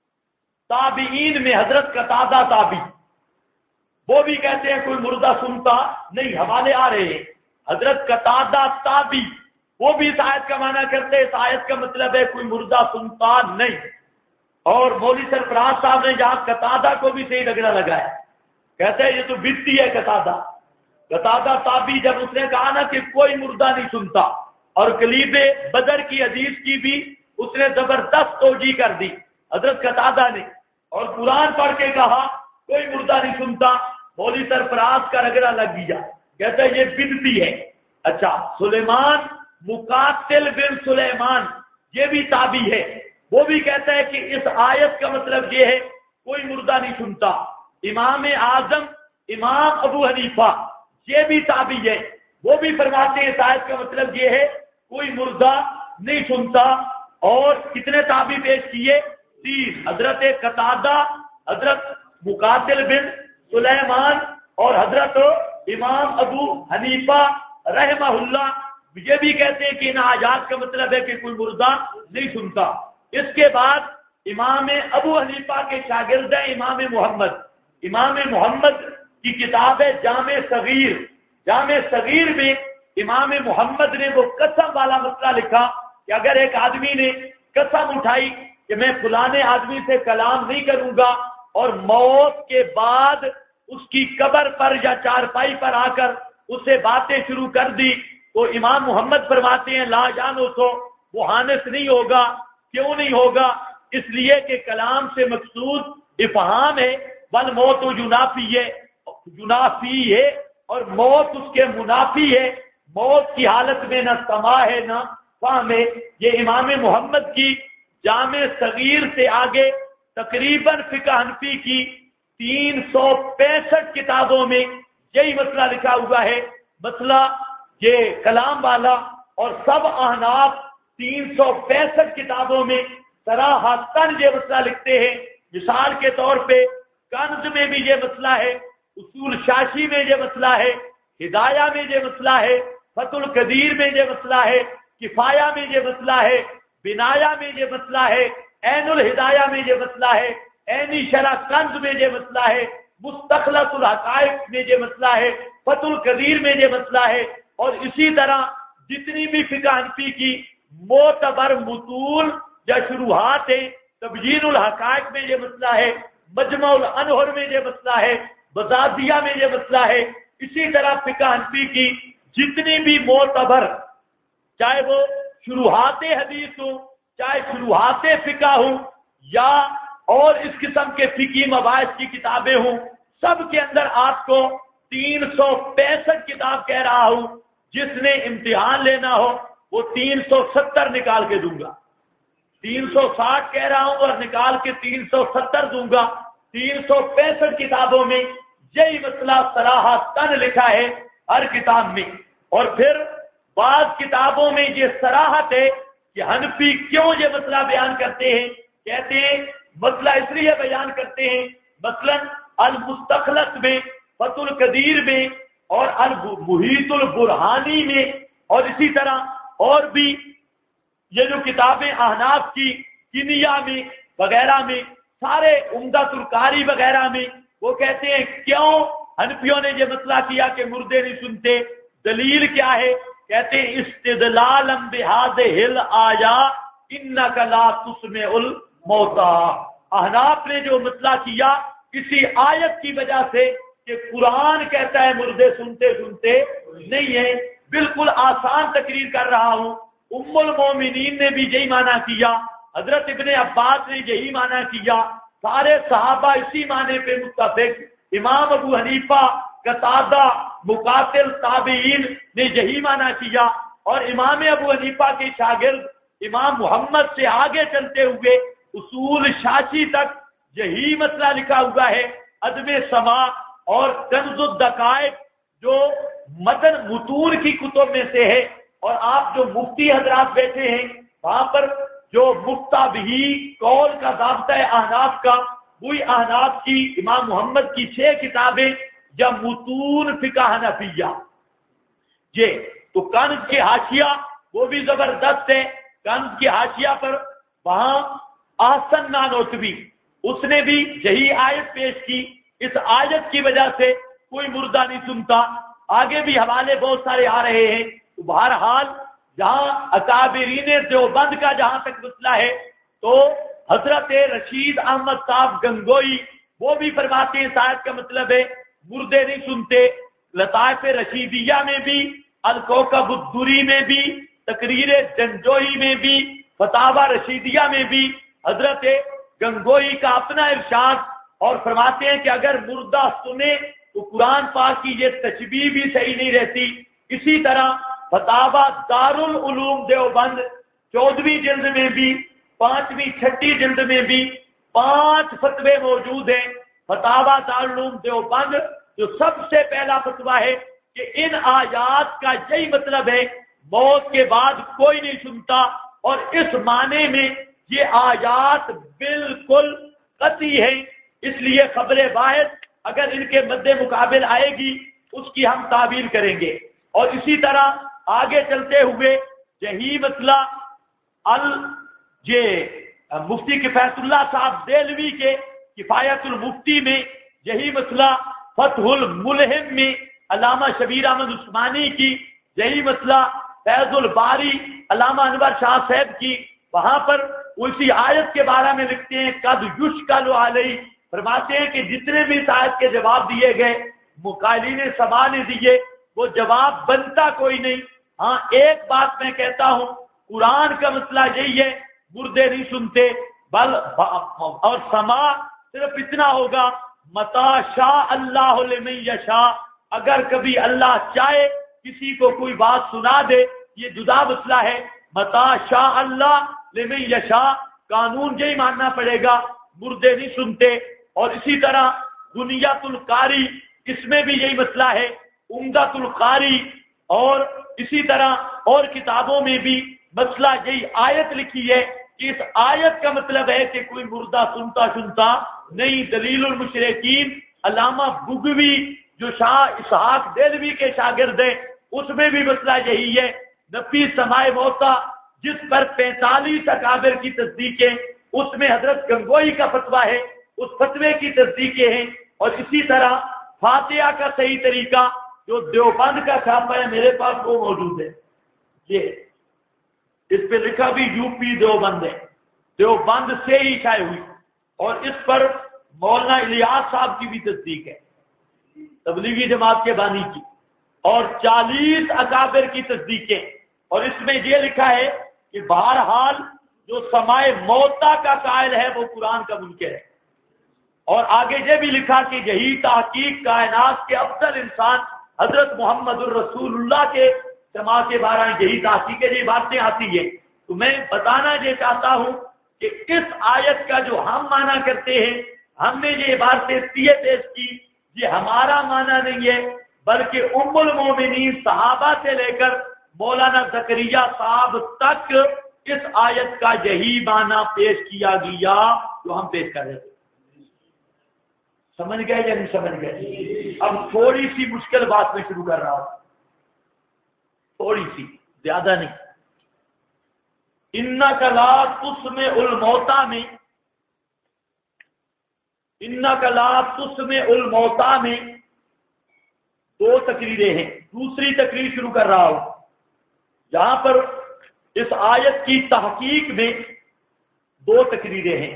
تابعین میں حضرت قتادہ تابعی، وہ بھی کہتے ہیں کوئی مردہ سنتا نہیں، حوالے آ رہے ہیں۔ حضرت قتادہ تابعی وہ بھی اس آیت کا معنی کرتے ہیں، اس آیت کا مطلب ہے کوئی مردہ سنتا نہیں۔ اور مولوی سرفراز صاحب نے جہاں قتادہ کو بھی صحیح رگڑا لگایا، کہتے ہیں یہ تو بدتی ہے قتادہ تابعی، جب اس نے کہا نا کہ کوئی مردہ نہیں سنتا، اور قلیب بدر کی حدیث کی بھی اس نے زبردست توجیہ کر دی حضرت قتادہ نے، اور قرآن پڑھ کے کہا کوئی مردہ نہیں سنتا، مولوی سرفراز کا رگڑا لگ گیا، کہتا ہے یہ بدتی ہے۔ اچھا، سلیمان مقاتل بن سلیمان یہ بھی تابعی ہے، وہ بھی کہتا ہے کہ اس آیت کا مطلب یہ ہے کوئی مردہ نہیں سنتا۔ امام اعظم امام ابو حنیفہ یہ بھی تابعی ہے، وہ بھی فرماتے ہیں اس آیت کا مطلب یہ ہے کوئی مردہ نہیں سنتا۔ اور کتنے تابعی پیش کیے؟ 30، حضرت قتادہ، حضرت مقاتل بن سلیمان، اور حضرت امام ابو حنیفہ رحمہ اللہ، یہ بھی کہتے ہیں کہ ان آیات کا مطلب ہے کہ کوئی مردہ نہیں سنتا۔ اس کے بعد امام ابو حنیفہ کے شاگرد ہیں امام محمد کی کتاب ہے جامع صغیر میں امام محمد نے وہ قسم والا مسئلہ لکھا کہ اگر ایک آدمی نے قسم اٹھائی کہ میں فلانے آدمی سے کلام نہیں کروں گا، اور موت کے بعد اس کی قبر پر یا چارپائی پر آ کر اسے باتیں شروع کر دی، تو امام محمد فرماتے ہیں لا جانو تو وہ حانث نہیں ہوگا۔ کیوں نہیں ہوگا؟ اس لیے کہ کلام سے مقصود افہام ہے، والموت جنافی ہے، اور موت اس کے منافی ہے۔ موت کی حالت میں نہ سما ہے نہ فہم ہے۔ یہ امام محمد کی جامع صغیر سے آگے تقریباً فقہ حنفی کی 365 کتابوں میں یہی مسئلہ لکھا ہوا ہے، مسئلہ یہ کلام والا، اور سب احناف 365 کتابوں میں صراحتاً یہ مسئلہ لکھتے ہیں۔ مثال کے طور پہ کنز میں بھی یہ مسئلہ ہے، اصول شاشی میں یہ مسئلہ ہے، ہدایہ میں یہ مسئلہ ہے، فتح القدیر میں یہ مسئلہ ہے، کفایہ میں یہ مسئلہ ہے، بنایا میں یہ مسئلہ ہے، عین الہدایہ میں یہ مسئلہ ہے، عینی شرح کنز میں یہ مسئلہ ہے، مستخلص الحقائق میں یہ مسئلہ ہے، فتح القدیر میں یہ مسئلہ ہے، اور اسی طرح جتنی بھی فقہ حنفی کی معتبر متون یا شروحات ہیں، تبیین الحقائق میں یہ مسئلہ ہے، مجمع الانہر میں یہ مسئلہ ہے، بزادیہ میں یہ مسئلہ ہے۔ اسی طرح فقہ حنفی کی جتنی بھی معتبر، چاہے وہ شروحات حدیث ہوں، چاہے شروحات فقہ ہوں، یا اور اس قسم کے فقہی مباحث کی کتابیں ہوں، سب کے اندر آپ کو 365 کتاب کہہ رہا ہوں، جس نے امتحان لینا ہو وہ 370 نکال کے دوں گا، 360 کہہ رہا ہوں اور نکال کے 370 دوں گا۔ 365 کتابوں میں یہی مسئلہ صراحتاً لکھا ہے ہر کتاب میں، اور پھر بعض کتابوں میں یہ صراحت ہے کہ حنفی کیوں یہ مسئلہ بیان کرتے ہیں، کہتے ہیں مسئلہ اس لیے بیان کرتے ہیں، مثلا المستخلص میں، فتح القدیر میں اور المحیط البرہانی میں، اور اسی طرح اور بھی یہ جو کتابیں احناف کی کنیا میں وغیرہ میں، سارے عمدۃ القاری وغیرہ میں، وہ کہتے ہیں کیوں حنفیوں نے یہ مسئلہ کیا کہ مردے نہیں سنتے، دلیل کیا ہے؟ کہتے ہیں استدلالا بہذہ الآیہ انک لا تسمع الموتى۔ احناف نے جو مسئلہ کیا کسی آیت کی وجہ سے کہ قرآن کہتا ہے مردے سنتے سنتے نہیں ہے، بالکل آسان تقریر کر رہا ہوں۔ ام المومنین نے بھی یہی معنی کیا، حضرت ابن عباس نے یہی معنی کیا، سارے صحابہ اسی معنی پہ متفق، امام ابو حنیفہ، قتادہ، مقاتل، تابعین نے یہی معنی کیا، اور امام ابو حنیفہ کے شاگرد امام محمد سے آگے چلتے ہوئے اصول شاشی تک یہی مسئلہ لکھا ہوا ہے۔ عدم سماع اور کنز الدقائق جو متون کی کتب میں سے ہے، اور آپ جو مفتی حضرات بیٹھے ہیں وہاں پر جو مفتابہی قول کا ضابطہ ہے احناف کا، وہی احناف کی امام محمد کی 6 کتابیں یا متون فقہ حنفیہ، یہ تو کنز کے حاشیہ وہ بھی زبردست ہے۔ کنز کے حاشیہ پر وہاں احسن نانوتوی اس نے بھی یہی آیت پیش کی، اس آیت کی وجہ سے کوئی مردہ نہیں سنتا۔ آگے بھی حوالے بہت سارے آ رہے ہیں۔ تو بہرحال جہاں اکابرین دیوبند کا جہاں تک مسئلہ ہے تو حضرت رشید احمد صاحب گنگوئی وہ بھی فرماتے ہیں اس آیت کا مطلب ہے مردے نہیں سنتے۔ لطائف رشیدیہ میں بھی، الکوکب الدری میں بھی، تقریر جنجوئی میں بھی، فتاوی رشیدیہ میں بھی حضرت گنگوئی کا اپنا ارشاد، اور فرماتے ہیں کہ اگر مردہ سنے تو قرآن پاک کی یہ تشبیہ بھی صحیح نہیں رہتی۔ اسی طرح فتاوی دارالعلوم دیوبند 14ویں جلد میں بھی، 5ویں 6ٹھی جلد میں بھی 5 فتوے موجود ہیں۔ فتاوی دارالعلوم دیوبند جو سب سے پہلا فتویٰ ہے کہ ان آیات کا یہی مطلب ہے موت کے بعد کوئی نہیں سنتا، اور اس معنی میں یہ آیات بالکل قطعی ہے، اس لیے خبر واحد اگر ان کے مد مقابل آئے گی اس کی ہم تعبیر کریں گے۔ اور اسی طرح آگے چلتے ہوئے یہی مسئلہ مفتی کفایت اللہ صاحب دہلوی کے کفایت المفتی میں، یہی مسئلہ فتح الملہم میں علامہ شبیر احمد عثمانی کی، یہی مسئلہ فیض الباری علامہ انور شاہ صاحب کی، وہاں پر اسی آیت کے بارے میں لکھتے ہیں قد یشکل علیہ، فرماتے ہیں کہ جتنے بھی اس آیت کے جواب دیے گئے مقالین سما نے دیے وہ جواب بنتا کوئی نہیں۔ ہاں ایک بات میں کہتا ہوں، قرآن کا مسئلہ یہی ہے مردے نہیں سنتے، بل اور سما صرف اتنا ہوگا متا شاء اللہ لمن یشاء، اگر کبھی اللہ چاہے کسی کو کوئی بات سنا دے یہ جدا مسئلہ ہے۔ متا شاء اللہ لمن یشاء قانون یہی ماننا پڑے گا مردے نہیں سنتے۔ اور اسی طرح بنیۃ القاری اس میں بھی یہی مسئلہ ہے، عمدۃ القاری اور اسی طرح اور کتابوں میں بھی مسئلہ یہی آیت لکھی ہے کہ اس آیت کا مطلب ہے کہ کوئی مردہ سنتا نہیں۔ دلیل المشرکین علامہ بغوی جو شاہ اسحاق دہلوی کے شاگرد ہیں اس میں بھی مسئلہ یہی ہے۔ نفی سمائے موتا جس پر 45 اکابر کی تصدیقیں، اس میں حضرت گنگوئی کا فتویٰ ہے، اس فتوے کی تصدیقیں ہیں۔ اور اسی طرح فاتحہ کا صحیح طریقہ جو دیوبند کا چھاپا ہے میرے پاس وہ موجود ہے، یہ اس پہ لکھا بھی یو پی دیوبند ہے، دیوبند سے ہی شائع ہوئی، اور اس پر مولانا الیاس صاحب کی بھی تصدیق ہے، تبلیغی جماعت کے بانی کی، اور 40 اکابر کی تصدیقیں۔ اور اس میں یہ لکھا ہے کہ بہرحال جو سمائے موتا کا قائل ہے وہ قرآن کا منکر ہے۔ اور آگے یہ بھی لکھا کہ یہی تحقیق کائنات کے افضل انسان حضرت محمد الرسول اللہ کے سما کے بارہ یہی تحقیق یہ باتیں آتی ہیں. تو میں بتانا یہ چاہتا ہوں کہ اس آیت کا جو ہم معنی کرتے ہیں، ہم نے یہ باتیں پیش کی، یہ ہمارا معنی نہیں ہے، بلکہ ام المومنین صحابہ سے لے کر مولانا زکریا صاحب تک اس آیت کا یہی معنی پیش کیا گیا جو ہم پیش کر رہے تھے. سمجھ گئے یا نہیں سمجھ گئے؟ اب تھوڑی سی مشکل بات میں شروع کر رہا ہوں، تھوڑی سی، زیادہ نہیں. انک لا تسمع الموتى میں، انک لا تسمع الموتى میں دو تقریریں ہیں. دوسری تقریر شروع کر رہا ہوں جہاں پر اس آیت کی تحقیق میں دو تقریریں ہیں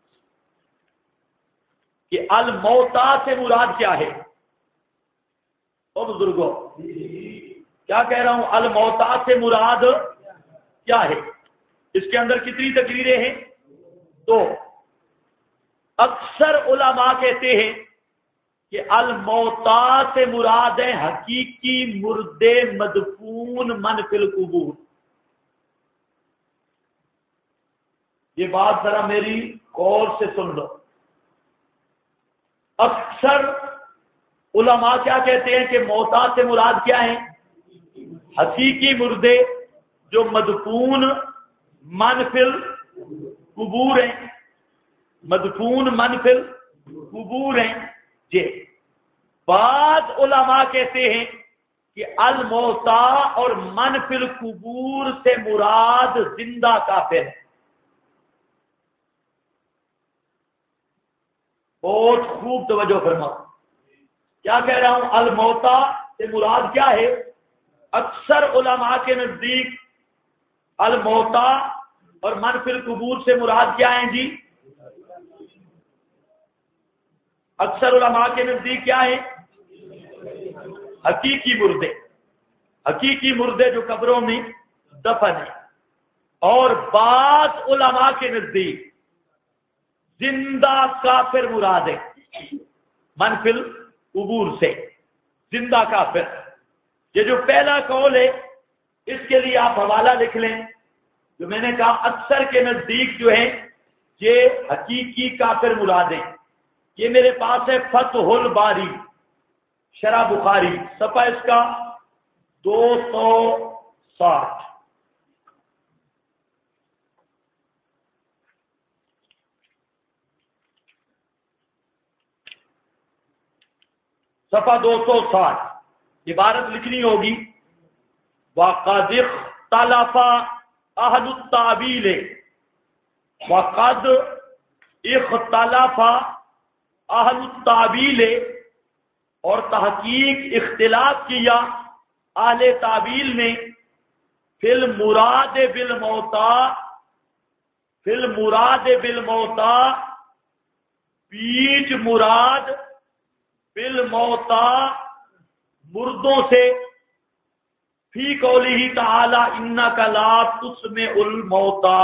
کہ الموتى سے مراد کیا ہے. او بزرگوں، کیا کہہ رہا ہوں؟ الموتى سے مراد کیا ہے؟ اس کے اندر کتنی تقریریں ہیں؟ دو. اکثر علماء کہتے ہیں کہ الموتى سے مراد ہے حقیقی مردے مدفون من فی القبور. یہ بات ذرا میری غور سے سن لو. اکثر علماء کیا کہتے ہیں کہ موتى سے مراد کیا ہے؟ حقیقی مردے جو مدفون من فی القبور ہیں، مدفون من فی القبور ہیں. جی بعض علماء کہتے ہیں کہ الموتى اور من فی القبور سے مراد زندہ کافر ہے. بہت خوب توجہ فرماؤ. کیا کہہ رہا ہوں؟ الموتى سے مراد کیا ہے؟ اکثر علماء کے نزدیک الموتى اور من فی القبور سے مراد کیا ہیں جی؟ اکثر علماء کے نزدیک کیا ہے؟ حقیقی مردے، حقیقی مردے جو قبروں میں دفن ہیں. اور بعض علماء کے نزدیک زندہ کافر مراد ہے من فی القبور سے، زندہ کافر. یہ جو پہلا قول ہے اس کے لیے آپ حوالہ لکھ لیں. جو میں نے کہا اکثر کے نزدیک جو ہے یہ حقیقی کافر مراد ہیں. یہ میرے پاس ہے فتح الباری شرح بخاری، صفحہ اس کا 260. صفحہ 260 عبارت لکھنی ہوگی وَقَدْ اخْتَلَفَ أَهْلُ التَّأْوِيلِ، وَقَدْ اخْتَلَفَ أَهْلُ التَّأْوِيلِ، اور تحقیق اختلاف کیا اہل تعویل نے فی المراد بالموتى، فی المراد بالموتى، بیچ مراد بالموتى مردوں سے، فی قولہ تعالی انک لا تسمع الموتى.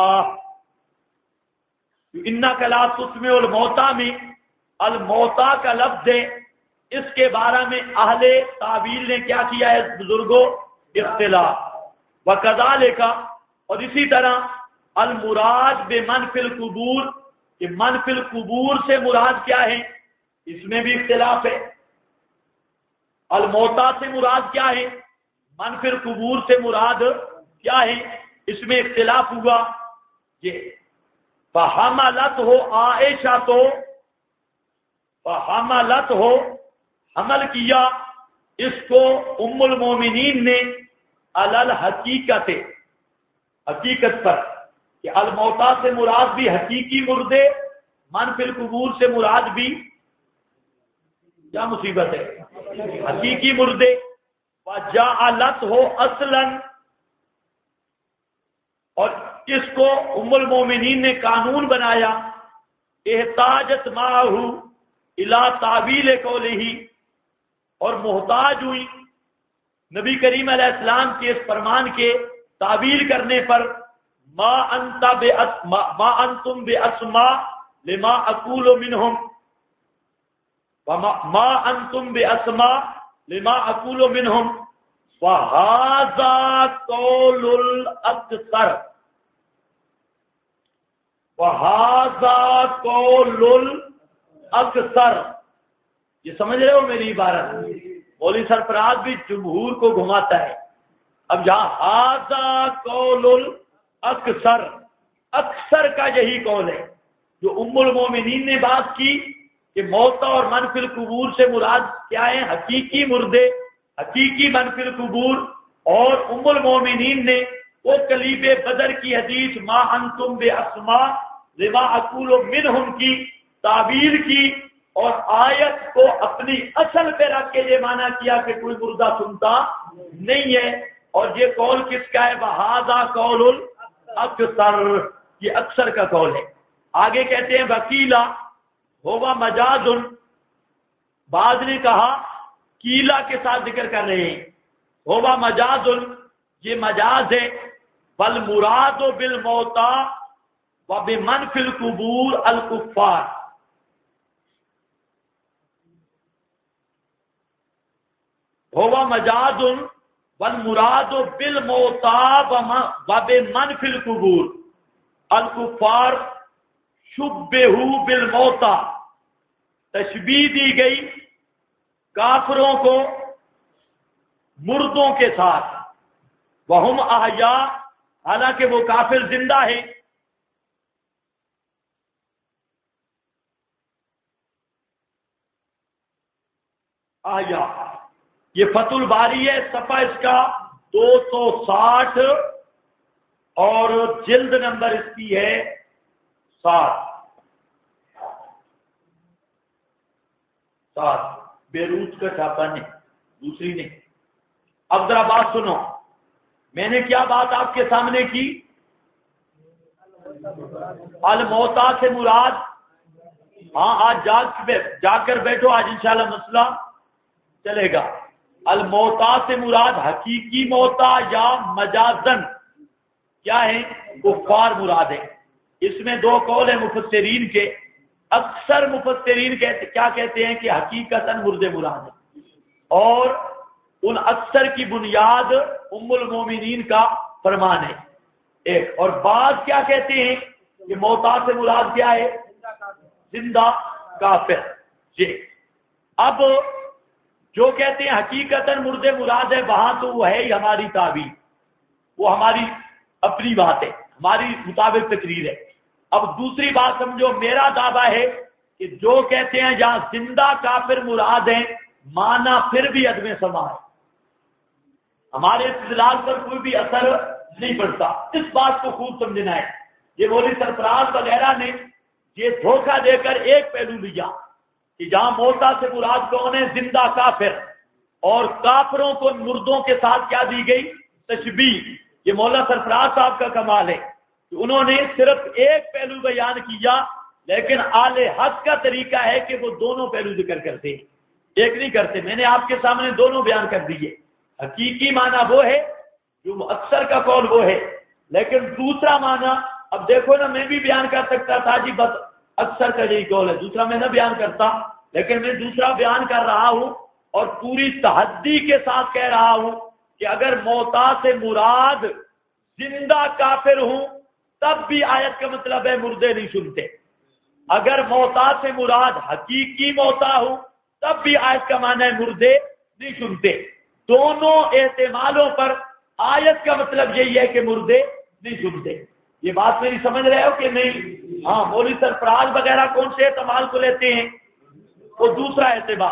انک لا تسمع الموتى میں الموتى کا لفظ ہے، اس کے بارے میں اہل تعویل نے کیا کیا ہے بزرگوں؟ اختلاف. وکذالک، اور اسی طرح المراد بمن فی القبور، کہ من فی القبور سے مراد کیا ہے اس میں بھی اختلاف ہے. الموتى سے مراد کیا ہے، من فی القبور سے مراد کیا ہے، اس میں اختلاف ہوا. یہ فحملتہ عائشہ، تو فحملتہ حمل کیا اس کو ام المومنین نے علی الحقیقت، حقیقت پر، کہ الموتى سے مراد بھی حقیقی مردے، من فی القبور سے مراد بھی کیا مصیبت ہے؟ حقیقی مردے. وَجَعَلَتْهُ أَصْلًا، اور اس کو ام المومنین نے قانون بنایا. احتاجت معه الى تعویل قولہ، اور محتاج ہوئی نبی کریم علیہ السلام کے اس فرمان کے تعویل کرنے پر. ما انتم باسماء لما اقول منهم، ما انتم باسماء لما اقول منهم، وَهَذَا قَوْلُ الْأَكْثَرِ، وَهَذَا قَوْلُ الْأَكْثَرِ، یہ سمجھ رہے ہو میری عبارت؟ مولوی سرفراز بھی جمہور کو گھماتا ہے. اب یہاں ہذا قول الاکثر، اکثر کا یہی قول ہے جو ام المومنین نے بات کی کہ موتا اور منفی القبور سے مراد کیا ہے؟ حقیقی مردے، حقیقی منفی القبور. اور ام المومنین نے وہ کلیب بدر کی حدیث ما انتم باسماء لما اقول منہم کی تعبیر کی اور آیت کو اپنی اصل پہ رکھ کے یہ مانا کیا کہ کوئی مردہ سنتا نہیں ہے. اور یہ قول کس کا ہے؟ وہذا قول الاکثر، یہ اکثر کا قول ہے. آگے کہتے ہیں وکیلا ہوا مجاز، بعض نے کہا کیلا کے ساتھ ذکر کر رہے ہیں، ہوا مجاز، یہ مجاز ہے. والمراد بالموتا وبمن فی القبور الکفار، ہوا مجاز والمراد بالموتا وبمن فی القبور الکفار شبہوا بالموتا، تشبیہ دی گئی کافروں کو مردوں کے ساتھ. وہم احیاء، حالانکہ وہ کافر زندہ ہیں. احیاء، یہ فتح الباری ہے، صفحہ اس کا 260 اور جلد نمبر اس کی ہے 7 بیروت کا چھاپا نہیں، دوسری نہیں. اب ذرا بات سنو، میں نے کیا بات آپ کے سامنے کی؟ الموتا سے مراد، ہاں آج جا کر بیٹھو، آج انشاءاللہ مسئلہ چلے گا. الموتا سے مراد حقیقی موتا یا مجازن کیا ہے؟ کفار مراد ہے. اس میں دو قول ہیں مفسرین کے. اکثر مفسرین کیا کہتے ہیں کہ حقیقتاً مردے مراد ہے، اور ان اکثر کی بنیاد ام المومنین کا فرمان ہے ایک. اور بعض کیا کہتے ہیں کہ موتا سے مراد کیا ہے؟ زندہ کافر. جی اب جو کہتے ہیں حقیقتاً مردے مراد ہے، وہاں تو وہ ہے ہی ہماری تعبیر، وہ ہماری اپنی بات ہے، ہماری مطابق تقریر ہے. اب دوسری بات سمجھو، میرا دعویٰ ہے کہ جو کہتے ہیں جہاں زندہ کافر مراد ہیں، مانا پھر بھی عدم سماع ہے، ہمارے استدلال پر کوئی بھی اثر نہیں پڑتا. اس بات کو خوب سمجھنا ہے. یہ مولوی سرفراز وغیرہ نے یہ دھوکہ دے کر ایک پہلو لیا کہ جہاں موتا سے مراد کون ہے؟ زندہ کافر، اور کافروں کو مردوں کے ساتھ کیا دی گئی؟ تشبیہ. یہ مولا سرفراز صاحب کا کمال ہے کہ انہوں نے صرف ایک پہلو بیان کیا، لیکن آل حق کا طریقہ ہے کہ وہ دونوں پہلو ذکر کرتے ہیں، ایک نہیں کرتے. میں نے آپ کے سامنے دونوں بیان کر دیے. حقیقی معنی وہ ہے جو اکثر کا قول وہ ہے، لیکن دوسرا معنی اب دیکھو نا، میں بھی بیان کر سکتا تھا جی بس اکثر کا یہی قول ہے، دوسرا میں نہ بیان کرتا، لیکن میں دوسرا بیان کر رہا ہوں اور پوری تحدی کے ساتھ کہہ رہا ہوں کہ اگر موتا سے مراد زندہ کافر ہوں تب بھی آیت کا مطلب ہے مردے نہیں سنتے. اگر موتا سے مراد حقیقی موتا ہوں تب بھی آیت کا معنی ہے مردے نہیں سنتے. دونوں احتمالوں پر آیت کا مطلب یہی ہے کہ مردے نہیں سنتے. یہ بات میری سمجھ رہے ہو کہ نہیں؟ ہاں، مولوی سرفراز وغیرہ کون سے احتمال کو لیتے ہیں؟ وہ دوسرا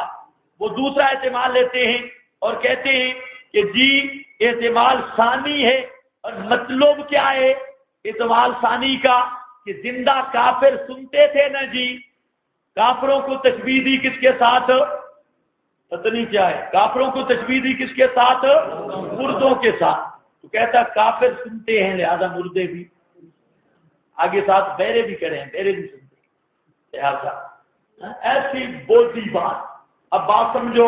احتمال لیتے ہیں اور کہتے ہیں کہ جی احتمال ثانی ہے. اور مطلب کیا ہے احتمال ثانی کا؟ کہ زندہ کافر سنتے تھے نا جی. کافروں کو تشبیہ دی کس کے ساتھ؟ پتہ نہیں کیا ہے. کافروں کو تشبیہ دی کس کے ساتھ؟ مردوں کے ساتھ. تو کہتا کافر سنتے ہیں لہذا مردے بھی، آگے ساتھ بہرے بھی کریں، بہرے بھی سنتے ہیں لہذا ایسی بولتی بات. اب بات سمجھو،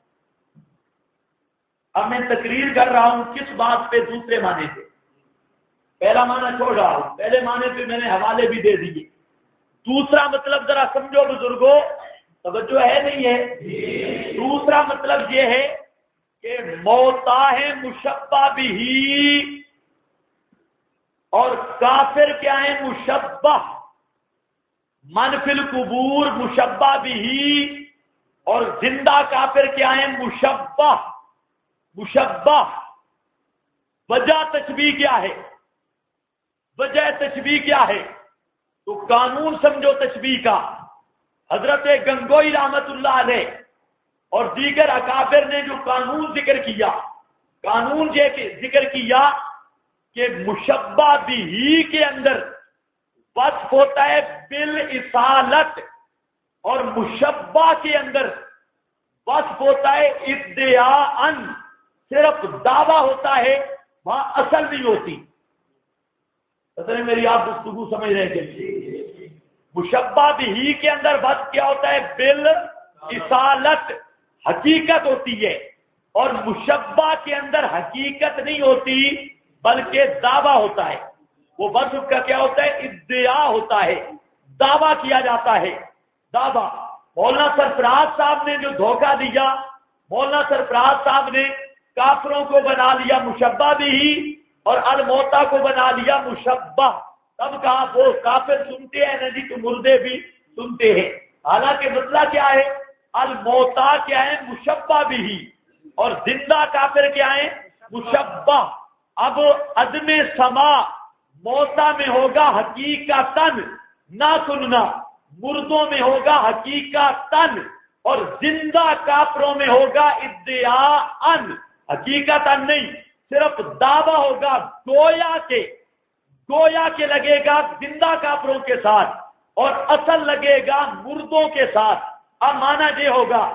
اب میں تقریر کر رہا ہوں کس بات پہ؟ دوسرے معنی پہ. پہلا معنی چھوڑ رہا ہوں، پہلے معنی پہ میں نے حوالے بھی دے دیے. دوسرا مطلب ذرا سمجھو بزرگوں، توجہ ہے نہیں ہے؟ دوسرا مطلب یہ ہے کہ موتا ہے مشبہ بھی، اور کافر کیا ہے مشبہ، من فی القبور مشبہ بھی، اور زندہ کافر کیا ہے مشبہ، مشبہ۔ وجہ تشبیہ کیا ہے؟ وجہ تشبیہ کیا ہے؟ تو قانون سمجھو تشبیہ کا۔ حضرت گنگوئی رحمت اللہ علیہ اور دیگر اکابر نے جو قانون ذکر کیا، قانون یہ ذکر کیا کہ مشبہ بھی کے اندر وصف ہوتا ہے بالاصالت، اور مشبہ کے اندر وصف ہوتا ہے ادعاء، صرف دعویٰ ہوتا ہے، وہاں اصل نہیں ہوتی۔ پتہ نہیں میری آپ گفتگو سمجھ رہے ہیں؟ مشبہ بھی کے اندر وصف کیا ہوتا ہے؟ بالاصالت، حقیقت ہوتی ہے، اور مشبہ کے اندر حقیقت نہیں ہوتی بلکہ دعویٰ ہوتا ہے۔ وہ وصف کا کیا ہوتا ہے؟ ادعاء ہوتا ہے، دعویٰ کیا جاتا ہے، دعویٰ۔ مولانا سرفراز صاحب نے جو دھوکہ دیا، مولانا سرفراز صاحب نے کافروں کو بنا لیا مشبہ بھی، اور الموتا کو بنا لیا مشبہ۔ تب کہا وہ کافر سنتے ہیں، نہیں تو مردے بھی سنتے ہیں۔ حالانکہ مسئلہ کیا ہے؟ الموتا کیا ہے؟ مشبہ بھی، اور زندہ کافر کیا ہے؟ مشبہ۔ اب عدم سما موتا میں ہوگا حقیقتاً، نہ سننا، مردوں میں ہوگا حقیقتاً، اور زندہ کافروں میں ہوگا ادعاء، حقیقتاً نہیں، صرف دعویٰ ہوگا، گویا کے لگے گا زندہ کافروں کے ساتھ، اور اصل لگے گا مردوں کے ساتھ۔ اب مانا یہ ہوگا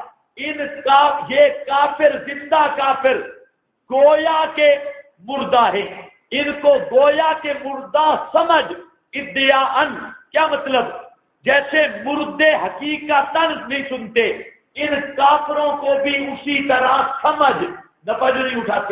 یہ کافر، زندہ کافر گویا کے مردہ ہے، ان کو گویا کے مردہ سمجھ، ادعاء کیا مطلب؟ جیسے مردے حقیقتاً نہیں سنتے، ان کافروں کو بھی اسی طرح سمجھ، نفج نہیں اٹھاتے،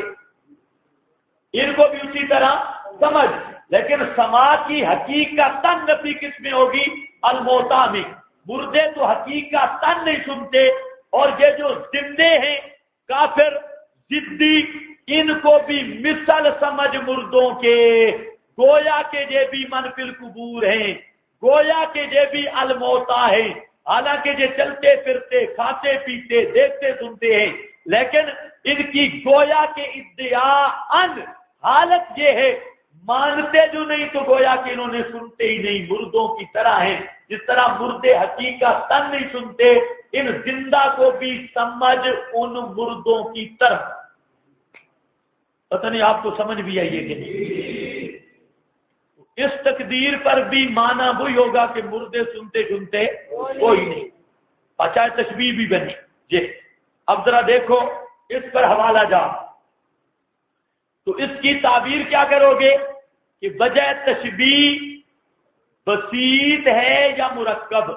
ان کو بھی اسی طرح سمجھ، لیکن سما کی حقیقتاً نفی کس میں ہوگی؟ الموتا میں۔ مردے تو حقیقتاً نہیں سنتے، اور یہ جو زندے ہیں کافر ضدی، ان کو بھی مثل سمجھ مردوں کے، گویا کے یہ بھی من فی القبور ہیں، گویا کے یہ بھی الموتا ہیں، حالانکہ یہ چلتے پھرتے، کھاتے پیتے، دیکھتے سنتے ہیں، لیکن ان کی گویا کے ادعاء حالت یہ ہے، مانتے جو نہیں تو گویا کہ انہوں نے سنتے ہی نہیں، مردوں کی طرح ہیں۔ جس طرح مردے حقیقت نہیں سنتے، ان زندہ کو بھی سمجھ ان مردوں کی طرح۔ پتہ نہیں آپ کو سمجھ بھی آئیے کہ نہیں؟ اس تقدیر پر بھی معنی وہی ہوگا کہ مردے سنتے سنتے کوئی نہیں، اچھا تشبیہ بھی بنے۔ جی اب ذرا دیکھو اس پر حوالہ جا، تو اس کی تعبیر کیا کرو گے کہ وجہ تشبیہ بسیط ہے یا مرکب؟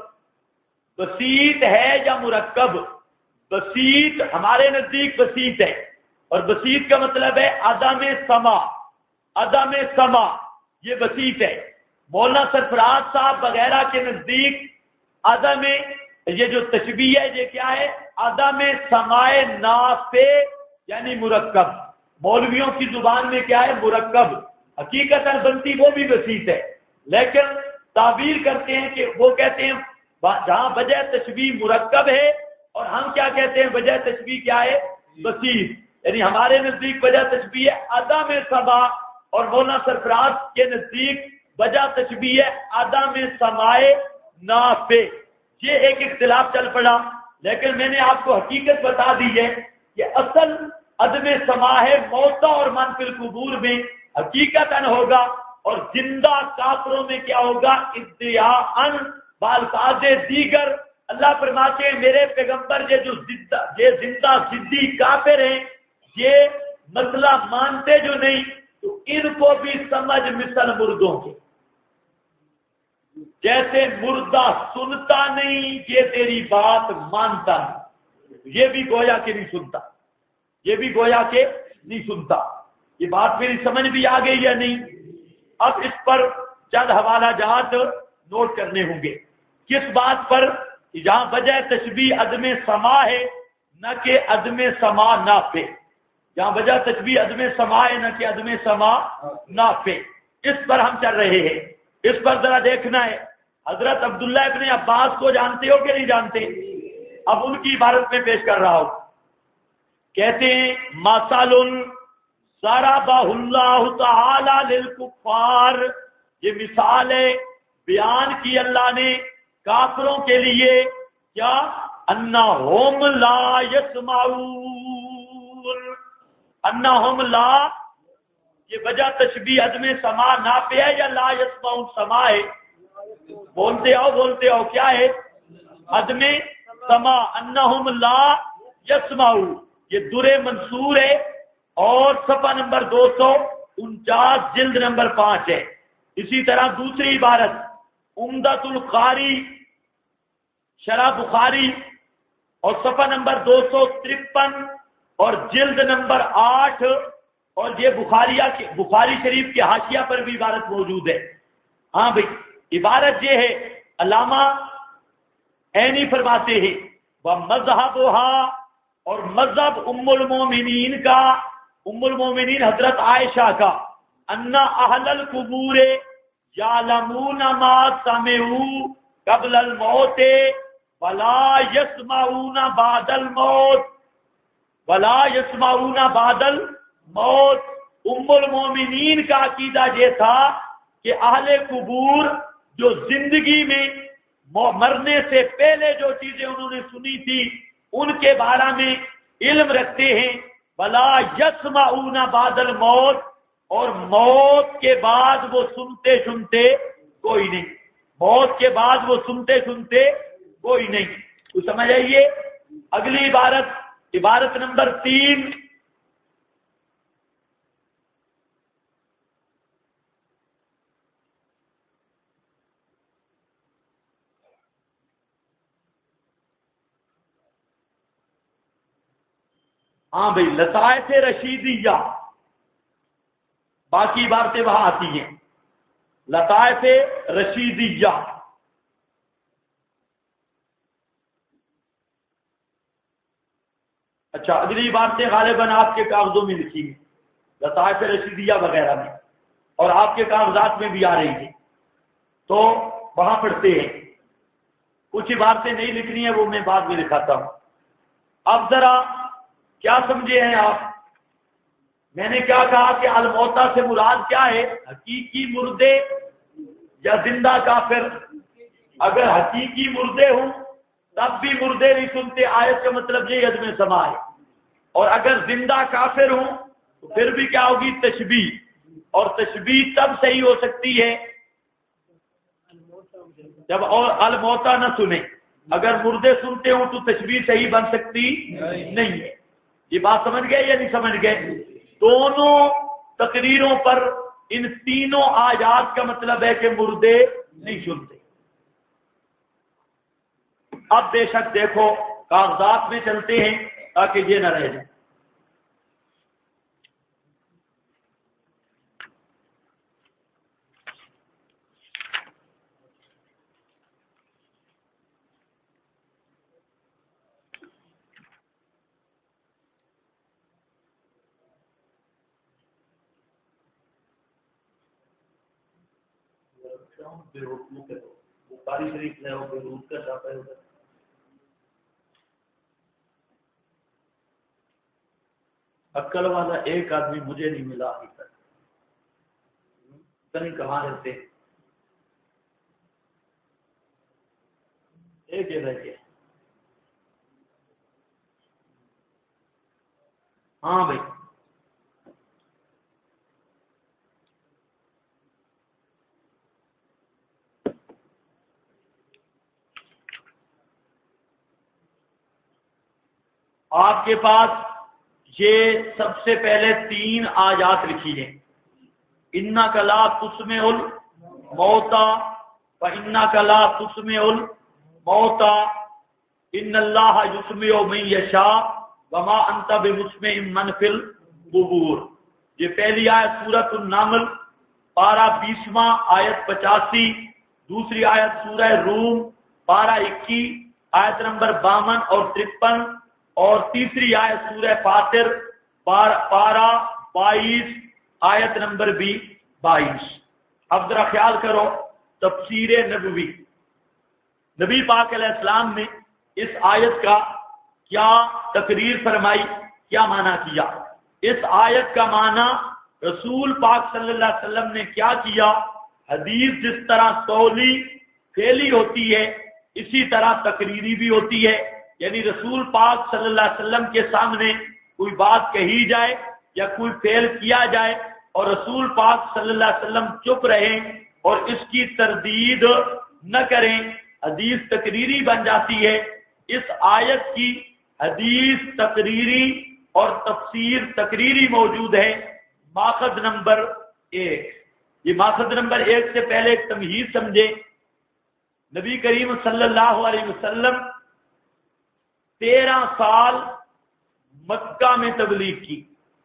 بسیط ہے یا مرکب؟ بسیط ہمارے نزدیک بسیط ہے، اور بسیط کا مطلب ہے عدم سما، عدم سما، یہ بسیط ہے۔ مولانا سرفراز صاحب وغیرہ کے نزدیک عدم، یہ جو تشبیہ ہے یہ کیا ہے؟ عدم سماع نافع یعنی مرکب۔ مولویوں کی زبان میں کیا ہے؟ مرکب۔ حقیقتاً بنتی وہ بھی بسیط ہے، لیکن تعبیر کرتے ہیں کہ وہ کہتے ہیں جہاں وجہ تشبیہ مرکب ہے، اور ہم کیا کہتے ہیں؟ وجہ تشبیہ کیا ہے؟ بسیط۔ یعنی ہمارے نزدیک وجہ تشبیہ ہے عدم سما، اور مولانا سرفراز کے نزدیک وجہ تشبیہ ہے عدم سماع نافع۔ یہ ایک اختلاف چل پڑا، لیکن میں نے آپ کو حقیقت بتا دی ہے کہ اصل عدم سما ہے موتا اور من فی القبور میں حقیقتاً ہوگا، اور زندہ کافروں میں کیا ہوگا؟ ادعاء بالفاظ دیگر۔ اللہ فرماتے ہیں میرے پیغمبر یہ جو زندہ ضدی کافر ہیں، یہ مسئلہ مانتے جو نہیں، تو ان کو بھی سمجھ مثل مردوں کے، جیسے مردہ سنتا نہیں یہ تیری بات مانتا نہیں، یہ بھی گویا کہ نہیں سنتا، یہ بھی گویا کہ نہیں سنتا۔ یہ بات میری سمجھ بھی آ گئی یا نہیں؟ اب اس پر چند حوالہ جات نوٹ کرنے ہوں گے۔ کس بات پر؟ جہاں وجہ تشبیہ عدم سما ہے، نہ کہ عدم سما نافع۔ جہاں وجہ تشبیہ عدم سما ہے نہ کہ عدم سما نافع، اس پر ہم چل رہے ہیں۔ اس پر ذرا دیکھنا ہے، حضرت عبداللہ ابن عباس کو جانتے ہو کہ نہیں جانتے؟ اب ان کی عبارت میں پیش کر رہا ہوں۔ کہتے ہیں مثل ضربہ اللہ تعالی للکفار، یہ مثال ہے بیان کی اللہ نے کافروں کے لیے، کیا؟ انہم لا یسمعون، انہم لا، یہ وجہ تشبیہ عدم سما نافع ہے یا لا یسمعون سما ہے؟ بولتے آؤ کیا ہے؟ عدم سما، انہم لا یسمعون، یہ در منصور ہے اور صفحہ نمبر 249 جلد نمبر 5 ہے۔ اسی طرح دوسری عبارت عمدۃ القاری شرح بخاری اور صفحہ نمبر 253 اور جلد نمبر 8، اور یہ بخاری شریف کے حاشیہ پر بھی عبارت موجود ہے۔ ہاں بھائی، عبارت یہ ہے، علامہ عینی فرماتے ہیں وہ مذہبها، اور مذہب ام المومنین کا، ام المومنین حضرت عائشہ کا، ان اہل القبور یعلمون ما سمعوا قبل الموت ولا یسمعون بعد الموت، ولا یسمعون بعد الموت۔ ام المومنین کا عقیدہ یہ تھا کہ اہل قبور جو زندگی میں مرنے سے پہلے جو چیزیں انہوں نے سنی تھی ان کے بارے میں علم رکھتے ہیں، ولا یسمعون بعد الموت، اور موت کے بعد وہ سنتے کوئی نہیں، موت کے بعد وہ سنتے کوئی نہیں۔ تو سمجھ آئیے اگلی عبارت نمبر 3، ہاں بھائی، لطائف رشیدیہ، باقی عبارتیں وہاں آتی ہیں، لطائف رشیدیہ۔ اچھا، اگلی عبارتیں غالباً آپ کے کاغذوں میں لکھی ہیں، لطائف رشیدیہ وغیرہ میں، اور آپ کے کاغذات میں بھی آ رہی ہیں، تو وہاں پڑھتے ہیں۔ کچھ عبارتیں نہیں لکھنی ہیں، وہ میں بعد میں لکھاتا ہوں۔ اب ذرا کیا سمجھے ہیں آپ؟ میں نے کیا کہا کہ الموتا سے مراد کیا ہے؟ حقیقی مردے یا زندہ کافر؟ اگر حقیقی مردے ہوں تب بھی مردے نہیں سنتے، آیت کا مطلب یہ عدم سما ہے، اور اگر زندہ کافر ہوں تو پھر بھی کیا ہوگی؟ تشبیہ، اور تشبیہ تب صحیح ہو سکتی ہے جب اور الموتا نہ سنیں۔ اگر مردے سنتے ہوں تو تشبیہ صحیح بن سکتی نہیں ہے۔ یہ بات سمجھ گئے یا نہیں سمجھ گئے؟ دونوں تقریروں پر ان تینوں آیات کا مطلب ہے کہ مردے نہیں سنتے۔ اب بے شک دیکھو کاغذات میں چلتے ہیں تاکہ یہ نہ رہ جائے۔ بخاری شریف میں بیروت کا چھاپا ہے ادھر۔ عقل والا ایک آدمی مجھے نہیں ملا ابھی تک، پتہ نہیں کہاں رہتے، ایک ہے رہ گیا۔ ہاں بھائی، آپ کے پاس یہ سب سے پہلے 3 آیات لکھی ہیں، اِنَّکَ لَا تُسْمِعُ الْمَوْتَى وَإِنَّکَ لَا تُسْمِعُ الْمَوْتَى إِنَّ اللَّهَ يُسْمِعُ مَن يَشَاءُ وَمَا أَنْتَ بِمُسْمِعٍ مَّن فِي الْقُبُورِ۔ یہ پہلی آیت سورۃ النمل پارہ 20واں آیت 85، دوسری آیت سورہ روم پارہ 21 آیت نمبر 52 اور 53، اور تیسری آیت سورہ فاطر پارہ 22 آیت نمبر بھی 22۔ اب ذرا خیال کرو، تفسیر نبوی، نبی پاک علیہ السلام نے اس آیت کا کیا تقریر فرمائی، کیا معنی کیا؟ اس آیت کا معنی رسول پاک صلی اللہ علیہ وسلم نے کیا کیا؟ حدیث جس طرح قولی فعلی ہوتی ہے اسی طرح تقریری بھی ہوتی ہے، یعنی رسول پاک صلی اللہ علیہ وسلم کے سامنے کوئی بات کہی جائے یا کوئی فعل کیا جائے اور رسول پاک صلی اللہ علیہ وسلم چپ رہیں اور اس کی تردید نہ کریں، حدیث تقریری بن جاتی ہے۔ اس آیت کی حدیث تقریری اور تفسیر تقریری موجود ہے۔ ماخذ نمبر 1، یہ ماخذ نمبر 1 سے پہلے ایک تمہید سمجھے۔ نبی کریم صلی اللہ علیہ وسلم 13 سال مکہ میں تبلیغ کی۔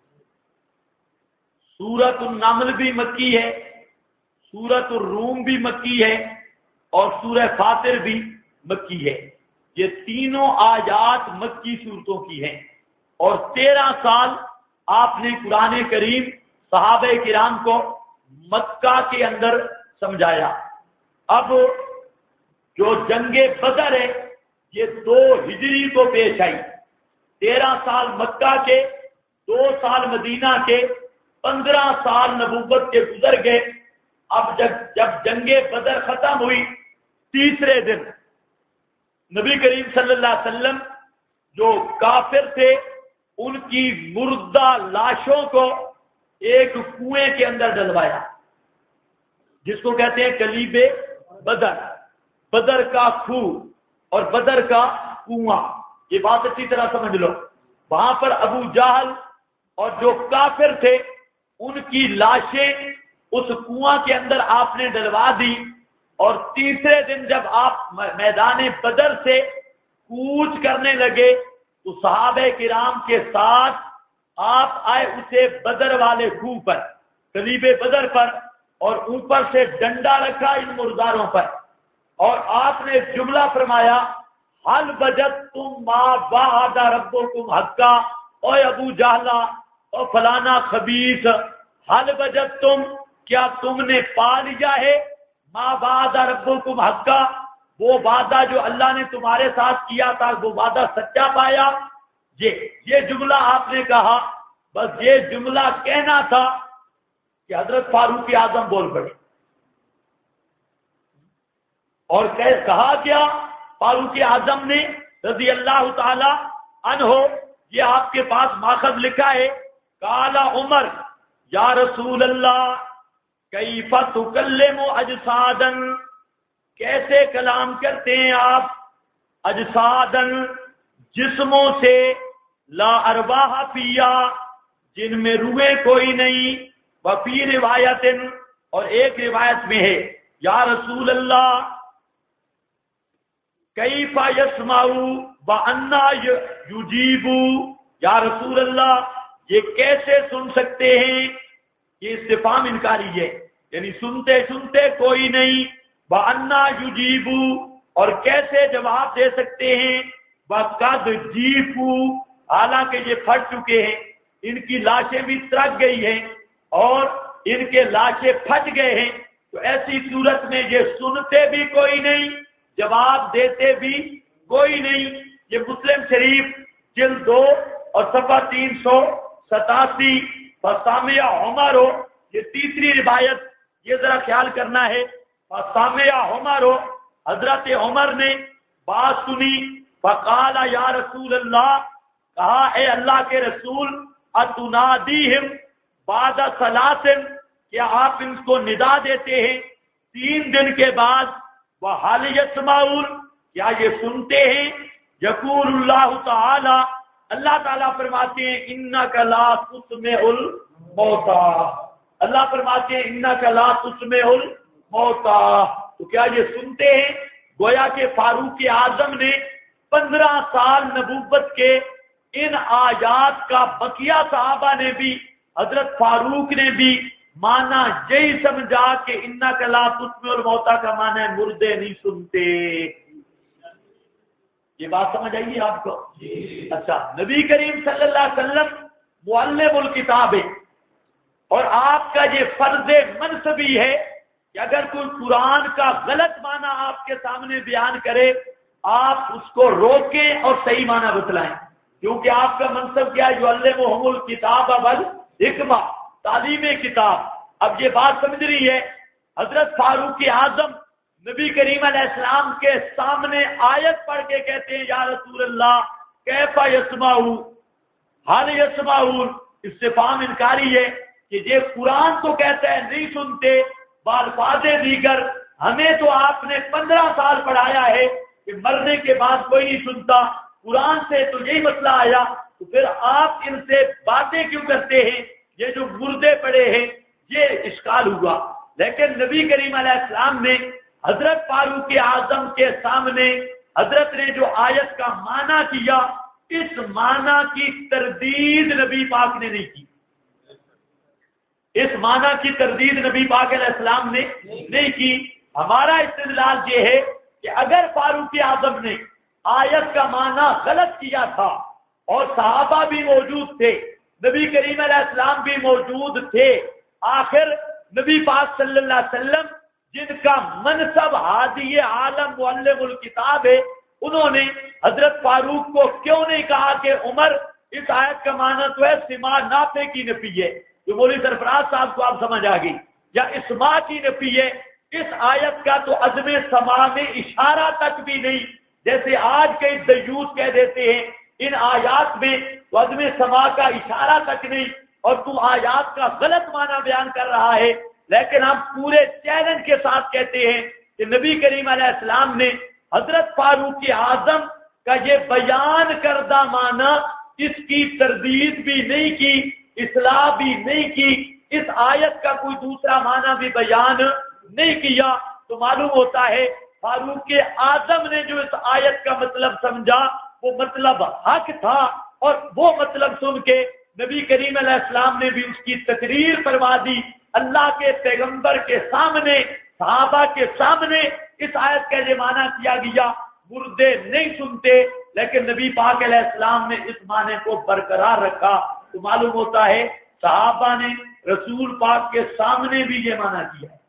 سورۃ النمل بھی مکی ہے، سورۃ الروم بھی مکی ہے اور سورہ فاطر بھی مکی ہے۔ یہ تینوں آیات مکی صورتوں کی ہیں، اور 13 سال آپ نے قرآن کریم صحابہ کرام کو مکہ کے اندر سمجھایا۔ اب جو جنگ بدر ہے یہ 2 ہجری کو پیش آئی۔ 13 سال مکہ کے، 2 سال مدینہ کے، 15 سال نبوت کے گزر گئے۔ اب جب جنگ بدر ختم ہوئی، تیسرے دن نبی کریم صلی اللہ علیہ وسلم جو کافر تھے ان کی مردہ لاشوں کو ایک کنویں کے اندر ڈلوایا، جس کو کہتے ہیں کلیب بدر، بدر کا کھوہ اور بدر کا کنواں۔ یہ بات اچھی طرح سمجھ لو، وہاں پر ابو جہل اور جو کافر تھے ان کی لاشیں اس کنواں کے اندر آپ نے ڈلوا دی، اور تیسرے دن جب آپ میدان بدر سے کوچ کرنے لگے تو صحابہ کرام کے ساتھ آپ آئے اسے بدر والے کنویں پر، کلیب بدر پر، اور اوپر سے ڈنڈا رکھا ان مرداروں پر، اور آپ نے جملہ فرمایا حل وجدتم ما وعد ربکم حقا، اے ابو جہلا اور فلانا خبیث، حل وجدتم، کیا تم نے پا لیا ہے ما وعد ربکم حقا، وہ وعدہ جو اللہ نے تمہارے ساتھ کیا تھا وہ وعدہ سچا پایا؟ یہ جملہ آپ نے کہا، بس یہ جملہ کہنا تھا کہ حضرت فاروق اعظم بول پڑے، اور کہا کیا فاروق اعظم نے رضی اللہ تعالی عنہ، یہ آپ کے پاس ماخذ لکھا ہے، قال عمر یا رسول اللہ کیف تکلم اجسادا، کیسے کلام کرتے ہیں آپ اجسادا، جسموں سے، لا ارواح فیا، جن میں روحیں کوئی نہیں، وفی روایت، اور ایک روایت میں ہے یا رسول اللہ کیف یسمع وانا یجیب، یا رسول اللہ یہ کیسے سن سکتے ہیں؟ یہ استفہام انکاری ہے، یعنی سنتے سنتے کوئی نہیں، وانا یجیب، اور کیسے جواب دے سکتے ہیں؟ وقد جیفو، حالانکہ یہ پھٹ چکے ہیں، ان کی لاشیں بھی ترک گئی ہیں اور ان کے لاشیں پھٹ گئے ہیں، تو ایسی صورت میں یہ سنتے بھی کوئی نہیں، جواب دیتے بھی کوئی نہیں۔ یہ مسلم شریف جلد 2 اور صفحہ 387، فسامع عمر، یہ تیسری روایت، یہ ذرا خیال کرنا ہے، فسامع عمر، حضرت عمر نے بات سنی، فقال یا رسول اللہ، کہا اے اللہ کے رسول، اتنادیہم بعد ثلاث، کیا آپ ان کو ندا دیتے ہیں 3 دن کے بعد؟ وحال یسمعون، کیا یہ سنتے ہیں؟ یقول اللہ تعالی، اللہ تعالیٰ فرماتے ہیں انک لا تسمع الموتى، اللہ فرماتے ہیں انک لا تسمع الموتى، تو کیا یہ سنتے ہیں؟ گویا کہ فاروق اعظم نے 15 سال نبوت کے ان آیات کا بقیہ صحابہ نے بھی، حضرت فاروق نے بھی مانا یہی سمجھا کہ انک لا تسمع الموتى کا معنی ہے مردے نہیں سنتے۔ یہ بات سمجھ آئیے آپ کو؟ اچھا، نبی کریم صلی اللہ علیہ وسلم معلم الکتاب ہے، اور آپ کا یہ فرض منصبی ہے کہ اگر کوئی قرآن کا غلط معنی آپ کے سامنے بیان کرے آپ اس کو روکیں اور صحیح معنی بتلائیں، کیونکہ آپ کا منصب کیا ہے؟ یعلمہم الکتاب والحکمہ، تعلیم کتاب۔ اب یہ بات سمجھ رہی ہے، حضرت فاروق اعظم نبی کریم علیہ السلام کے سامنے آیت پڑھ کے کہتے ہیں یا رسول اللہ کیف یسمعون حال یسمعون، استفہام انکاری ہے کہ یہ قرآن تو کہتا ہے نہیں سنتے، بالفاظ دیگر ہمیں تو آپ نے 15 سال پڑھایا ہے کہ مرنے کے بعد کوئی نہیں سنتا، قرآن سے تو یہی مسئلہ آیا، تو پھر آپ ان سے باتیں کیوں کرتے ہیں؟ یہ جو مردے پڑے ہیں یہ اشکال ہوا۔ لیکن نبی کریم علیہ السلام نے حضرت فاروق اعظم کے سامنے حضرت نے جو آیت کا معنی کیا، اس معنی کی تردید نبی پاک نے نہیں کی، اس معنی کی تردید نبی پاک علیہ السلام نے نہیں کی۔ ہمارا استدلال یہ ہے کہ اگر فاروق اعظم نے آیت کا معنی غلط کیا تھا اور صحابہ بھی موجود تھے، نبی کریم علیہ السلام بھی موجود تھے، آخر نبی پاک صلی اللہ علیہ وسلم جن کا منصب ہادی عالم معلم الکتاب ہے، انہوں نے حضرت فاروق کو کیوں نہیں کہا کہ عمر اس آیت کا معنی تو ہے سما نافع کی نفی ہے، جو مولوی سرفراز صاحب کو آپ سمجھ آ گئی، یا اسماع کی نفی ہے، اس آیت کا تو عدم سماع میں اشارہ تک بھی نہیں، جیسے آج کئی دیوس کہہ دیتے ہیں ان آیات میں تو عدم سماع کا اشارہ تک نہیں، اور تو آیات کا غلط معنی بیان کر رہا ہے۔ لیکن ہم پورے چیلنج کے ساتھ کہتے ہیں کہ نبی کریم علیہ السلام نے حضرت فاروق اعظم کا یہ بیان کردہ معنی اس کی تردید بھی نہیں کی، اصلاح بھی نہیں کی، اس آیت کا کوئی دوسرا معنی بھی بیان نہیں کیا، تو معلوم ہوتا ہے فاروق اعظم نے جو اس آیت کا مطلب سمجھا وہ مطلب حق تھا، اور وہ مطلب سن کے نبی کریم علیہ السلام نے بھی اس کی تقریر فرما دی، اللہ کے پیغمبر کے سامنے، صحابہ کے سامنے اس آیت کا یہ معنی کیا گیا، مردے نہیں سنتے، لیکن نبی پاک علیہ السلام نے اس معنی کو برقرار رکھا، تو معلوم ہوتا ہے صحابہ نے رسول پاک کے سامنے بھی یہ معنی کیا ہے۔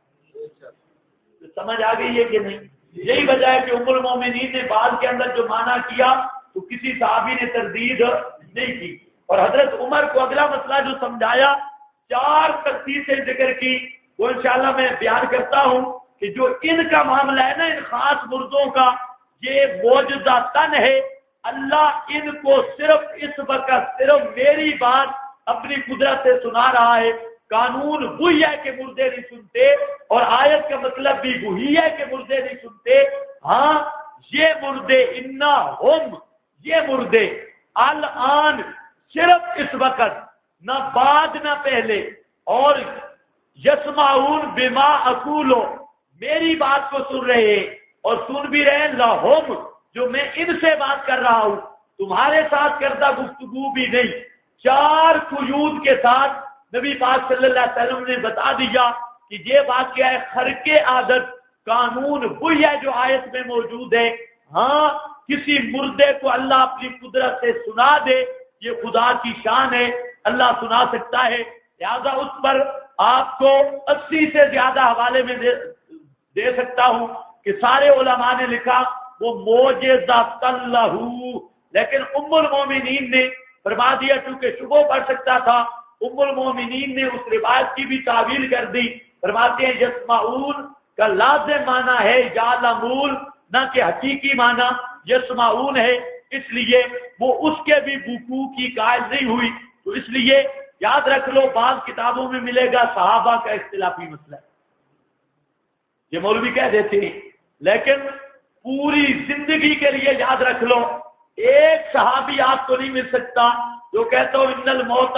سمجھ آ گئی ہے کہ نہیں؟ یہی وجہ ہے کہ ام المومنین نے بعد کے اندر جو معنی کیا تو کسی صحابی نے تردید نہیں کی، اور حضرت عمر کو اگلا مسئلہ جو سمجھایا 4 تفصیل سے ذکر کی، وہ انشاءاللہ میں بیان کرتا ہوں کہ جو ان کا معاملہ ہے نا، ان خاص مردوں کا، یہ معجزہ تن ہے، اللہ ان کو صرف اس وقت صرف میری بات اپنی قدرت سے سنا رہا ہے، قانون وہی ہے کہ مردے نہیں سنتے، اور آیت کا مطلب بھی وہی ہے کہ مردے نہیں سنتے۔ ہاں یہ مردے انا ہم، یہ مردے الان صرف اس وقت، نہ بعد نہ پہلے، اور یسمعون بما اقولو، میری بات کو سن رہے ہیں، اور سن بھی رہے لہم، جو میں ان سے بات کر رہا ہوں، تمہارے ساتھ کردہ گفتگو بھی نہیں۔ 4 قیود کے ساتھ نبی پاک صلی اللہ علیہ وسلم نے بتا دیا کہ یہ بات کیا ہے، خرق عادت، قانون وہی ہے جو آیت میں موجود ہے۔ ہاں کسی مردے کو اللہ اپنی قدرت سے سنا دے، یہ خدا کی شان ہے، اللہ سنا سکتا ہے، لہذا اس پر آپ کو 80 سے زیادہ حوالے میں دے سکتا ہوں کہ سارے علماء نے لکھا وہ معجزہ لہو، لیکن ام المومنین نے فرما دیا چونکہ شبہ پڑ سکتا تھا، ام المومنین نے اس روایت کی بھی تعویل کر دی، فرماتے ہیں یسمعون کا لازم معنی ہے یعلمون، نہ کہ حقیقی معنی یسمعون ہے، اس لیے وہ اس کے بھی وقوع کی قائل نہیں ہوئی۔ تو اس لیے یاد رکھ لو، بعض کتابوں میں ملے گا صحابہ کا اختلافی مسئلہ ہے، یہ مولوی کہہ دیتے ہیں، لیکن پوری زندگی کے لیے یاد رکھ لو، ایک صحابی آپ کو نہیں مل سکتا جو کہتا ہو ان الموت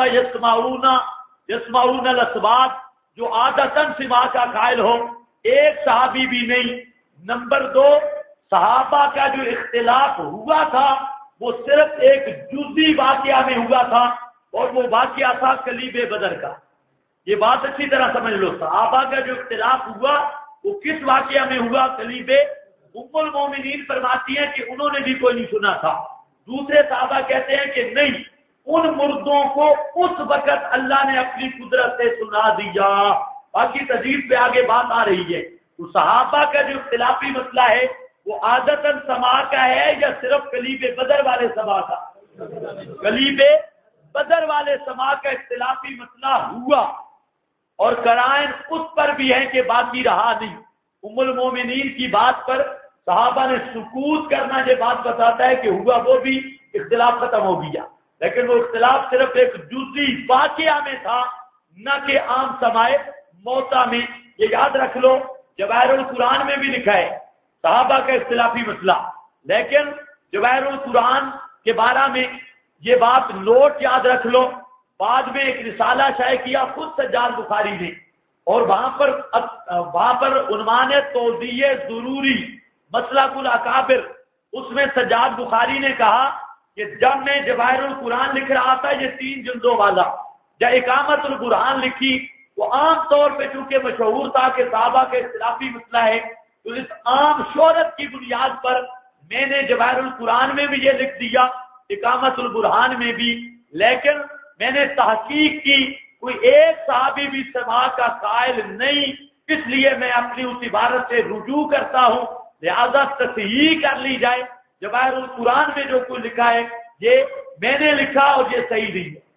یسمعون الاسباب، جو عادتاً سماع کا قائل ہو، ایک صحابی بھی نہیں۔ نمبر 2، صحابہ کا جو اختلاف ہوا تھا وہ صرف ایک جزئی واقعہ میں ہوا تھا، اور وہ واقعہ تھا کلیب بدر کا۔ یہ بات اچھی طرح سمجھ لو، صحابہ کا جو اختلاف ہوا وہ کس واقعہ میں ہوا؟ کلیب۔ ام المومنین فرماتی ہیں کہ انہوں نے بھی کوئی نہیں سنا تھا، دوسرے صحابہ کہتے ہیں کہ نہیں، ان مردوں کو اس وقت اللہ نے اپنی قدرت سے سنا دیا۔ باقی تجوید پہ آگے بات آ رہی ہے۔ تو صحابہ کا جو اختلافی مسئلہ ہے وہ عادتاً سماع کا ہے یا صرف کلیب بدر والے سماع کا؟ کلیب بدر والے سماع کا اختلافی مسئلہ ہوا، اور قرائن اس پر بھی ہے کہ باقی رہا نہیں۔ ام المومنین کی بات پر صحابہ نے سکوت کرنا یہ بات بتاتا ہے کہ ہوا وہ بھی اختلاف ختم ہو گیا، لیکن وہ اختلاف صرف ایک جزئی واقعہ میں تھا، نہ کہ عام سماع موتا میں۔ یہ یاد رکھ لو، جواہر القرآن میں بھی لکھا ہے صحابہ کا اختلافی مسئلہ، لیکن جواہر القرآن کے بارے میں یہ بات نوٹ یاد رکھ لو، بعد میں ایک رسالہ شائع کیا خود سجاد بخاری نے، اور وہاں پر عنوان ہے توضیح ضروری مسلک الاکابر۔ اس میں سجاد بخاری نے کہا کہ جب میں جواہر القرآن لکھ رہا تھا یہ 3 جلدوں والا، جب اقامت القرآن لکھی وہ عام طور پہ چونکہ مشہور تھا کہ صحابہ کا اختلافی مسئلہ ہے، تو اس عام شہرت کی بنیاد پر میں نے جواہر القرآن میں بھی یہ لکھ دیا، اقامت القرآن میں بھی، لیکن میں نے تحقیق کی کوئی ایک صحابی بھی سماع کا قائل نہیں، اس لیے میں اپنی اس عبارت سے رجوع کرتا ہوں، لہذا تصحیح کر لی جائے۔ جواہر القرآن میں جو کوئی لکھا ہے یہ میں نے لکھا اور یہ صحیح نہیں ہے۔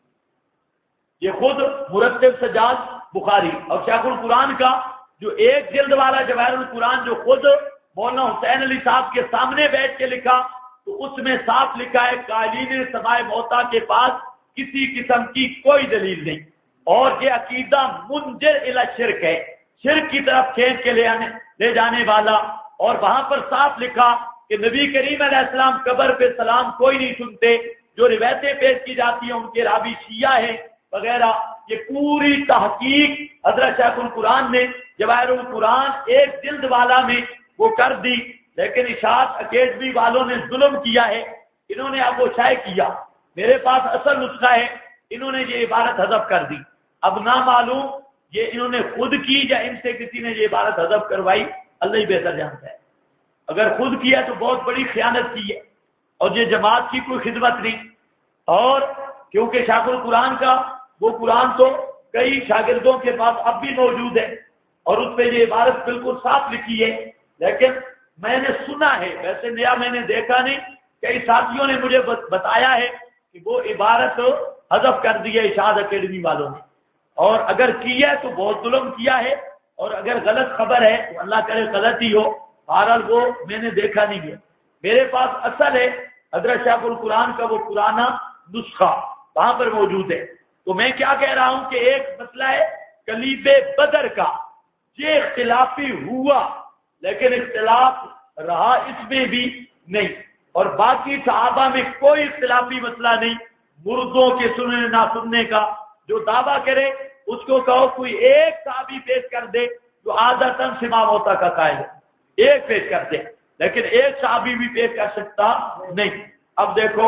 یہ خود مرتب سجاد بخاری، اور شیخ القرآن کا جو 1 جلد والا جواہر القرآن جو خود مولانا حسین علی صاحب کے سامنے بیٹھ کے لکھا، تو اس میں صاف لکھا ہے قائلین سماع موتا کے پاس کسی قسم کی کوئی دلیل نہیں، اور یہ عقیدہ منجر الی شرک ہے، شرک کی طرف کھینچ کے لے جانے والا۔ اور وہاں پر صاف لکھا کہ نبی کریم علیہ السلام قبر پہ سلام کوئی نہیں سنتے، جو روایتیں پیش کی جاتی ہیں ان کے راوی شیعہ ہیں وغیرہ۔ یہ پوری تحقیق حضرت شیخ القرآن نے جواہر القرآن 1 جلد والا میں وہ کر دی، لیکن اشاعت اکیڈمی والوں نے ظلم کیا ہے، انہوں نے اب وہ شائع کیا، میرے پاس اصل نسخہ ہے، انہوں نے یہ عبارت حذف کر دی۔ اب نہ معلوم یہ انہوں نے خود کی یا ان سے کسی نے یہ عبارت حذف کروائی، اللہ ہی بہتر جانتا ہے۔ اگر خود کیا تو بہت بڑی خیانت کی ہے، اور یہ جماعت کی کوئی خدمت نہیں۔ اور کیونکہ شیخ القرآن کا وہ قرآن تو کئی شاگردوں کے پاس اب بھی موجود ہے، اور اس پہ یہ عبارت بالکل صاف لکھی ہے، لیکن میں نے سنا ہے، ویسے نیا میں نے دیکھا نہیں، کئی ساتھیوں نے مجھے بتایا ہے کہ وہ عبارت حذف کر دی ہے اشاعت اکیڈمی والوں نے، اور اگر کیا ہے تو بہت ظلم کیا ہے، اور اگر غلط خبر ہے تو اللہ کرے غلط ہی ہو، بہرحال وہ میں نے دیکھا نہیں ہے۔ میرے پاس اصل ہے حضرت شیخ القرآن کا وہ پرانا نسخہ وہاں پر موجود ہے۔ تو میں کیا کہہ رہا ہوں کہ ایک مسئلہ ہے کلیب بدر کا، یہ اختلافی ہوا لیکن اختلاف رہا اس میں بھی نہیں، اور باقی صحابہ میں کوئی اختلافی مسئلہ نہیں۔ مردوں کے سننے نہ سننے کا جو دعویٰ کرے اس کو کہو کوئی ایک صحابی پیش کر دے جو عادتاً سماع موتا کا قائل ہے، ایک پیش کر دے، لیکن ایک صحابی بھی پیش کر سکتا نہیں۔ اب دیکھو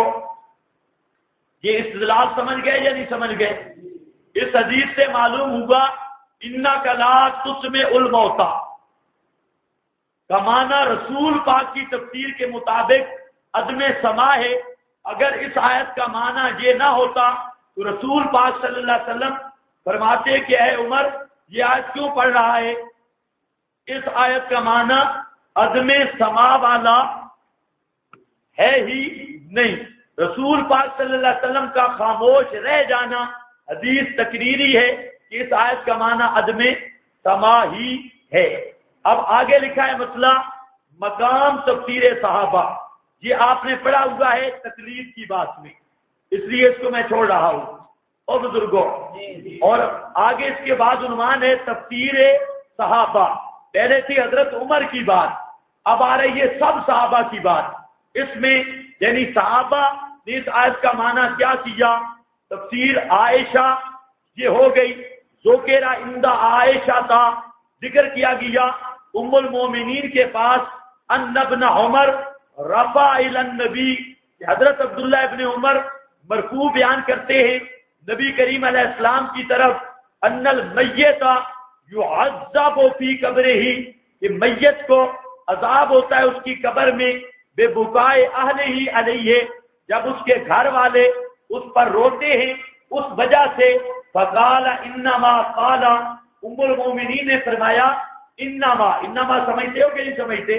یہ استدلال سمجھ گئے یا نہیں سمجھ گئے؟ اس حدیث سے معلوم ہوا انک لا تسمع الموتى کا معنی رسول پاک کی تفسیر کے مطابق عدم سماع ہے۔ اگر اس آیت کا معنی یہ نہ ہوتا تو رسول پاک صلی اللہ علیہ وسلم فرماتے کہ اے عمر یہ آیت کیوں پڑھ رہا ہے؟ اس آیت کا معنی عدم سماع والا ہے ہی نہیں۔ رسول پاک صلی اللہ علیہ وسلم کا خاموش رہ جانا حدیث تقریری ہے کہ اس آیت کا معنی عدم سماع ہی ہے۔ اب آگے لکھا ہے مسئلہ مقام تفسیر صحابہ، یہ آپ نے پڑھا ہوا ہے تقلید کی بات میں، اس لیے اس کو میں چھوڑ رہا ہوں اور بزرگوں۔ اور آگے اس کے بعد عنوان ہے تفسیر صحابہ۔ پہلے تھی حضرت عمر کی بات، اب آ رہی ہے سب صحابہ کی بات۔ اس میں یعنی صحابہ نے اس آیت کا معنی کیا کیا؟ تفسیر عائشہ یہ ہو گئی، ذکر عند عائشہ تھا، ذکر کیا گیا ام المومنین کے پاس ان ابن عمر رفع الی النبی، حضرت عبداللہ ابن عمر مرفوع بیان کرتے ہیں نبی کریم علیہ السلام کی طرف، ان المیت یعذب فی قبرہ، کہ میت کو عذاب ہوتا ہے اس کی قبر میں، بے بکائے اہلہ علیہ، جب اس کے گھر والے اس پر روتے ہیں اس وجہ سے فقال انما قال ام المومنین نے فرمایا انما سمجھتے ہو کہ نہیں سمجھتے؟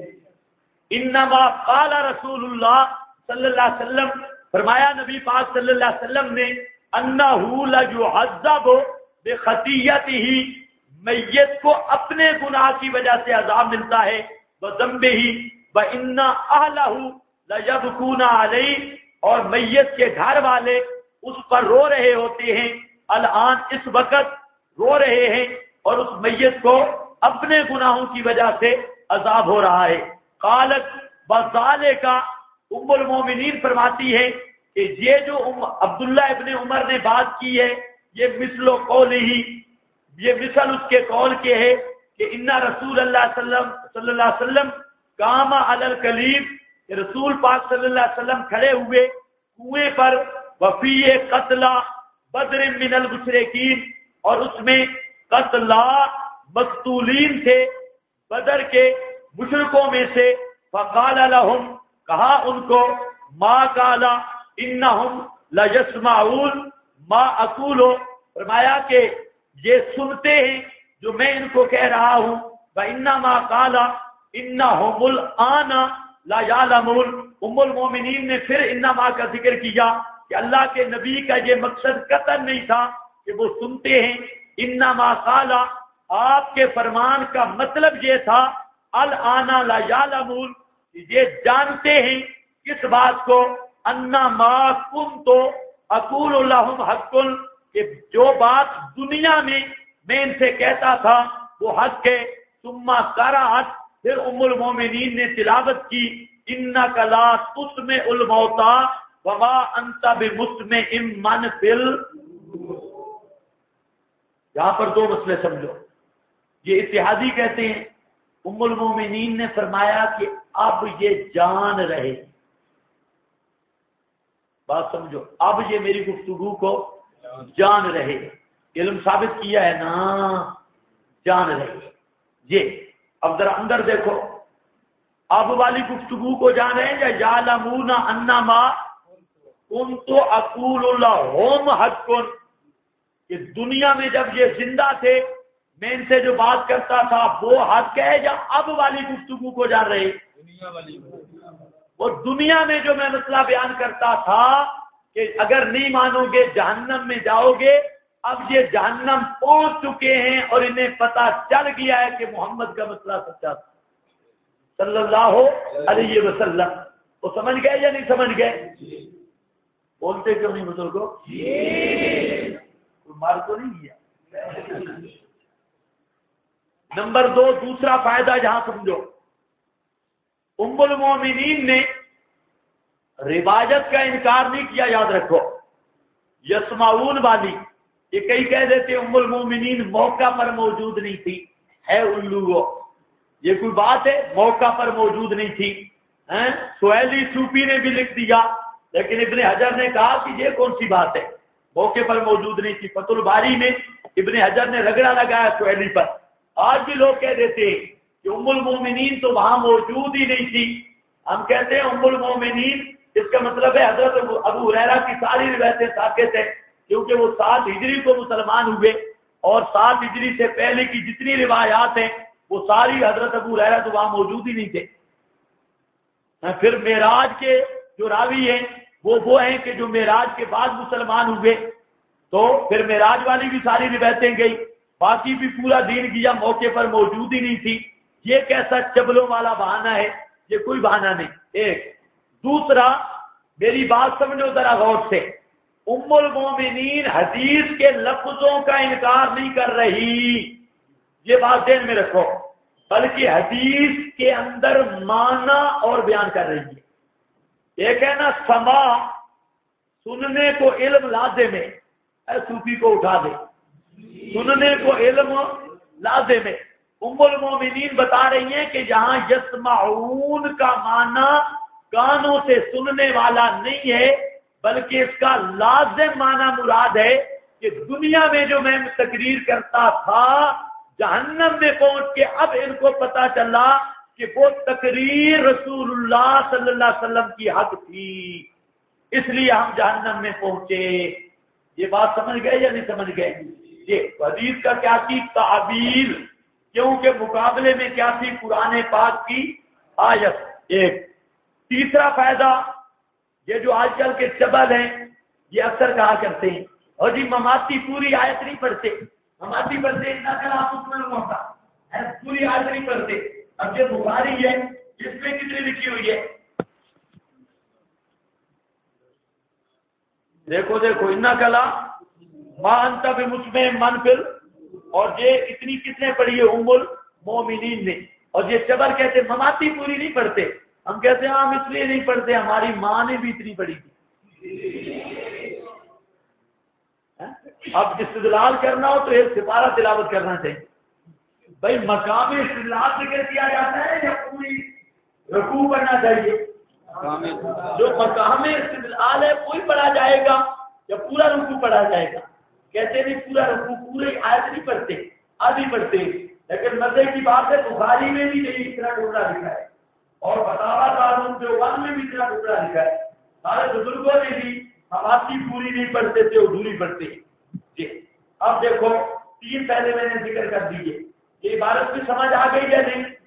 انما قال رسول اللہ صلی اللہ علیہ وسلم فرمایا نبی پاک صلی اللہ علیہ وسلم نے انہ لیعذب بخطیئتہ میت کو اپنے گناہ کی وجہ سے عذاب ملتا ہے وذنبہ وان اہلہ لیبکون علیہ اور میت کے گھر والے اس پر رو رہے ہوتے ہیں الان اس وقت رو رہے ہیں اور اس میت کو اپنے گناہوں کی وجہ سے عذاب ہو رہا ہے قالت بذالک ام المومنین فرماتی ہے کہ یہ جو عبداللہ ابن عمر نے بات کی ہے یہ مثل و قول ہی یہ مثل اس کے قول کے ہے کہ ان رسول اللہ صلی اللہ علیہ وسلم قام علی الکلیب کہ رسول پاک صلی اللہ علیہ وسلم کھڑے ہوئے کنویں پر وفی قتلى بدر من المشرکین اور اس میں قتلى مقتولین تھے بدر کے مشرکوں میں سے فقال لهم کہا ان کو ما قال انہم لیسمعون ما اقول فرمایا کہ یہ سنتے ہیں جو میں ان کو کہہ رہا ہوں وانما قال انہم الان لا يعلمون ام المومنین نے پھر انما کا ذکر کیا کہ اللہ کے نبی کا یہ مقصد قطعاً نہیں تھا کہ وہ سنتے ہیں انما قال آپ کے فرمان کا مطلب یہ تھا الان لا يعلمون یہ جانتے ہیں کس بات کو انما کنت اقول لهم حق کہ جو بات دنیا میں ان سے کہتا تھا وہ حق ہے ثم قرأت پھر ام المومنین نے تلاوت کی انک لا تسمع الموتى وما انت بمسمع من فی یہاں پر دو مسئلے سمجھو یہ اتحادی کہتے ہیں ام المومنین نے فرمایا کہ اب یہ جان رہے بات سمجھو اب یہ میری گفتگو کو جان رہے علم ثابت کیا ہے نا جان رہے یہ اب ذرا اندر دیکھو اب والی گفتگو کو جان رہے ہیں یا یعلمون انما کنت اقول لهم حق کہ دنیا میں جب یہ زندہ تھے میں ان سے جو بات کرتا تھا وہ حق ہے یا اب والی گفتگو کو جان رہے وہ دنیا میں جو میں مسئلہ بیان کرتا تھا کہ اگر نہیں مانو گے جہنم میں جاؤ گے اب یہ جہنم پہنچ چکے ہیں اور انہیں پتہ چل گیا ہے کہ محمد کا مسئلہ سچا تھا صلی اللہ علیہ وسلم وہ سمجھ گئے یا نہیں سمجھ گئے بولتے کیوں نہیں بزرگوں مار تو نہیں کیا نمبر 2 دوسرا فائدہ جہاں سمجھو ام المومنین نے روایت کا انکار نہیں کیا یاد رکھو یسمعون والی یہ کئی کہہ دیتے ام المومنین موقع پر موجود نہیں تھی ہے الو یہ کوئی بات ہے موقع پر موجود نہیں تھی سہیلی صوفی نے بھی لکھ دیا لیکن ابن حجر نے کہا کہ یہ کون سی بات ہے موقع پر موجود نہیں تھی فتح الباری میں ابن حجر نے رگڑا لگایا سہیلی پر آج بھی لوگ کہہ دیتے ہیں کہ ام المومنین تو وہاں موجود ہی نہیں تھی ہم کہتے ہیں ام المومنین اس کا مطلب ہے حضرت ابو ہریرہ کی ساری روایتیں ثابت ہیں کیونکہ وہ 7 ہجری کو مسلمان ہوئے اور 7 ہجری سے پہلے کی جتنی روایات ہیں وہ ساری حضرت ابو ہریرہ تو وہاں موجود ہی نہیں تھے پھر معراج کے جو راوی ہیں وہ ہیں کہ جو معراج کے بعد مسلمان ہوئے تو پھر معراج والی بھی ساری روایتیں گئی باقی بھی پورا دین گیا موقع پر موجود ہی نہیں تھی یہ کیسا چبلوں والا بہانہ ہے یہ کوئی بہانہ نہیں ایک دوسرا میری بات سمجھو ذرا غور سے ام المومنین حدیث کے لفظوں کا انکار نہیں کر رہی یہ بات ذہن میں رکھو بلکہ حدیث کے اندر معنی اور بیان کر رہی ہے ایک ہے نا سما سننے کو علم لازم ہے اے صوفی کو اٹھا دے سننے کو علم لازم ہے ام المومنین بتا رہی ہیں کہ جہاں یسمعون کا معنی کانوں سے سننے والا نہیں ہے بلکہ اس کا لازم معنی مراد ہے کہ دنیا میں جو میں تقریر کرتا تھا جہنم میں پہنچ کے اب ان کو پتا چلا کہ وہ تقریر رسول اللہ صلی اللہ علیہ وسلم کی حق تھی اس لیے ہم جہنم میں پہنچے. یہ بات سمجھ گئے یا نہیں سمجھ گئے؟ یہ حدیث کا کیا تھی؟ تعبیر. کیونکہ مقابلے میں کیا تھی؟ قرآن پاک کی آیت. ایک تیسرا فائدہ، یہ جو آج کل کے چبل ہیں یہ اکثر کہا کرتے ہیں اور جی مماتی پوری آیت نہیں پڑھتے، مماتی پڑھتے اتنا کل آپ اس میں ہوتا پوری آیت نہیں پڑھتے. اب یہ بخاری ہے، اس میں کتنی لکھی ہوئی ہے؟ دیکھو اتنا کلا ماں انت بمسمع من فل، اور یہ اتنی کس نے پڑھی ہے؟ ام المومنین نے. اور یہ چبر کہتے مماتی پوری نہیں پڑھتے. ہم کہتے ہیں ہم اس لیے نہیں پڑھتے ہماری ماں نے بھی اتنی پڑھی تھی. اب استدلال کرنا ہو تو ایک سپارہ تلاوت کرنا چاہیے. بھائی مقام استدلال ذکر کیا جاتا ہے یا پوری رکوع پڑھنا چاہیے؟ جو مقام استدلال ہے وہی پڑھا جائے گا یا پورا رکوع پڑھا جائے گا؟ کہتے نہیں پورا رکوع پورے آیت نہیں پڑھتے، آدھی پڑھتے. لیکن مزے کی بات ہے بخاری میں بھی نہیں اتنا ٹکڑا لکھا ہے اور فتاوی دارالعلوم دیوبند میں بھی اتنا ٹکڑا لکھا ہے. سارے بزرگوں نے بھی حواسی پوری نہیں پڑھتے تھے، ادھوری پڑھتے. جی اب دیکھو 3 پہلے میں نے ذکر کر دیجیے. یہ عبارت بھی سمجھ آ گئی یا نہیں؟